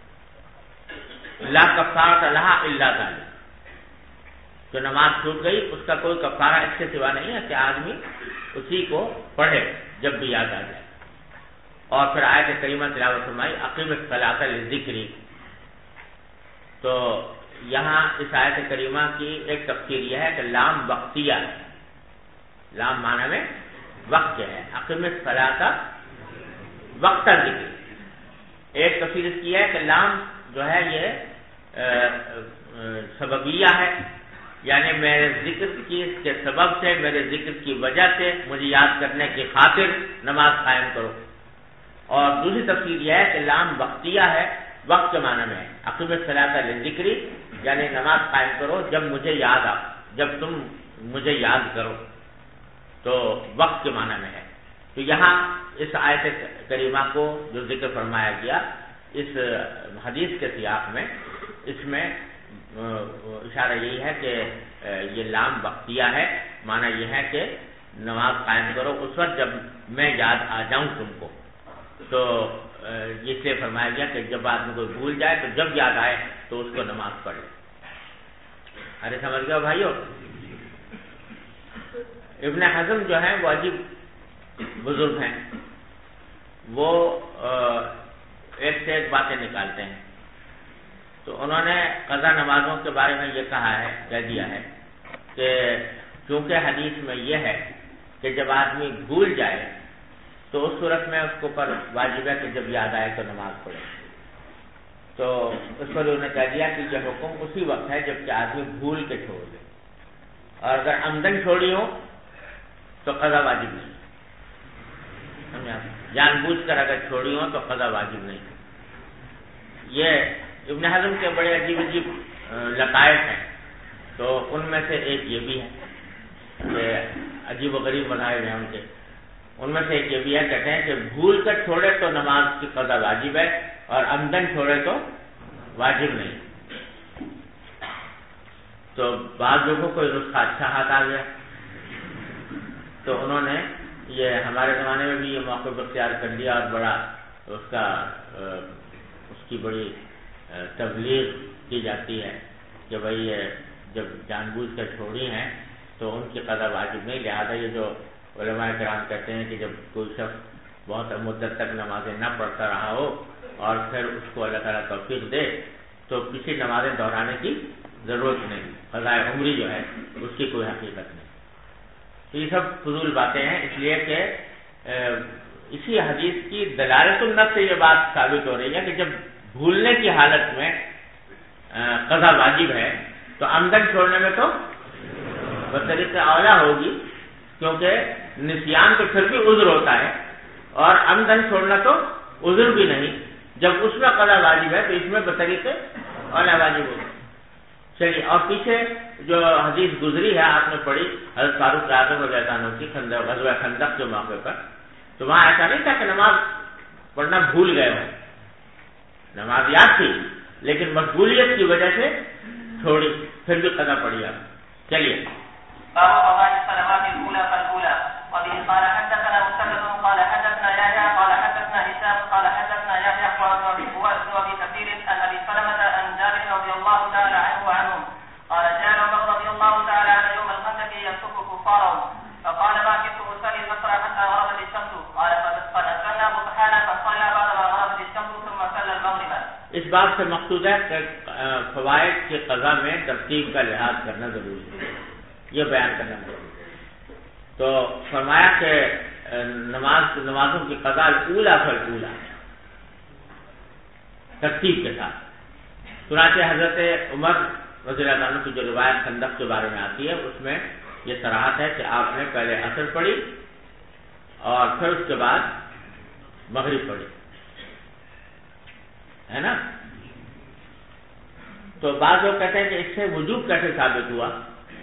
لا کفارۃ لها الا ذلک، جو نماز چھوٹ گئی اس کا کوئی کفارہ اس کے سوا نہیں ہے کہ آدمی اسی کو پڑھے جب بھی یاد آ جائے۔ اور پھر آیت کریمہ تلاوت فرمائی اقیم الصلاۃ لذکری، تو یہاں اس آیت کریمہ کی ایک تفسیر یہ ہے کہ لام وقتیہ ہے، لام معنی میں وقت کیا ہے، اقیم الصلاۃ وقت ذکر۔ ایک تفسیر اس کی ہے کہ لام جو ہے یہ سببیہ ہے، یعنی میرے ذکر کی کے سبب سے، میرے ذکر کی وجہ سے مجھے یاد کرنے کی خاطر نماز قائم کرو۔ اور دوسری تفسیر یہ ہے کہ لام وقتیہ ہے، وقت کے معنی میں اقیم الصلاۃ لذکری، یعنی نماز قائم کرو جب مجھے یاد آ، جب تم مجھے یاد کرو، تو وقت کے معنی میں ہے. تو یہاں اس آیت کریمہ کو جو ذکر فرمایا گیا اس حدیث کے سیاق میں، اس میں اشارہ یہی ہے کہ یہ لام وقتیہ ہے. معنی یہ ہے کہ نماز قائم کرو اس وقت جب میں یاد آ جاؤں تم کو. تو اس لیے فرمایا گیا کہ جب آدمی کوئی بھول جائے تو جب یاد آئے تو اس کو نماز پڑھے. ارے سمجھ گئے بھائیو؟ ابن حزم جو ہیں وہ عجیب بزرگ ہیں، وہ ایک سے ایک باتیں نکالتے ہیں. تو انہوں نے قضا نمازوں کے بارے میں یہ کہہ دیا ہے کہ چونکہ حدیث میں یہ ہے کہ جب آدمی بھول جائے تو اس صورت میں اس کو پر واجب ہے کہ جب یاد آئے تو نماز پڑھے. تو اس پر انہوں نے کہہ دیا کہ یہ حکم اسی وقت ہے جب کہ آدمی بھول کے چھوڑ دے، اور اگر عمدن چھوڑی ہو تو قضا واجب نہیں. جان بوجھ کر اگر چھوڑی ہو تو قضا واجب نہیں. یہ ابن حزم کے بڑے عجیب عجیب لطائف ہیں. تو ان میں سے ایک یہ بھی ہے کہ عجیب و غریب مذاہب ہیں ان کے. ان میں سے ایک یہ بھی ہے، کہتے ہیں کہ بھول کر چھوڑے تو نماز کی قضا واجب ہے اور عمدن چھوڑے تو واجب نہیں. تو بعض لوگوں کو نسخہ اچھا ہاتھ آ گیا تو انہوں نے یہ ہمارے زمانے میں بھی یہ موقف اختیار کر لیا اور بڑا اس کی بڑی تبلیغ کی جاتی ہے کہ بھائی یہ جب جان بوجھ کر چھوڑی ہیں تو ان کی قضا واجب نہیں. لہٰذا یہ جو علماء کرام کہتے ہیں کہ جب کوئی شخص بہت مدت تک نمازیں نہ پڑھتا رہا ہو اور پھر اس کو اللہ تعالیٰ توفیق دے تو پچھلی نمازیں دہرانے کی ضرورت نہیں، قضاء عمری جو ہے اس کی کوئی حقیقت نہیں. تو یہ سب فضول باتیں ہیں، اس لیے کہ اسی حدیث کی دلالت النص سے یہ بات ثابت ہو رہی ہے کہ جب بھولنے کی حالت میں قضا واجب ہے تو عمدن چھوڑنے میں تو بطریق اولا ہوگی، کیونکہ نسیان تو پھر بھی عذر ہوتا ہے اور عمدن چھوڑنا تو عذر بھی نہیں. جب اس میں قضا واجب ہے تو اس میں بطریق اولا واجب ہوگی. چلیے، اور پیچھے جو حدیث گزری ہے آپ نے پڑھی حضرت فاروق اعظم رضی اللہ عنہ کی غزوہ خندق کے موقع پر، تو وہاں ایسا نہیں تھا کہ نماز پڑھنا بھول گئے ہوں، نماز یاد تھی لیکن مشغولیت کی وجہ سے چھوڑی، پھر بھی قضا پڑی آپ. چلیے. باب قضاء الصلوات الاولى فالاولى وبه قال حدثنا مسدد قال حدثنا يحيى قال حدثنا هشام قال حدثنا يحيى وابي كثير عن ابي سلمة عن جابر رضي الله تعالى عنهم قال جاء عمر رضي الله تعالى عنه يوم الخندق يسب كفارهم فقال ما كنت اصلي العصر حتى غربت الشمس قال فنزلنا بطحانا فصلى بعدما غربت الشمس ثم صلى المغرب. اس بات سے مقصود ہے کہ فوائد کی قضا میں ترتیب کا لحاظ کرنا ضروری ہے، یہ بیان کرنا ضروری ہے. تو فرمایا کہ نمازوں کی قضا الاولی فالاولی ترتیب کے ساتھ. چنانچہ حضرت عمر رضی اللہ عنہ کی جو روایت خندق کے بارے میں آتی ہے اس میں یہ صراحت ہے کہ آپ نے پہلے عصر پڑھی اور پھر اس کے بعد مغرب پڑھی، ہے نا. تو بعض لوگ کہتے ہیں کہ اس سے وجوب کیسے ثابت ہوا؟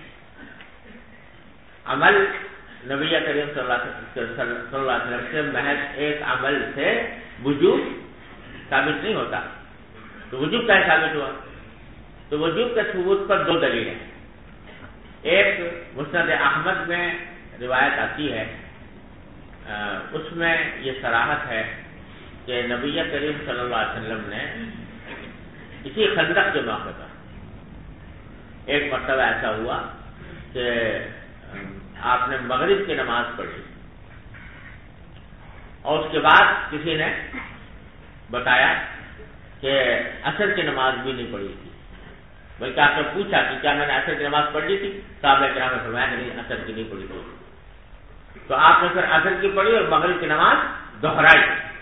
عمل نبی کریم صلی اللہ علیہ وسلم سے محض ایک عمل سے وجوب ثابت نہیں ہوتا. تو وجوب کیسے ثابت ہوا؟ تو وجوب کے ثبوت پر دو دلیل ہیں. ایک مسند احمد میں روایت آتی ہے، اس میں یہ صراحت ہے کہ نبی کریم صلی اللہ علیہ وسلم نے اسی خندق کے موقع پر ایک مرتبہ ایسا ہوا کہ آپ نے مغرب کی نماز پڑھی اور اس کے بعد کسی نے بتایا کہ عصر کی نماز بھی نہیں پڑھی تھی، بلکہ آپ نے پوچھا کہ کیا میں نے عصر کی نماز پڑھ لی تھی؟ صحابہ کرام نے فرمایا نہیں، عصر کی نہیں پڑھی تھی. تو آپ نے پھر عصر کی پڑھی اور مغرب کی نماز دہرائی.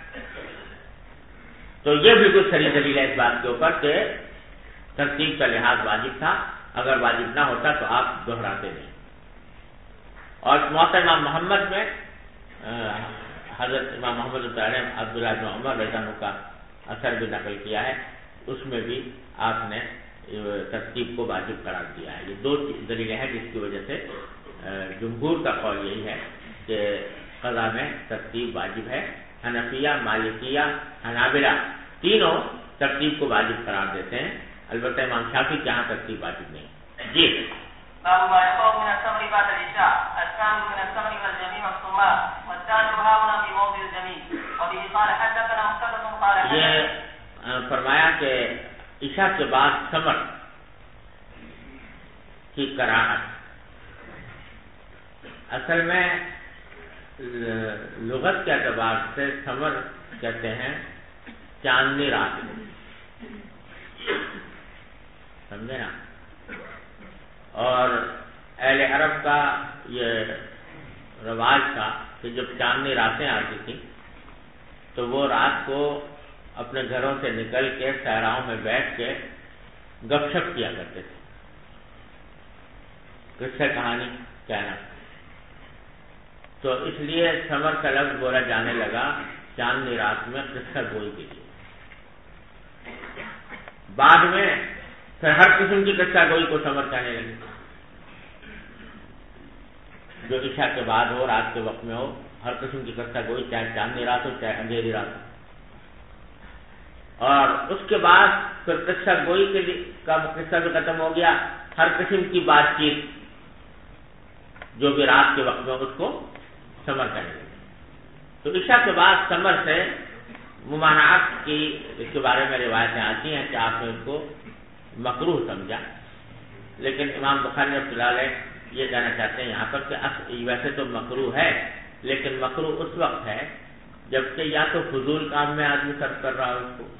تو یہ بالکل صحیح دلیل ہے اس بات کے اوپر کہ ترتیب کا لحاظ واجب تھا، اگر واجب نہ ہوتا تو آپ دہراتے نہیں. اور موطا امام محمد میں حضرت امام محمد عبداللہ بن عمر رضی اللہ عنہ کا اثر بھی نقل کیا ہے، اس میں بھی آپ نے ترتیب کو واجب قرار دیا ہے. یہ دو دلیلیں ہیں جس کی وجہ سے جمہور کا قول یہی ہے کہ قضا میں ترتیب واجب ہے. حنفیہ، مالکیہ، حنابلہ تینوں ترتیب کو واجب قرار دیتے ہیں، البتہ امام شافعی کے یہاں ترتیب واجب نہیں. جی باب ما يقول من التمر بعد العشاء الثاني من التمر والجميع والصماء والثالث هاهنا في موضع الجميع وبه قال حدثنا مسدد قال یہ فرمایا کہ عشاء کے بعد ثمر کی کراہت اصل میں لغت کے اعتبار سے ثمر کہتے ہیں چاندنی رات، سمجھے نا. اور اہل عرب کا یہ رواج تھا کہ جب چاندنی راتیں آتی تھیں تو وہ رات کو اپنے گھروں سے نکل کے صحراؤں میں بیٹھ کے گپ شپ کیا کرتے تھے، قصہ کہانی کہنا. تو اس لیے ثمر کا لفظ بولا جانے لگا چاندنی رات میں قصہ گوئی کے لیے. بعد میں پھر ہر قسم کی قصہ گوئی کو ثمر کہنے لگے، جو عشاء کے بعد ہو، رات کے وقت میں ہو، ہر قسم کی قصہ گوئی، چاہے چاندنی رات ہو چاہے اندھیری رات ہو. اور اس کے بعد پھر قصہ گوئی کے لیے کا قصہ بھی ختم ہو گیا، ہر قسم کی بات چیت جو بھی رات کے وقت میں اس کو ثمر کہنے لگے. تو عشاء کے بعد ثمر سے ممانعت کی اس کے بارے میں روایتیں آتی ہیں کہ آپ نے اس کو مکروہ سمجھا، لیکن امام بخاری رحمۃ اللہ علیہ یہ کہنا چاہتے ہیں یہاں پر کہ ویسے تو مکروہ ہے، لیکن مکروہ اس وقت ہے جبکہ یا تو فضول کام میں آدمی صرف کر رہا ہو اس کو،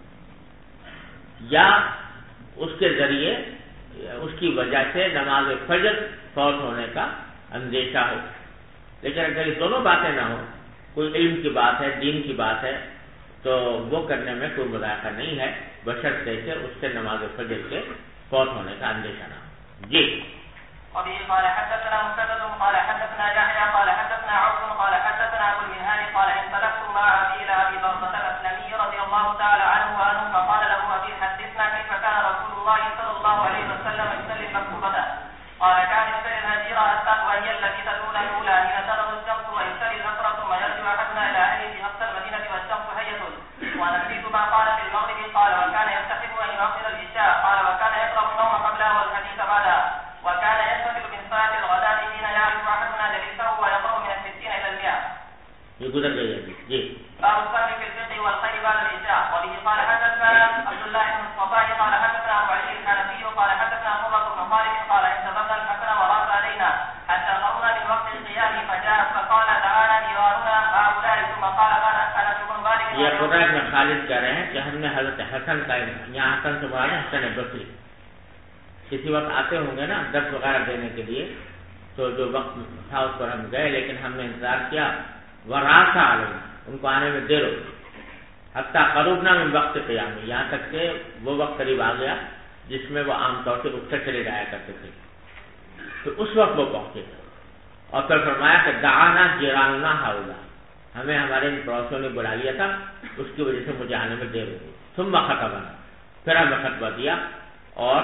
یا اس کے ذریعے اس کی وجہ سے نماز فجر فوت ہونے کا اندیشہ ہو. لیکن اگر یہ دونوں باتیں نہ ہوں، کوئی علم کی بات ہے، دین کی بات ہے، تو وہ کرنے میں کوئی مذاکرہ نہیں ہے، بشرطے کہ اس سے نماز فجر کے فوت ہونے کا اندیشہ نہ ہو. جی وبه قال حدثنا مسدد قال حدثنا يحيى قال حدثنا عوف قال حدثنا ابو المنهال قال انطلقت مع ابي الى ابي برزة الاسلمي رضي الله تعالى عنه وعنه فقال له ابي حدثنا كيف كان رسول الله صلى الله عليه وسلم يصلي المكتوبة قال كان يصلي الهجيرة التقوى هي التي تدل الاولى حين تغرب الشمس ويصلي الاسرى ثم يرجع احدنا الى اهله في اقصى المدينة والشمس هيئة. ونسيت ما قال في المغرب قال وكان يستحب ان يؤخر العشاء قال وكان يقرأ النوم قبلها والحديث بعدها وكان ينتقل من صلاة الغداة حين يعرف احدنا جليسه ويقرأ من 60 الى 100. یہ گزر گئی ہے. جی باب السهر في الفقه والخير بعد العشاء وبه قال حدثنا عبد الله بن الصباح قال حدثنا ابو علي الحنفي قال حدثنا مرة بن خالد قال انتظرنا الحسن وراس علينا حتى قرنا من وقت القيام فجاء فقال تعالى نيراننا هؤلاء ثم قال انس بن مالك. یہ قرآن میں خالد کہہ رہے ہیں کہ ہم نے حضرت حسن کا، یہاں حسن سے مراد ہے حسن بصری، کسی وقت آتے ہوں گے نا درس وغیرہ دینے کے لیے، تو جو وقت تھا اس پر ہم گئے، لیکن ہم نے انتظار کیا وراثہ علینا، ان کو آنے میں دیر ہو گئی، حتیٰ قربنا من وقت قیام، یہاں تک کہ وہ وقت قریب آ گیا جس میں وہ عام طور سے اٹھ کر چلے جایا کرتے تھے. تو اس وقت وہ پہنچے تھے اور پھر فرمایا کہ دعانا جیراننا ہاؤلا، ہمیں ہمارے ان پڑوسیوں نے بلا لیا تھا، اس کی وجہ سے مجھے آنے میں دیر ہو گئی. ثم خطبنا، پھر ہمیں خطبہ دیا اور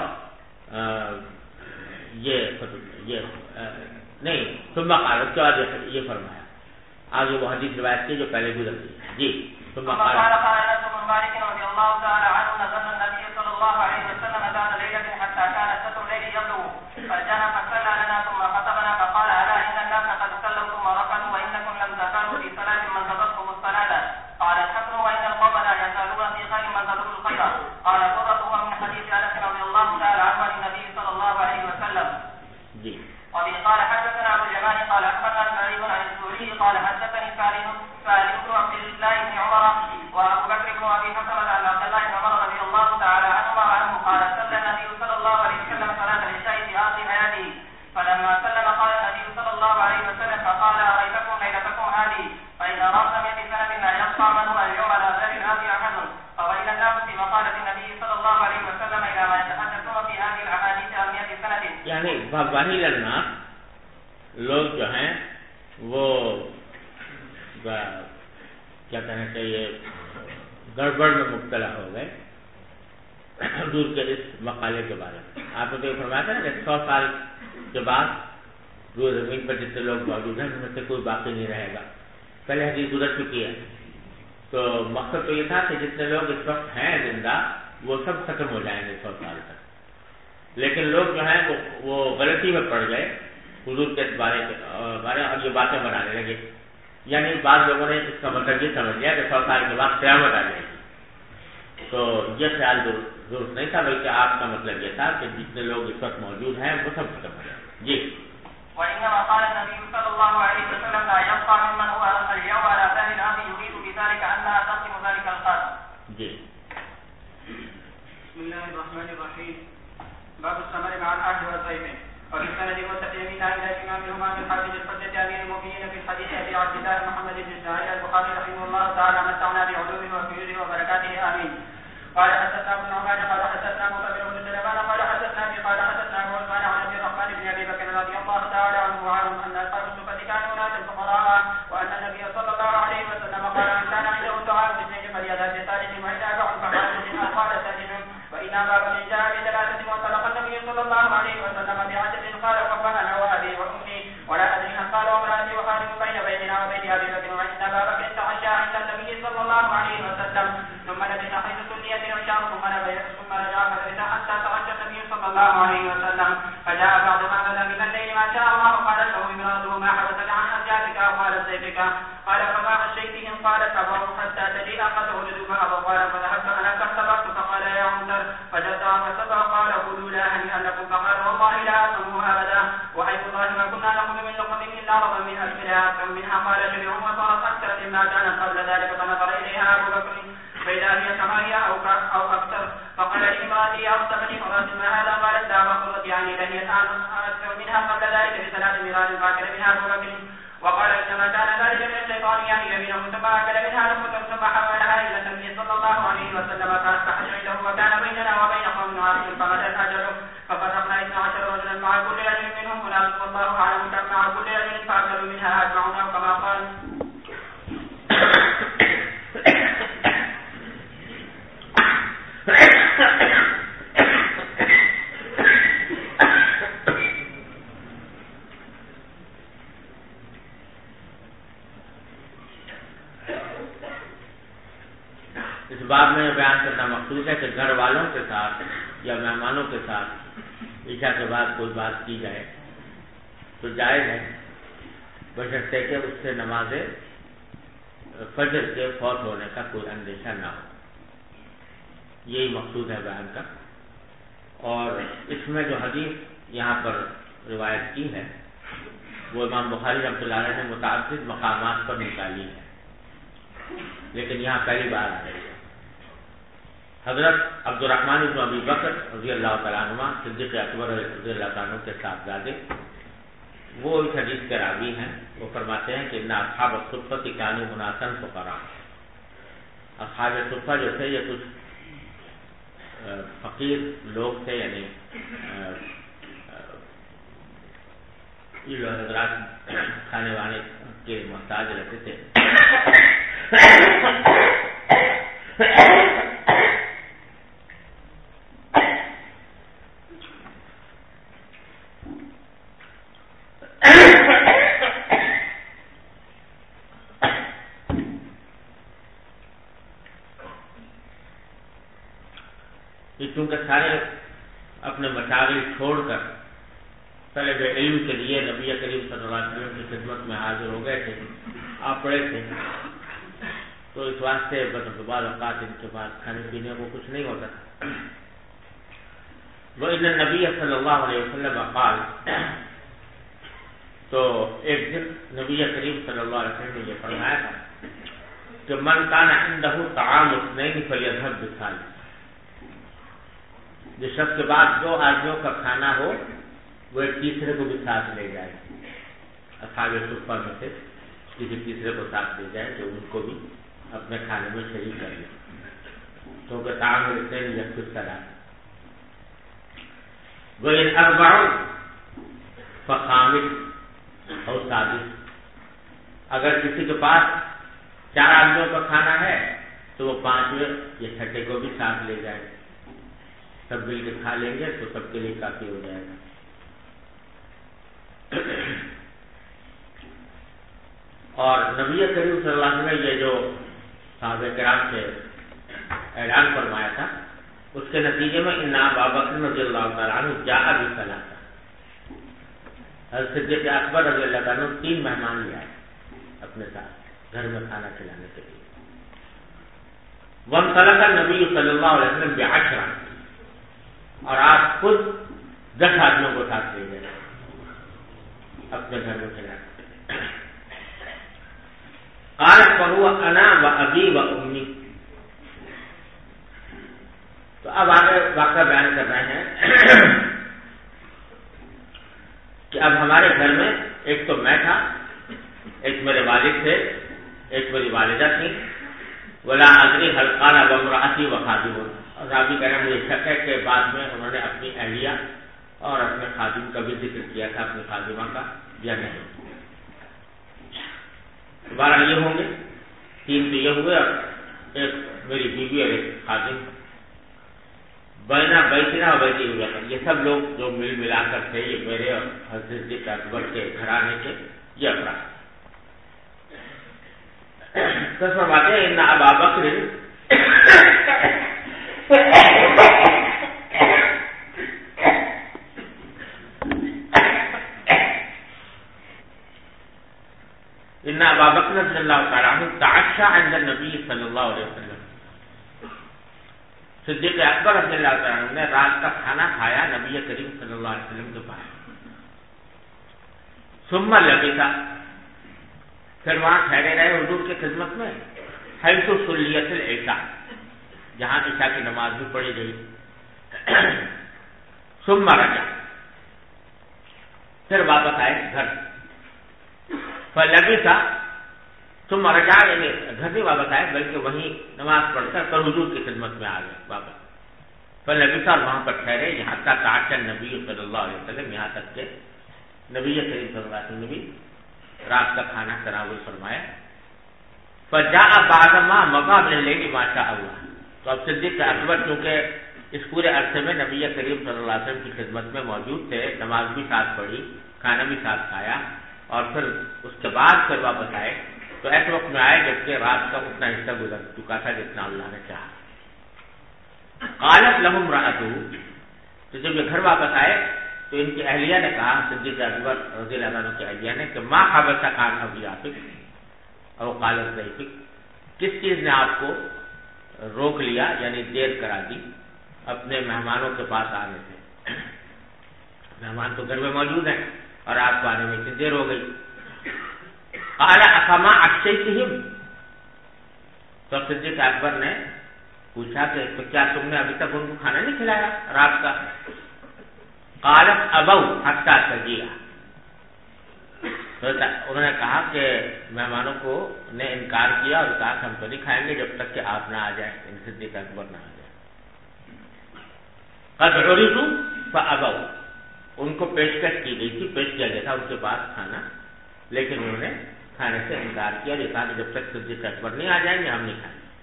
نہیں ثم قال، اس کے بعد یہ فرمایا. آگے وہ حدیث روایت کی جو پہلے گزر گئی. جی ثم قال انس بن مالك رضي الله تعالى عنه نزل النبي صلى الله عليه وسلم ذات ليلة حتى كان شطر الليل يبلغ فجاء فصلى لنا ثم خطبنا فقال الا ان الناس قد صلوا ثم ركعوا وانكم لم تزالوا في صلاة من تذكركم الصلاة. قال الحسن وان القوم لا يزالون في خير من تذكروا الخير. قال قرة هو من حديث انس رضي الله تعالى عنه عن النبي صلى الله عليه وسلم. جی وبه قال حدثنا ابو اليمان قال اخبرنا سعيد عن الزهري قال حدثني سالم بن عبد الله بن عمر وابو بكر بن ابي حسن عن عبد الله بن عمر رضي الله تعالى عنهما وعنه قال صلى النبي صلى الله عليه وسلم صلاة العشاء في اخر حياته فلما سلم قال النبي صلى الله عليه وسلم فقال اريتكم ليلتكم هذه فاذا رأس 100 سنة لا يبقى منه اليوم على ذر الارض احد فويل الناس في مقالة النبي صلى الله عليه وسلم الى ما يتحدثون في هذه الاحاديث عن 100 سنة. یعنی وحی الناس لوگ جو ہیں وہ کیا کہنا چاہیے گڑبڑ میں مبتلا ہو گئے حضور کے اس مقالے کے بارے میں. آپ نے تو یہ فرمایا تھا نا کہ 100 سال کے بعد روئے زمین پر جتنے لوگ موجود ہیں ان میں سے کوئی باقی نہیں رہے گا. پہلے حدیث گزر چکی ہے. تو مقصد تو یہ تھا کہ جتنے لوگ اس وقت ہیں زندہ وہ سب ختم ہو جائیں گے 100 سال تک. لیکن لوگ جو ہیں وہ غلطی میں پڑ گئے حضور کے بارے اور یہ باتیں بنانے لگے. یعنی بعض لوگوں نے اس کا مطلب یہ سمجھ لیا کہ 100 سال کے بعد قیامت آ جائے گی. تو یہ خیال درست نہیں تھا، بلکہ آپ کا مطلب یہ تھا کہ جتنے لوگ اس وقت موجود ہیں وہ سب ختم ہو جائیں. جی. وإنما قال النبي صلى الله عليه وسلم لا يبقى ممن هو اليوم على ظهر الأرض يريد بذلك أن لا تقسم ذلك القرن. جی. بسم الله الرحمن الرحيم. باب الثمر مع العهد والزيت. وفي السند المتقدم إلى الإمام الهمام الحافظ الحجة أمير المؤمنين في الحديث أبي عبد الله محمد بن إسماعيل البخاري رحمه الله تعالى متعنا بعلومه وفيوزه وبركاته آمين. قال حدثنا ابن عمر قال حدثنا مطهر بن سليمان قال حدثنا أبي قال حدثنا أبو عثمان عن عبد الرحمن بن أبي بكر رضي الله تعالى عنه وعنهم أن أصحاب الصفة كانوا ناسا فقراء وأن النبي صلى الله عليه وسلم قال من كان عنده طعام باثنين فليذهب بثالث وإن أبى فحاجة قال ثالث وإن أبى فإن جاء بثلاثة وانطلق النبي صلى الله عليه وسلم بعجل قال فأنا وأبي وأمي ولا أدري هل قال وامرأتي وخالد بين بيننا وبين أبي بكر وإن أبا بكر تعشى عند النبي صلى الله عليه وسلم ثم لبث حيث سنية العشاء ثم رجع فلبث حتى تعشى النبي صلى الله عليه وسلم فجاء بعد ما بدا من الليل ما شاء الله قالت له امرأته ما حدثك عن أزيادك قالت سيفك قال فما خشيتهم قالت أبوا حتى تجيء قده لدوم أبو قال فذهبت أنا فاختبرت فقال يا عمر فجدت فسبع قال قولوا لا هنيئا لكم فقال والله لا أسمه أبدا وأي الله ما كنا نأخذ من لقمة إلا ربا من أجلها كم منها قال شبع وصارت أكثر مما كانت قبل ذلك فنظر إليها أبو بكر فإذا هي كما هي أو أكثر فقال لامرأتي أصبني مرات ما هذا قالت لا فقلت يعني لن يتعن أكثر منها قبل ذلك بثلاث مرات فأكل منها أبو بكر وقال إنما كان ذلك من الشيطان يعني بينهم ثم أكل منها لقمة ثم حملها إلى النبي صلى الله عليه وسلم فأصبح عنده وكان بيننا وبين قوم عارف فمدى الأجل ففرقنا 12 رجلا مع كل رجل منهم منافق والله أعلم كم مع كل رجل فأكلوا منها أجمعون كما قال. اس بات میں بیان کرنا مقصود ہے کہ گھر والوں کے ساتھ یا مہمانوں کے ساتھ عشاء کے بعد کوئی بات کی جائے تو جائز ہے، بشرطے کہ اس سے نماز فجر کے فوت ہونے کا کوئی اندیشہ نہ ہو. یہی مقصود ہے بیان کا. اور اس میں جو حدیث یہاں پر روایت کی ہے وہ امام بخاری رحمۃ اللہ علیہ نے متعدد مقامات پر نکالی ہے، لیکن یہاں پہلی بار آ رہی ہے. حضرت عبد الرحمن بن ابی بکر رضی اللہ تعالیٰ عنہ صدیق اکبر رضی اللہ تعالیٰ عنہ کے صاحبزادے، وہ اس حدیث کے راوی ہیں. وہ فرماتے ہیں کہ ان اصحاب الصفۃ کانوا اناسا فقراء. اصحاب صفہ جو تھے یہ کچھ فقیر لوگ تھے، یعنی یہ لوگ حضرات کھانے وانے کے محتاج رہتے تھے. چونکہ سارے اپنے مشاغل چھوڑ کر طلب علم کے لیے نبی کریم صلی اللہ علیہ وسلم کی خدمت میں حاضر ہو گئے تھے، آپ پڑے تھے، تو اس واسطے بعض اوقات ان کے پاس کھانے پینے کو کچھ نہیں ہوتا تھا. وَإِنَّ النَّبِيَّ صلی اللہ علیہ وسلم قال، تو ایک دن نبی کریم صلی اللہ علیہ وسلم نے یہ فرمایا تھا کہ من کان عنده طعام اثنین فلیذهب بالثالث. جس شخص کے بعد 2 آدمیوں کا کھانا ہو وہ ایک تیسرے کو بھی ساتھ لے جائے. اصحاب صفہ میں سے کسی تیسرے کو ساتھ لے جائے جو ان کو بھی اپنے کھانے میں شریک کر لے. تو کہ تعام اثنین یکفی الثلاث. وَإِنْ أَرْبَعٌ فَخَامِسٌ أَوْ سَادِسٌ. اگر کسی کے پاس 4 آدمیوں کا کھانا ہے تو وہ 5ویں یا 6ٹھے کو بھی ساتھ لے جائے. سب مل کے کھا لیں گے تو سب کے لیے کافی ہو جائے گا. اور نبی کریم صلی اللہ علیہ وسلم نے یہ جو صحابہ کرام سے اعلان فرمایا تھا اس کے نتیجے میں ان ابا بکر رضی اللہ تعالیٰ عنہ جاء بثلاثہ، حضرت صدیق اکبر رضی اللہ تعالیٰ عنہ 3 مہمان لے آئے اپنے ساتھ گھر میں کھانا کھلانے کے لیے. وانطلق النبی صلی اللہ علیہ وسلم ب10، اور آپ خود 10 آدمیوں کو ساتھ لے گئے اپنے گھر میں کھلانے. قال فهو انا وابي وامي. تو اب آگے واقعہ بیان کر رہے ہیں کہ اب ہمارے گھر میں ایک تو میں تھا، ایک میرے والد تھے، ایک میری والدہ تھی. ولا ادری هل قال وامرأتي وخادم. اور راوی کہہ رہے ہیں مجھے شک ہے کہ بعد میں انہوں نے اپنی اہلیہ اور اپنے خادم کا بھی ذکر کیا تھا، اپنی خادمہ کا یا نہیں. 12 یہ ہوں گے، 3 تو یہ ہوئے اور ایک میری بیوی اور ایک خادم. بینا بیتنا و بیتی ہوئے، یہ سب لوگ جو مل ملا کر تھے یہ میرے اور حضرت صدیق اکبر کے گھرانے کے یہ افراد. تو فرماتے ہیں ان ابا بکر ان ابا بکر رضی اللہ تعالیٰ عنہ تعشى عند النبی صلی اللہ علیہ وسلم. صدیق اکبر رضی اللہ تعالیٰ عنہ نے رات کا کھانا کھایا نبی کریم صلی اللہ علیہ وسلم کے پاس. ثم لبث، پھر وہاں ٹھہرے رہے حضور کی خدمت میں. حیث صلیت العشاء، جہاں عشاء کی نماز بھی پڑھی گئی. ثم رجع، پھر واپس آئے گھر. فلبث ثم رجع، یعنی گھر نہیں واپس آئے بلکہ وہیں نماز پڑھ کر حضور کی خدمت میں آ گئے واپس. فلبث، اور وہاں پر ٹھہرے یہاں تک تعشى النبی صلی اللہ علیہ وسلم، یہاں تک کہ نبی کریم صلی اللہ علیہ وسلم نے بھی رات کا کھانا تناول فرمایا. فجاء بعد ما مضى من الليل ما شاء الله. تو اب صدیق اکبر چونکہ اس پورے عرصے میں نبی کریم صلی اللہ علیہ وسلم کی خدمت میں موجود تھے، نماز بھی ساتھ پڑھی، کھانا بھی ساتھ کھایا، اور پھر اس کے بعد پھر واپس آئے. تو ایسے وقت میں آئے جبکہ رات کا اتنا حصہ گزر چکا تھا جتنا اللہ نے چاہا. قالت لهم امرأته، تو جب یہ گھر واپس آئے تو ان کی اہلیہ نے کہا، صدیق اکبر رضی اللہ عنہ کی اہلیہ نے، کہ ما حبسك عن ابياتك او قالت ضيفك، کس چیز نے آپ کو روک لیا یعنی دیر کرا دی اپنے مہمانوں کے پاس آنے سے. مہمان تو گھر میں موجود ہیں اور آپ کو آنے میں اتنی دیر ہو گئی. قال اقما عشيتهم، تو صدیق اکبر نے پوچھا کہ تو کیا تم نے ابھی تک ان کو کھانا نہیں کھلایا رات کا؟ قالت ابوا حتى تجيء، تو انہوں نے کہا کہ مہمانوں کو نے انکار کیا اور کہا کہ ہم تو نہیں کھائیں گے جب تک کہ آپ نہ آ جائیں، صدیق اکبر نہ آ جائیں. قد عرضوا فابوا، ان کو پیشکش کی گئی تھی، پیش کیا گیا تھا ان کے پاس کھانا، لیکن انہوں نے کھانے سے انکار کیا اور یہ کہا کہ جب تک صدیق اکبر نہیں آ جائیں گے ہم نہیں کھائیں گے.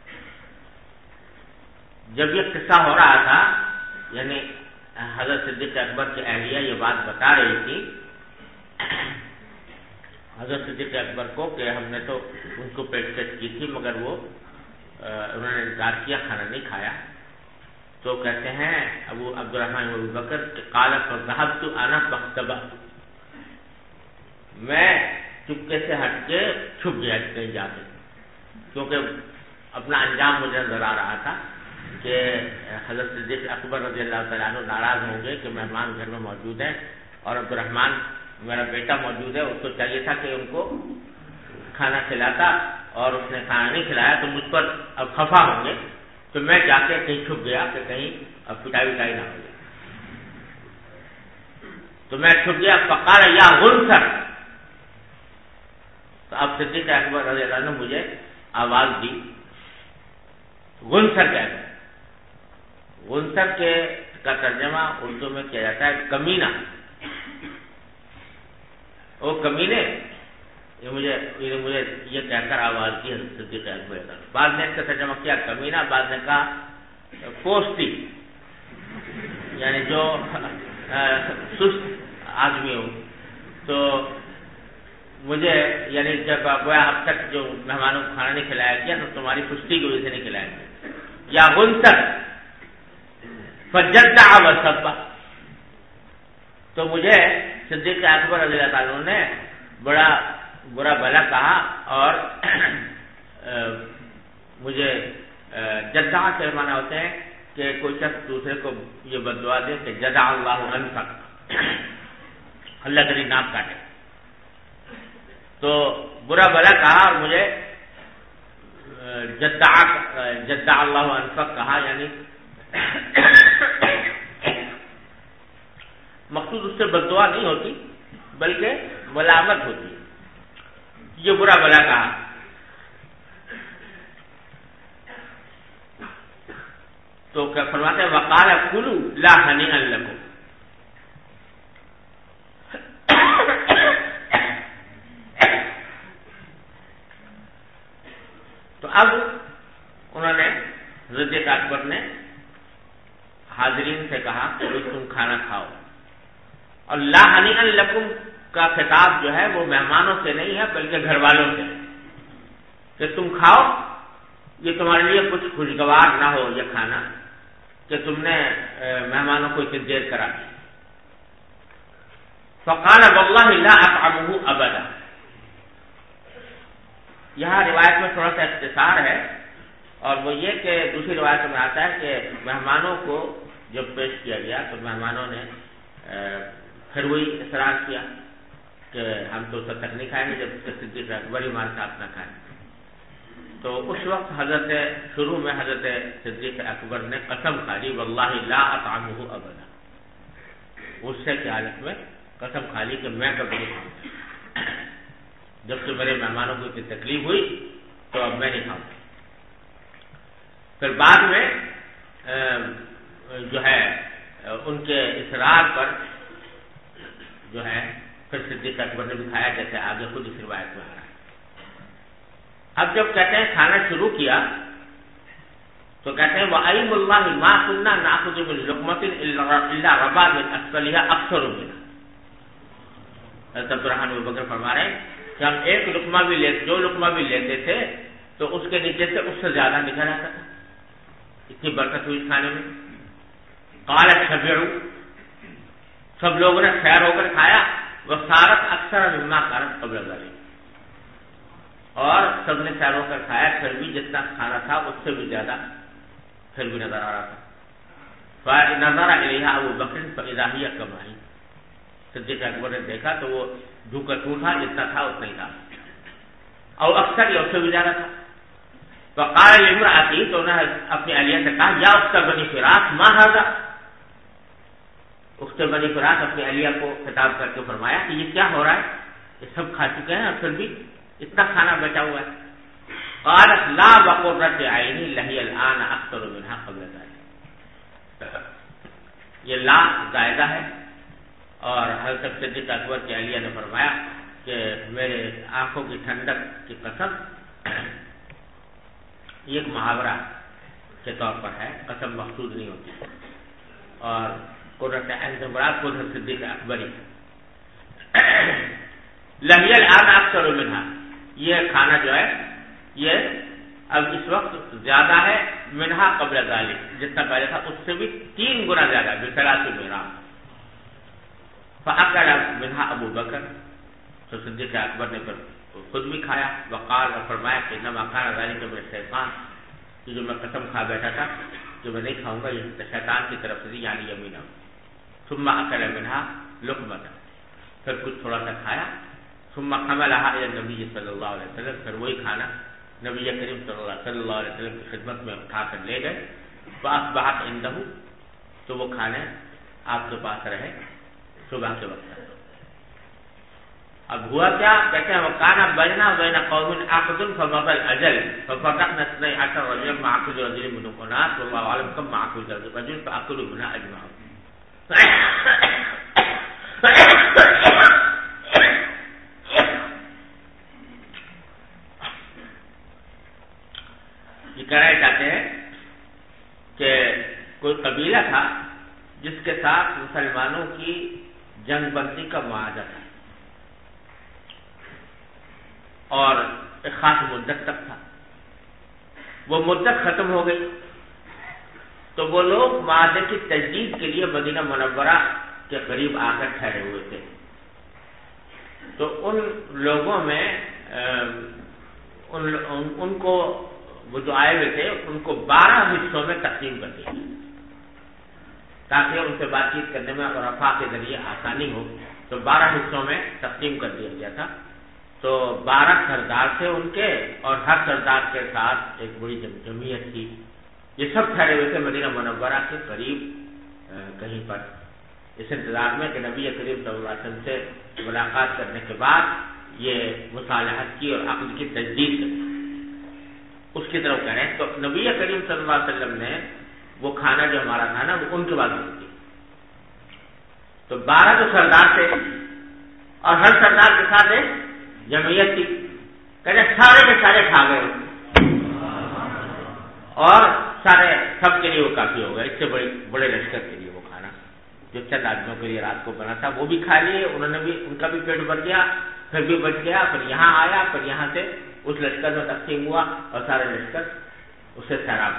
جب یہ قصہ ہو رہا تھا یعنی حضرت صدیق اکبر کی اہلیہ یہ بات بتا رہی تھی حضرت صدیق اکبر کو کہ ہم نے تو ان کو پیشکش کی تھی مگر وہ انہوں نے انکار کیا، کھانا نہیں کھایا. تو کہتے ہیں ابو عبدالرحمن ابو بکر قال فذهبت انا فاختبأت، میں چپکے سے ہٹ کے چھپ گیا کہیں جا کے، کیونکہ اپنا انجام مجھے نظر آ رہا تھا کہ حضرت صدیق اکبر رضی اللہ تعالیٰ عنہ ناراض ہوں گے کہ مہمان گھر میں موجود ہیں اور عبدالرحمن میرا بیٹا موجود ہے، اس کو چاہیے تھا کہ ان کو کھانا کھلاتا اور اس نے کھانا نہیں کھلایا تو مجھ پر اب خفا ہوں گے. تو میں جا کے کہیں چھپ گیا کہ کہیں اب پٹائی وٹائی نہ ہو جائے. تو میں چھپ گیا. فقال یا غنثر، تو اب صدیق اکبر رضی اللہ عنہ نے مجھے آواز دی. غنثر کہتے ہیں، غنثر کے کا ترجمہ اردو میں کیا جاتا ہے کمینہ. وہ کمینے یہ مجھے یہ کہہ کر آواز کی صدیق اکبر. بعد نے اس کا ترجمہ کیا کمینہ، بعد نے کہا پوستی، یعنی جو سست آدمی ہو. تو مجھے یعنی جب گویا اب تک جو مہمانوں کو کھانا نہیں کھلایا گیا تو تمہاری پشتی کی وجہ سے نہیں کھلایا گیا، یا غنصت فجدع وسب، تو مجھے صدیق اکبر رضی اللہ تعالیٰ نے بڑا برا بھلا کہا، اور مجھے جدع کے معنی ہوتے ہیں کہ کوئی شخص دوسرے کو یہ بددعا دے کہ جدع اللہ عنک، اللہ تیری ناک کاٹے، تو برا بھلا کہا اور مجھے جدع اللہ عنک کہا، یعنی مقصود اس سے بددعا نہیں ہوتی بلکہ ملامت ہوتی، یہ برا بھلا کہا۔ تو کیا فرماتے ہیں وقال کلوا لا ہنیئا لکم، تو اب انہوں نے صدیق اکبر نے حاضرین سے کہا کہ تم کھانا کھاؤ، اور لا ہنیئا لکم کا خطاب جو ہے وہ مہمانوں سے نہیں ہے بلکہ گھر والوں سے، کہ تم کھاؤ، یہ تمہارے لیے کچھ خوشگوار نہ ہو یہ کھانا کہ تم نے مہمانوں کو اتنی دیر کرا دی۔ فقال واللہ لا اطعمہ ابدا، یہاں روایت میں تھوڑا سا اختصار ہے، اور وہ یہ کہ دوسری روایت میں آتا ہے کہ مہمانوں کو جب پیش کیا گیا تو مہمانوں نے پھر وہی اصرار کیا کہ ہم تو تب تک نہیں کھائیں گے جب تک صدیق اکبر ہمارے ساتھ نہ کھائیں۔ تو اس وقت شروع میں حضرت صدیق اکبر نے قسم کھا لی واللہ لا اطعمہ ابدا، غصے کی حالت میں قسم کھا لی کہ میں کبھی نہیں کھاؤں گا، جب سے میرے مہمانوں کو اتنی تکلیف ہوئی تو اب میں نہیں کھاؤں گا۔ پھر بعد میں جو ہے ان کے اصرار پر جو ہے پھر صدیق اکبر نے بھی کھایا، جیسے آگے خود اس روایت میں آ رہا ہے۔ اب جب کہتے ہیں کھانا شروع کیا تو کہتے ہیں وَأَيْمُ اللَّهِ مَا كُنَّا نَأْخُذُ مِنْ لُقْمَةٍ إِلَّا رَبَا مِنْ أَسْفَلِهَا أَكْثَرُ مِنْهَا، حضرت عبدالرحمن بن بکر فرما رہے ہیں کہ ہم ایک لقمہ بھی جو لقمہ بھی لیتے تھے تو اس کے نیچے سے اس سے زیادہ نکل آتا تھا، اتنی برکت ہوئی کھانے میں۔ قال شبعوا، سب لوگوں نے خیر ہو کر کھایا، وصارت اکثر مما كانت قبل ذلك، اور سب نے سیر ہو کر کھایا، پھر بھی جتنا کھانا تھا اس سے بھی زیادہ پھر بھی نظر آ رہا تھا۔ فنظر الیہا ابو بکر فاذا ہی کما ہی، صدیق اکبر نے دیکھا تو وہ جھوکا ٹوٹا، جتنا تھا اتنا ہی تھا، اور اکثر یہ اس سے بھی زیادہ تھا۔ فقال لامرأتی، تو انہوں نے اپنی اہلیہ سے کہا یا اخت بنی فراس ما ھذا، اخت بنی فراس اپنی اہلیہ کو خطاب کر کے فرمایا کہ یہ کیا ہو رہا ہے، یہ سب کھا چکے ہیں اور پھر بھی اتنا کھانا بچا ہوا ہے۔ قالت لا بقرۃ عینی لہی الآن اکثر منها قبل ذلك، یہ لا زائدہ ہے، اور حضرت صدیق اکبر کی اہلیہ نے فرمایا کہ میرے آنکھوں کی ٹھنڈک کی قسم، یہ ایک محاورہ کے طور پر ہے، قسم مقصود نہیں ہوتی، اور قرۃ عین سے مراد قدرت صدیق اکبری لہی الآن اکثر منها، یہ کھانا جو ہے یہ اب اس وقت زیادہ ہے، منہا قبل ذالک، جتنا پہلے تھا اس سے بھی 3 گنا زیادہ، بثلاث میراث۔ فاکل منہا ابو بکر، تو صدیق اکبر نے پھر خود بھی کھایا، وقال، اور فرمایا کہ انما کان ذالک من الشیطان، کہ جو میں قسم کھا بیٹھا تھا کہ میں نہیں کھاؤں گا، یہ شیطان کی طرف سے یعنی یمینہ۔ ثم اکل منہا لقمۃ، پھر کچھ تھوڑا سا کھایا، ثم حملها الى النبی صلی اللہ علیہ وسلم، پھر وہی کھانا نبی کریم صلی اللہ علیہ وسلم کی خدمت میں اٹھا کر لے گئے۔ فاصبحت عنده، تو وہ کھانے آپ کے پاس رہے صبح کے وقت۔ اب ہوا کیا، کہتے ہیں وکان بیننا وبین قوم عقد فمضى الاجل ففرقنا 12 رجلا مع كل رجل منهم اناس والله اعلم كم مع كل رجل فاكلوا منها اجمعون۔ یہ کہنا چاہتے ہیں کہ کوئی قبیلہ تھا جس کے ساتھ مسلمانوں کی جنگ بندی کا معاہدہ تھا، اور ایک خاص مدت تک تھا. وہ مدت ختم ہو گئی تو وہ لوگ معاہدے کی تجدید کے لیے مدینہ منورہ کے قریب آ کر ٹھہرے ہوئے تھے. تو ان لوگوں میں ان کو وہ جو آئے ہوئے تھے ان کو 12 حصوں میں تقسیم کر دیا تاکہ ان سے بات چیت کرنے میں اور رفع کے ذریعے آسانی ہو. تو 12 حصوں میں تقسیم کر دیا گیا تھا. تو 12 سردار تھے ان کے اور ہر سردار کے ساتھ ایک بڑی جمعیت تھی. یہ سب ٹھہرے ہوئے تھے مدینہ منورہ کے قریب کہیں پر اس انتظار میں کہ نبی کریم صلی اللہ علیہ وسلم سے ملاقات کرنے کے بعد یہ مصالحت کی اور عقد کی تجدید کی اس کی طرف کہہ رہے ہیں. تو نبی کریم صلی اللہ علیہ وسلم نے وہ کھانا جو ہمارا تھا نا وہ ان کے بعد دیا. تو 12 تو سردار تھے اور ہر سردار کے ساتھ ایک جمعیت تھی. کہتے سارے کے سارے کھا گئے اور سارے سب کے لیے وہ کافی ہو گئے. اس سے بڑے لشکر کے لیے وہ کھانا جو چند آدمیوں کے لیے رات کو بنا تھا وہ بھی کھا لیے. انہوں نے بھی ان کا بھی پیٹ بھر گیا پھر بھی بچ گیا. پھر یہاں آیا پھر یہاں سے اس لشکر میں تقسیم ہوا اور سارے لشکر اسے سیراب.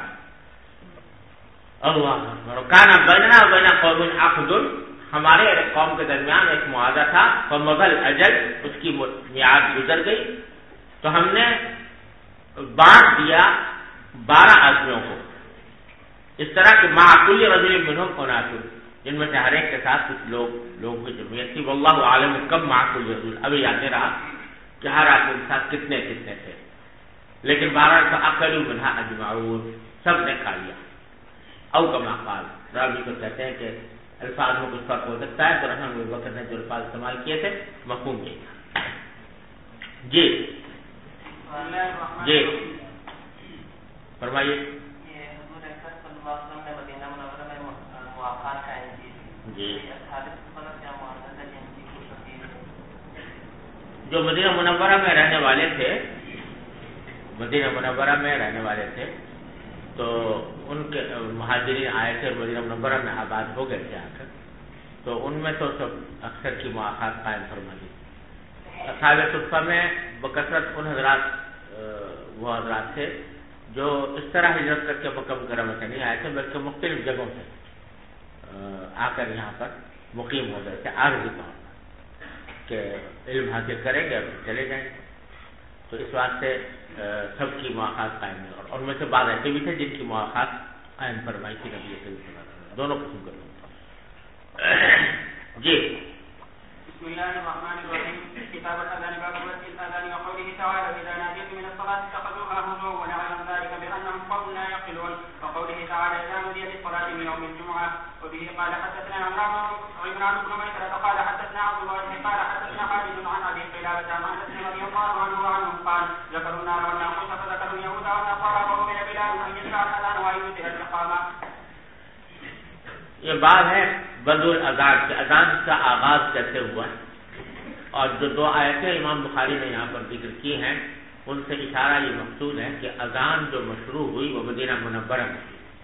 اللہ کانا بیننا و بین قوم عقد ہمارے قوم کے درمیان ایک معاہدہ تھا. فمضل اجل اس کی میعاد گزر گئی تو ہم نے بانٹ دیا 12 آدمیوں کو اس طرح کہ مع کل رجل منهم اناس جن میں سے ہر ایک کے ساتھ کچھ لوگ کی جمعیت تھی. واللہ عالم کم مع کل رجل ابھی یاد نہیں رہا کہ ہر آدمی کے ساتھ کتنے تھے لیکن 12 فاکلوا منها اجمعون سب نے کھا لیا. او کما قال راوی کو کہتے ہیں کہ الفاظ میں کچھ فرق ہو سکتا ہے. تو رحمۃ اللہ وقت نے جو الفاظ استعمال کیے تھے مفہوم یہ تھا. جی جی فرمائیے. جی جو مدینہ منورہ میں رہنے والے تھے تو ان کے مہاجرین آئے تھے مدینہ منورہ میں آباد ہو گئے تھے آ کر. تو ان میں تو سب اکثر کی مواقعات قائم فرما دی. اصحاب صفہ میں بکثرت ان وہ حضرات تھے جو اس طرح ہجرت کر کے مکہ مکرمہ سے نہیں آئے تھے بلکہ مختلف جگہوں سے آ کر یہاں پر مقیم ہو گئے تھے عارضی طور پر کہ علم حاصل کریں گے اور چلے جائیں گے. تو اس واسطے سب کی مواقعات قائم نہیں. اور ان میں سے بعض ایسے بھی تھے جن کی مواقعات قائم فرمائی تھی نبی صلی اللہ علیہ وسلم. دونوں قسم کے لوگ. جی بسم الله الرحمن الرحيم. كتاب الأذان باب وقت الأذان وقوله تعالى إذا ناديتم من الصلاة اتخذوها هزوا ولعبا ذلك بأنهم قوم لا يعقلون. وقوله تعالى إذا نودي للصلاة من يوم الجمعة. وبه قال حدثنا عمران بن ميسرة قال حدثنا عبد الله قال حدثنا خالد عن أبي قلابة عن أنس رضي الله عنه وعنهم قال ذكروا النار والناقوس فذكروا اليهود والنصارى وأمر بلال أن يشرع الأذان ويؤتي الإقامة. یہ بات ہے بدء الاذان کے اذان کا آغاز کیسے ہوا اور جو 2 آیتیں امام بخاری نے یہاں پر ذکر کی ہیں ان سے اشارہ یہ مقصود ہے کہ اذان جو مشروع ہوئی وہ مدینہ منورہ میں.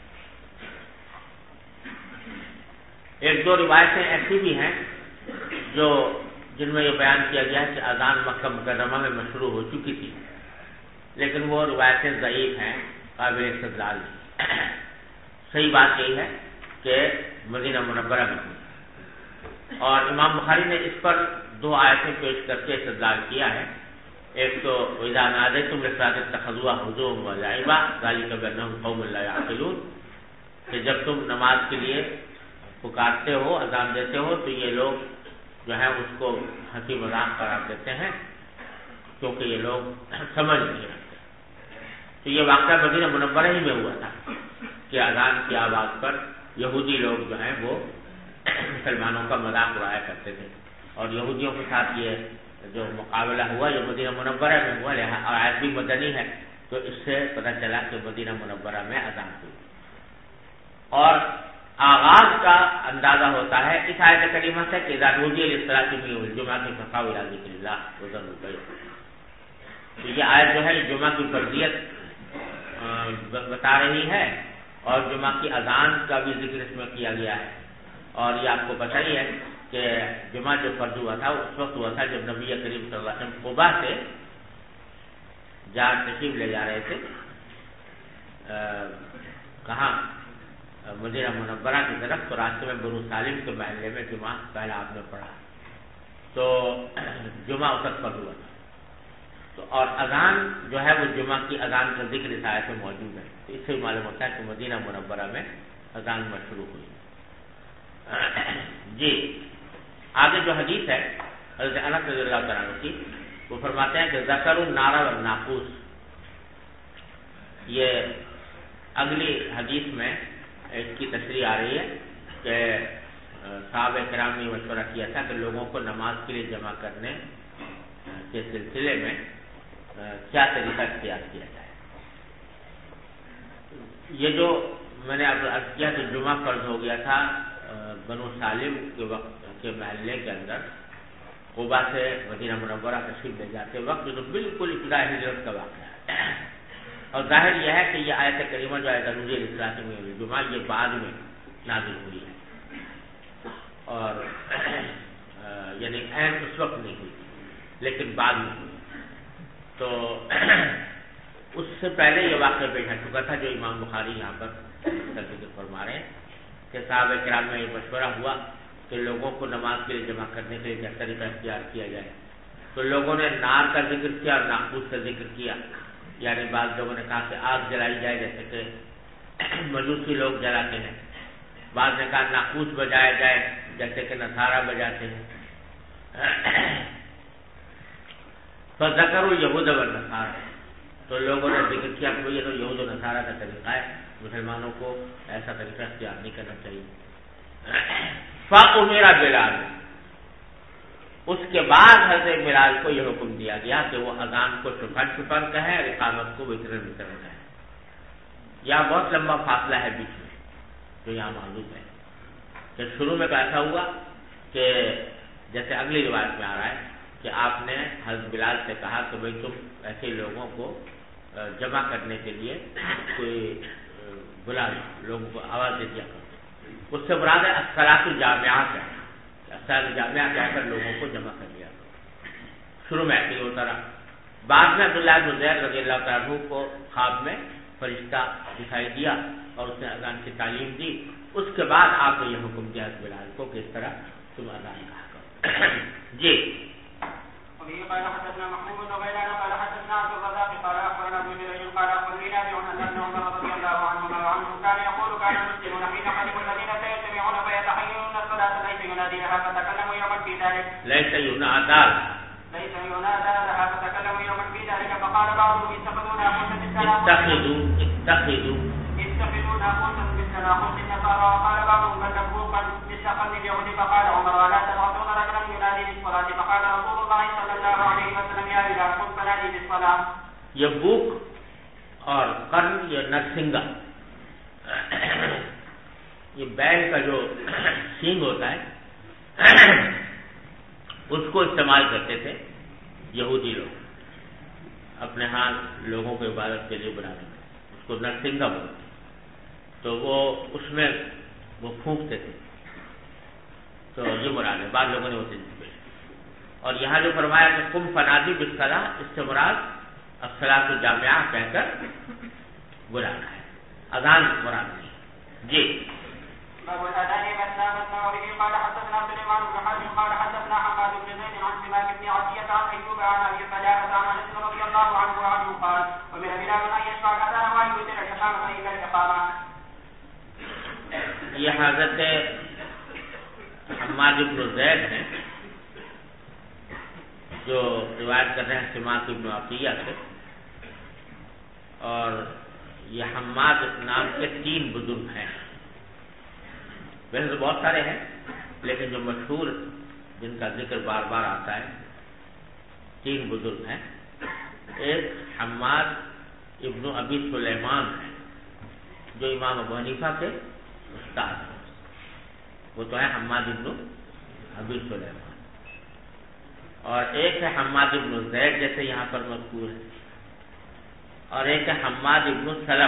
1-2 روایتیں ایسی بھی ہیں جن میں یہ بیان کیا گیا ہے کہ اذان مکہ مکرمہ میں مشروع ہو چکی تھی لیکن وہ روایتیں ضعیف ہیں قابل استدلال نہیں. صحیح بات یہی ہے کہ مدینہ منورہ میں ہوئی اور امام بخاری نے اس پر 2 آیتیں پیش کر کے استدلال کیا ہے. ایک تو اذا نادیتم للصلاۃ اتخذوها هزوا ولعبا ذلك بانهم قوم لا يعقلون کہ جب تم نماز کے لیے پکارتے ہو اذان دیتے ہو تو یہ لوگ جو ہے اس کو ہنسی مذاق قرار دیتے ہیں کیونکہ یہ لوگ سمجھ نہیں رکھتے. تو یہ واقعہ مدینہ منورہ ہی میں ہوا تھا کہ اذان کی آواز پر یہودی لوگ جو ہیں وہ مسلمانوں کا مذاق اڑایا کرتے تھے اور یہودیوں کے ساتھ یہ جو مقابلہ ہوا یہ مدینہ منورہ میں ہوا اور آیت بھی مدنی ہے تو اس سے پتہ چلا کہ مدینہ منورہ میں اذان ہوئی. اور آغاز کا اندازہ ہوتا ہے اس آیت کریمہ سے کہ اذا نودی للصلاۃ من یوم الجمعہ فاسعوا الی ذکر اللہ وذروا البیع. تو یہ آیت جو ہے جمعہ کی فرضیت بتا رہی ہے اور جمعہ کی اذان کا بھی ذکر اس میں کیا گیا ہے. اور یہ آپ کو پتہ ہی ہے کہ جمعہ جو فرض ہوا تھا اس وقت ہوا تھا جب نبی کریم صلی اللہ علیہ وسلم قباء سے تشریف لے جا رہے تھے کہاں مدینہ منورہ کی طرف، تو راستے میں بنو سالم کے محلے میں جمعہ پہلا آپ نے پڑھا، تو جمعہ وقت پر ہوا تھا، تو اور اذان جو ہے وہ جمعہ کی اذان کا ذکر اس آیت میں موجود ہے، تو اس سے معلوم ہوتا ہے کہ مدینہ منورہ میں اذان مشروع ہوئی۔ جی آگے جو حدیث ہے حضرت انس رضی اللہ تعالیٰ عنہ کی، وہ فرماتے ہیں کہ ذکر النار والناقوس، یہ اگلی حدیث میں اس کی تشریح آ رہی ہے کہ صحابہ کرام نے مشورہ کیا تھا کہ لوگوں کو نماز کے لیے جمع کرنے کے سلسلے میں کیا طریقہ اختیار کیا جائے۔ یہ جو میں نے اب عرض کیا کہ جمعہ فرض ہو گیا تھا بنو سالم کے وقت کے محلے کے اندر، قبا سے مدینہ منورہ تشریف لے جاتے وقت، جو بالکل ابتدائی ہجرت کا واقعہ ہے، اور ظاہر یہ ہے کہ یہ آیت کریمہ جو آیت نزول اسراء میں جمعہ یہ بعد میں نازل ہوئی ہے، اور یعنی عین اس وقت نہیں ہوئی لیکن بعد میں ہوئی، تو اس سے پہلے یہ واقعہ پیش آ چکا تھا جو امام بخاری یہاں پر ذکر فرما رہے ہیں کہ صحابہ کرام میں یہ مشورہ ہوا کہ لوگوں کو نماز کے لیے جمع کرنے کے لیے کیا طریقہ اختیار کیا جائے، تو لوگوں نے نار کا ذکر کیا اور ناقوس کا ذکر کیا، یعنی بعض لوگوں نے کہا کہ آگ جلائی جائے جیسے کہ مجوسی لوگ جلاتے ہیں، بعض نے کہا ناقوس بجایا جائے جیسے کہ نصارہ بجاتے ہیں، فذکروا یہود والنصارى، تو لوگوں نے ذکر کیا کہ یہ تو یہود و نصارہ کا طریقہ ہے، مسلمانوں کو ایسا طریقہ اختیار نہیں کرنا چاہیے۔ فأمر بلال، اس کے بعد حضرت بلال کو یہ حکم دیا گیا کہ وہ اذان کو چھپا کہیں اور اقامت کو وترن کہیں۔ یہاں بہت لمبا فاصلہ ہے بیچ میں جو یہاں موجود ہے، کہ شروع میں ایسا ہوا کہ جیسے اگلی روایت میں آ رہا ہے کہ آپ نے حضرت بلال سے کہا کہ بھائی تم ایسے لوگوں کو جمع کرنے کے لیے کوئی بلا لوگوں کو آواز دے دیا کرو، اس سے مراد ہے الصلاۃ الجامعہ ہے، الصلاۃ الجامعہ کہہ کر لوگوں کو جمع کر لیا کرو۔ شروع میں ایسے ہوتا رہا، بعد میں عبداللہ بن زید رضی اللہ تعالیٰ عنہ کو خواب میں فرشتہ دکھائی دیا اور اس نے اذان کی تعلیم دی، اس کے بعد آپ نے یہ حکم دیا بلال کو کہ اس طرح تم اذان کہا کرو۔ جی قال حدثنا محمود بن غيلان قال حدثنا عبد الرزاق قال اخبرنا ابن جريج قال اخبرني نافع ان ابن عمر رضي الله عنهما وعنهم كان يقول كان المسلمون حين قدموا المدينه يجتمعون فيتحيون الصلاه ليس ينادي لها فتكلموا يوما في ذلك ليس ينادى لها فتكلموا يوما في ذلك فقال بعضهم اتخذوا ناقوسا بالتناقض النصارى وقال بعضهم بل نبوقا بالتقل اليهود فقال عمر ولا تبعثون رجلا ينادي بالصلاه فقال رسول الله صلى الله عليه وسلم يا بلال قم فنادي بالصلاه۔ یہ بوک اور قرن یا نرسنگا، یہ بیل کا جو سینگ ہوتا ہے اس کو استعمال کرتے تھے یہودی لوگ اپنے ہاں لوگوں کو عبادت کے لیے بنانے میں، اس کو نرسنگا بولتے، تو وہ اس میں وہ پھونکتے تھے، تو یہ مراد ہے، بعض لوگوں نے وہ چیز پہ۔ اور یہاں جو فرمایا کہ قم فنادی بالصلاۃ، اس سے مراد الصلاۃ الجامعہ کہہ کر بلانا ہے، اذان مراد نہیں۔ جی باب الاذان مثنى مثنى وبه قال حدثنا سليمان بن حرب قال حدثنا حماد بن زيد عن سماك بن عطية عن ايوب عن ابي قلابة عن انس رضي الله عنه وعنه قال ومن بلال ان يشفع الاذان ويؤذن الاقامة الى الاقامة۔ یہ حضرت حماد بن زید ہیں جو روایت کر رہے ہیں سماک بن عطیہ سے، اور یہ حماد نام کے 3 بزرگ ہیں، ویسے تو بہت سارے ہیں لیکن جو مشہور جن کا ذکر بار بار آتا ہے 3 بزرگ ہیں۔ ایک حماد ابن ابی سلیمان ہے جو امام ابو حنیفہ کے استاد ہیں، وہ تو ہے حماد ابن ابی سلیمان، اور ایک ہے حماد ابن زید جیسے یہاں پر مذکور ہے، اور ایک ہے حماد ابن سلم۔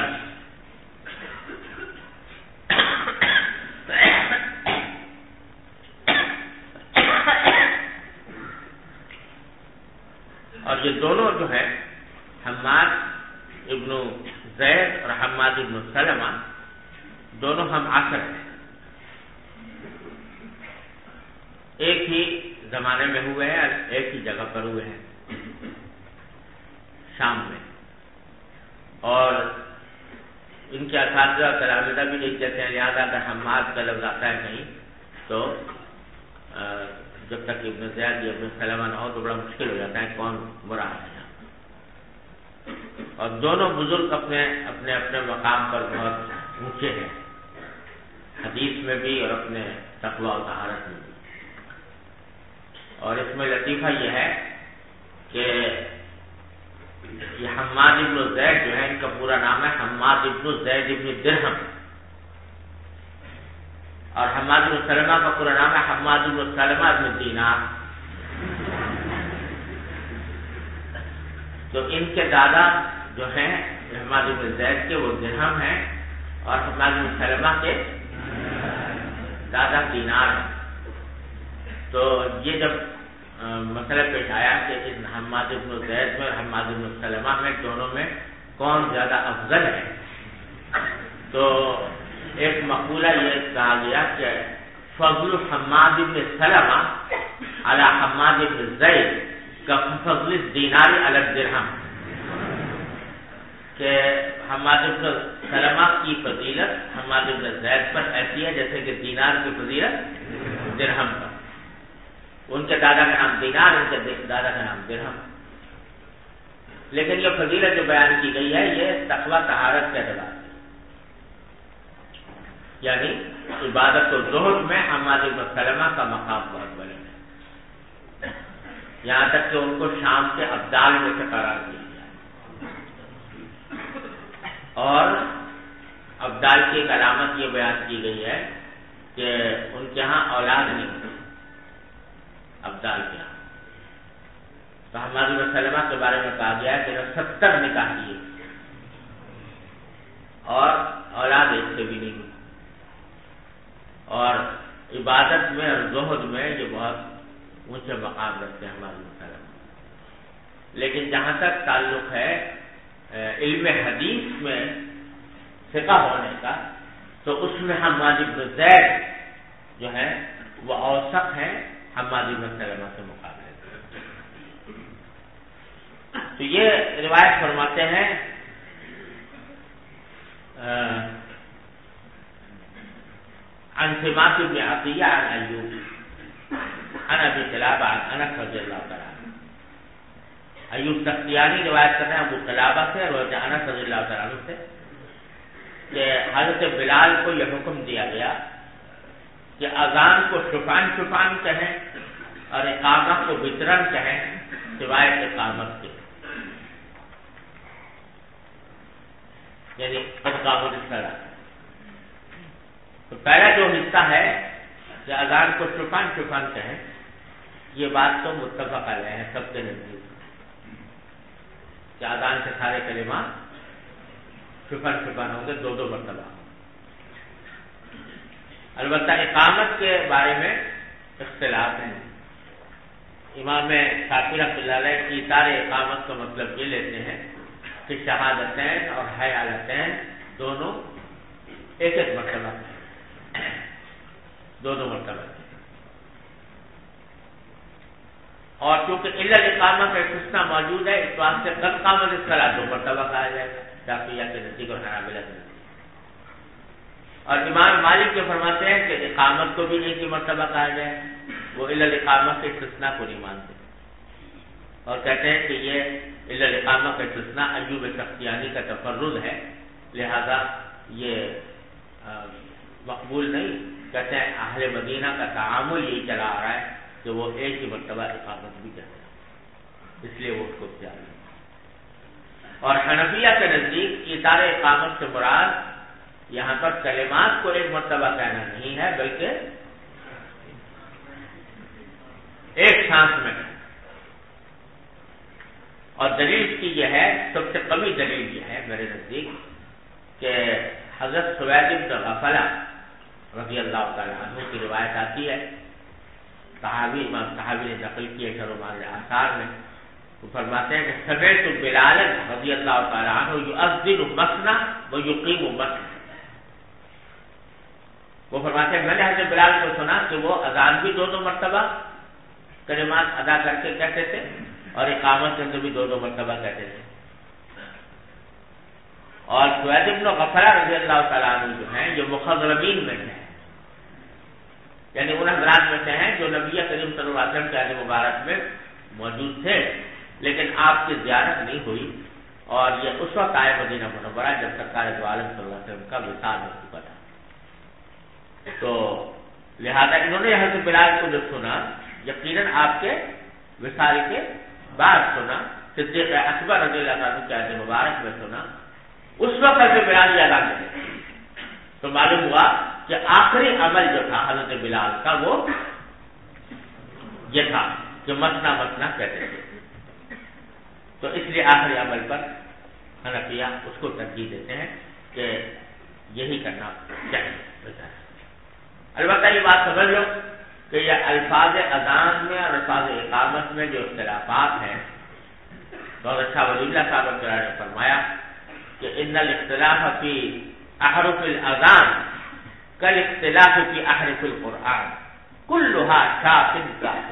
اور یہ دونوں جو ہے حماد زید اور حماد بن سلمہ دونوں ہم عصر ہیں، ایک ہی زمانے میں ہوئے ہیں، ایک ہی جگہ پر ہوئے ہیں شام میں، اور ان کے اساتذہ اور تلامذہ بھی ایک جیسے ہیں، لہٰذا اگر حماد کا لفظ آتا ہے کہیں تو جب تک ابن زید یا ابن سلمہ نہ ہو تو بڑا مشکل ہو جاتا ہے کون مراد ہے یہاں، اور دونوں بزرگ اپنے اپنے اپنے مقام پر بہت اونچے ہیں، حدیث میں بھی اور اپنے تقویٰ و طہارت میں بھی۔ اور اس میں لطیفہ یہ ہے کہ یہ حماد ابن زید جو ہے، ان کا پورا نام ہے حماد ابن زید ابن درہم، اور حماد بن سلمہ کا پورا نام ہے حماد بن سلمہ بن دینار۔ تو ان کے دادا جو ہیں حماد بن زید کے وہ درہم ہیں، اور حماد بن سلمہ کے دادا دینار ہیں۔ تو یہ جب مسئلہ پیش آیا کہ ان حماد بن زید میں اور حماد بن سلمہ میں دونوں میں کون زیادہ افضل ہے، تو ایک مقولہ یہ کہا گیا کہ فضل حماد بن سلمہ علی حماد بن زید کفضل الدینار علی الدرہم، کہ حماد بن سلمہ کی فضیلت حماد بن زید پر ایسی ہے جیسے کہ دینار کی فضیلت درہم پر۔ ان کے دادا کا نام دینار، ان کے دادا کا نام درہم، لیکن یہ فضیلت جو بیان کی گئی ہے یہ تقویٰ طہارت کے اعتبار سے، یعنی عبادت و زہد میں حماد بن سلمہ کا مقام بہت بڑا ہے، یہاں تک کہ ان کو شام کے ابدال میں سے قرار دیا گیا، اور ابدال کی ایک علامت یہ بیان کی گئی ہے کہ ان کے ہاں اولاد نہیں ہوتی ابدال کے ہاں۔ تو حماد بن سلمہ کے بارے میں کہا گیا ہے کہ 70 نکاح کیے اور اولاد ایک سے بھی نہیں ہوئی، اور عبادت میں اور زہد میں یہ بہت اونچے مقام رکھتے ہیں حماد بن سلمہ۔ لیکن جہاں تک تعلق ہے علم حدیث میں فقہ ہونے کا، تو اس میں حماد بن زید جو ہے وہ اوثق ہیں حماد بن سلمہ کے مقابلے۔ تو یہ روایت فرماتے ہیں عن سماک بن عطیہ عن ایوب عن ابی قلابہ عن انس رضی اللہ تعالیٰ عنہ۔ ایوب سختیانی روایت کرتے ہیں ابو قلابہ سے اور انس رضی اللہ تعالیٰ عنہ سے کہ حضرت بلال کو یہ حکم دیا گیا کہ اذان کو شفان شفان کہیں اور اقامت کو وترن کہیں سوائے اقامت کے، یعنی اقامت الصلاۃ۔ تو پہلا جو حصہ ہے کہ اذان کو شفان شفان کہیں، یہ بات تو متفق علیہ ہے سب کے نزدیک کہ اذان کے سارے کلمات شفان شفان ہوں گے، دو دو مرتبہ۔ البتہ اقامت کے بارے میں اختلاف ہے۔ امام شافعی رحمۃ اللہ علیہ کی سارے اقامت کا مطلب یہ لیتے ہیں کہ شہادتین اور حیالتین دونوں ایک ایک مرتبہ دونوں مرتبہ، اور چونکہ الا الاقامہ کا استثناء موجود ہے اس واسطے قد قامت الصلاۃ دو مرتبہ کہا جائے گا شافعیہ کے نزدیک اور حنابلہ کے نزدیک۔ اور امام مالک جو فرماتے ہیں کہ اقامت کو بھی ایک ہی مرتبہ کہا جائے، وہ الا الاقامہ کے استثناء کو نہیں مانتے اور کہتے ہیں کہ یہ الا الاقامہ کا استثناء ایوب سختیانی کا تفرد ہے، لہذا یہ مقبول نہیں۔ کہتے ہیں اہل مدینہ کا تعامل یہی چلا آ رہا ہے کہ وہ ایک ہی مرتبہ اقامت بھی کہتے ہیں، اس لیے وہ اس کو اختیار نہیں۔ اور حنفیہ کے نزدیک اثار اقامت سے مراد یہاں پر کلمات کو ایک مرتبہ کہنا نہیں ہے بلکہ ایک سانس میں، اور دلیل کی یہ ہے، سب سے قوی دلیل یہ ہے میرے نزدیک کہ حضرت سوید بن غفلہ رضی اللہ تعالیٰ عنہ کی روایت آتی ہے، صحابی امام صحابی نے نقل کی ہے شرح آثار میں وہ فرماتے ہیں کہ سمعت بلال رضی اللہ تعالیٰ عنہ یؤذن مثنى ویقیم مثنى. وہ فرماتے ہیں میں نے حضرت بلال کو سنا کہ وہ اذان بھی 2 مرتبہ کلمات ادا کر کے کہتے تھے اور اقامت کے اندر بھی 2 مرتبہ کہتے تھے. اور سوید بن غفرہ رضی اللہ تعالیٰ عنہ جو ہیں جو مخضرمین میں ہیں، یعنی ان حضرات میں سے ہیں جو نبی کریم صلی اللہ علیہ وسلم کے عہد مبارک میں موجود تھے لیکن آپ کی زیارت نہیں ہوئی، اور یہ اس وقت آئے مدینہ منورہ جب سرکار دو عالم صلی اللہ علیہ وسلم کا وصال ہو چکا تھا. تو لہذا انہوں نے حضرت بلال کو جو سنا یقیناً آپ کے وصال کے بعد سنا، صدیق اکبر رضی اللہ عنہ کے عہد مبارک میں سنا. اس وقت حضرت بلال یہ اعلان کرتے تو معلوم ہوا کہ آخری عمل جو تھا حضرت بلال کا وہ یہ تھا کہ مسنا مسنا کہتے تھے. تو اس لیے آخری عمل پر حنفیہ اس کو ترجیح دیتے ہیں کہ یہی کرنا چاہیے. البتہ یہ بات سمجھ لو کہ یہ الفاظ اذان میں اور الفاظ اقامت میں جو اختلافات ہیں، بہت اچھا ولی اللہ صاحب نے فرمایا کہ ان الاختلاف فی احرف الاذان کالاختلاف فی احرف القرآن کلها شاذ.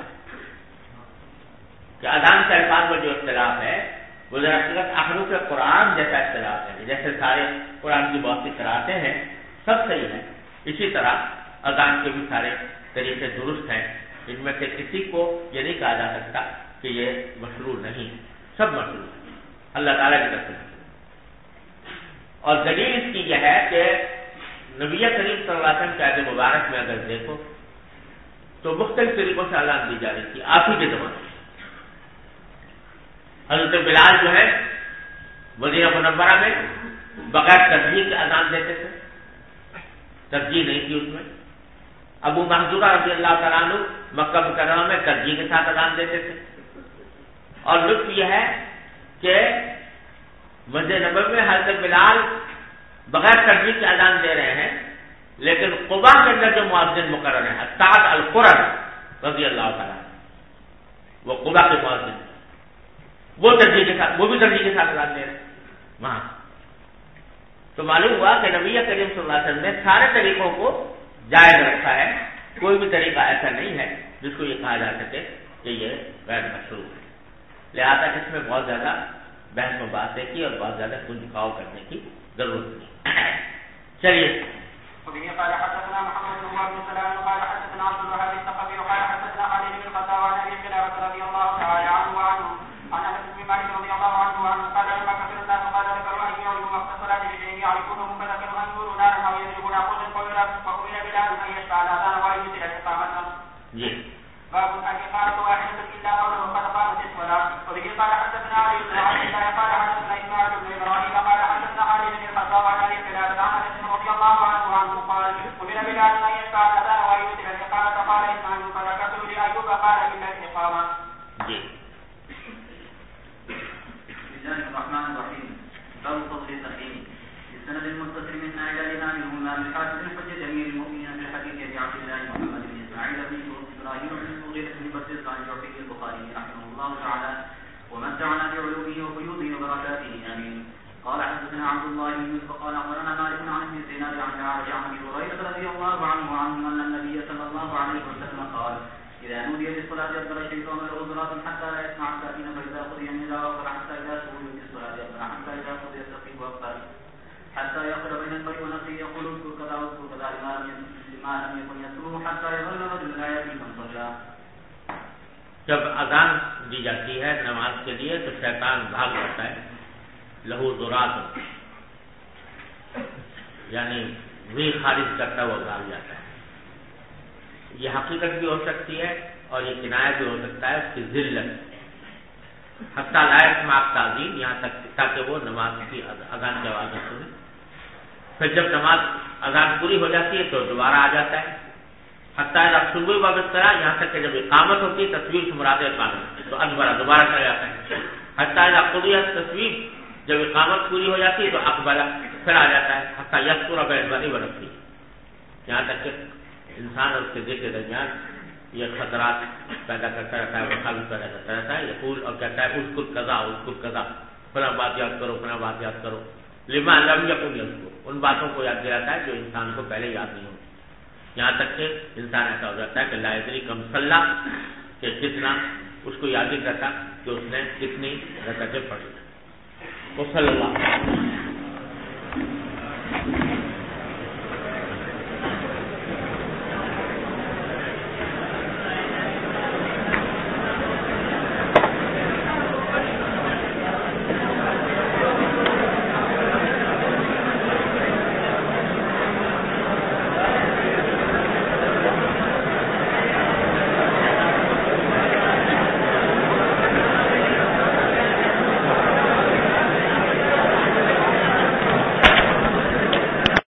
کہ اذان کے الفاظ میں جو اختلاف ہے وہ دراصل احرف قرآن جیسا اختلاف ہے. جیسے سارے قرآن کی بہت سی قرأتیں ہیں سب صحیح ہیں، اسی طرح اذان کے بھی سارے طریقے درست ہیں. ان میں سے کسی کو یہ نہیں کہا جا سکتا کہ یہ مشروع نہیں، سب مشروع ہے اللہ تعالیٰ کی طرف سے. اور دلیل اس کی یہ ہے کہ نبی کریم صلی اللہ علیہ وسلم کے عہد مبارک میں اگر دیکھو تو مختلف طریقوں سے اذان دی جا رہی تھی آپ ہی کے زمانے میں. حضرت بلال جو ہے مدینہ منورہ میں بغیر ترجیح کے اذان دیتے تھے، ترجیح نہیں تھی اس میں. ابو محذورہ رضی اللہ تعالیٰ عنہ مکہ مکرمہ میں ترجیح کے ساتھ اذان دیتے تھے. اور لطف یہ ہے کہ مسجد نبوی میں حضرت بلال بغیر ترجیح کے اذان دے رہے ہیں، لیکن قباء کے اندر جو مؤذن مقرر ہے سعد القرن رضی اللہ تعالیٰ وہ قباء کے مؤذن وہ بھی ترجیح کے ساتھ اذان دے رہے ہیں وہاں. تو معلوم ہوا کہ نبی کریم صلی اللہ علیہ وسلم نے سارے طریقوں کو جائز رکھا ہے. کوئی بھی طریقہ ایسا نہیں ہے جس کو یہ کہا جا سکے کہ یہ غیر مشروع ہے. لہٰذا اس میں بہت زیادہ بحث و باتیں کی اور بہت زیادہ کنجکاؤ کرنے کی ضرورت نہیں. چلیے قال حدثنا محمد بن عبد السلام قال حدثنا عبد الوهاب الثقفي قال حدثنا خالد بن الخطاب عن ابي قلابه رضي الله تعالى عنه عن انس بن مالك رضي الله عنه قال لما كثر الناس قال ذكروا ان يعلموا وقت الصلاه بشيء يعرفونه فذكروا ان ينظروا نارا او يضربون قولا وقبل بلال ان يشفع الاذان ويوتر الاقامه. باب الاقامه واحده الا قوله قد قامت الصلاه. وبه قال حدثنا علي بن عبد الله قال حدثنا اسماعيل بن ابراهيم قال حدثنا خالد بن الخطاب عن ابي قلابه عن انس رضي الله عنه قال قبل بلال ان يشفع الاذان ويوتر الاقامه. قال اسماعيل فذكرت لايوب قال الا الاقامه. بسم الله الرحمن الرحيم. باب فضل التقييم. السند المتصل من الى الامام الامام الحافظ الحجة امير المؤمنين في الحديث ابي عبد الله محمد بن اسماعيل بن ابراهيم بن المغيرة بن بكر عن جعفر البخاري رحمه الله تعالى ومتعنا بعلومه وقيوده وبركاته امين. قال حدثنا عبد الله بن يوسف قال اخبرنا مالك عن ابن الزناد عن الاعرج عن ابي هريرة رضي الله عنه ان النبي صلى الله عليه وسلم قال اذا نودي للصلاة ادبر الشيطان العذرات حتى لا يسمع الساكن فاذا قضي النداء وقر حتى اذا سئل بالصلاة ادبر حتى اذا قضي التقييم وقر حتى يقرب بين المرء ونفسه يقول اذكر كذا واذكر كذا لما لم يكن يذكره حتى يظل رجل لا يدري من صلى. جب اذان دی جاتی ہے نماز کے لیے تو شیطان بھاگ جاتا ہے، لہو ذرات یعنی وہی خارج کرتا وہ بھاگ جاتا ہے. یہ حقیقت بھی ہو سکتی ہے اور یہ کنایہ بھی ہو سکتا ہے اس کی ذلت حتی لا یسمع تعظیم، یہاں تک تاکہ وہ نماز کی اذان کی آواز سنے. پھر جب نماز اذان پوری ہو جاتی ہے تو دوبارہ آ جاتا ہے حتی اذا صبح وبالصلاۃ، یہاں تک کہ جب اقامت ہوتی ہے تصویر سے مراد اقامت تو دوبارہ چلا جاتا ہے. حتی اذا قضیت تصویر، جب اقامت پوری ہو جاتی ہے تو اقبل پھر آ جاتا ہے حتی یذکر بین المرء ونفسہ، یہاں تک کہ انسان اور اس کے دل کے درمیان یہ خطرات پیدا کرتا رہتا ہے، مخالف پیدا کرتا رہتا ہے. یقول اور کہتا ہے اذکر کذا، فلاں بات یاد کرو، فلاں بات یاد کرو. لما لم یکن یذکر، ان باتوں کو یاد دلاتا ہے جو انسان کو پہلے یاد نہیں ہوتی. یہاں تک کہ انسان ایسا ہو جاتا ہے کہ لا یدری کم صلی، کہ کتنا اس کو یاد نہیں رہتا کہ اس نے کتنی رکعتیں پڑھی. وہ صلی اللہ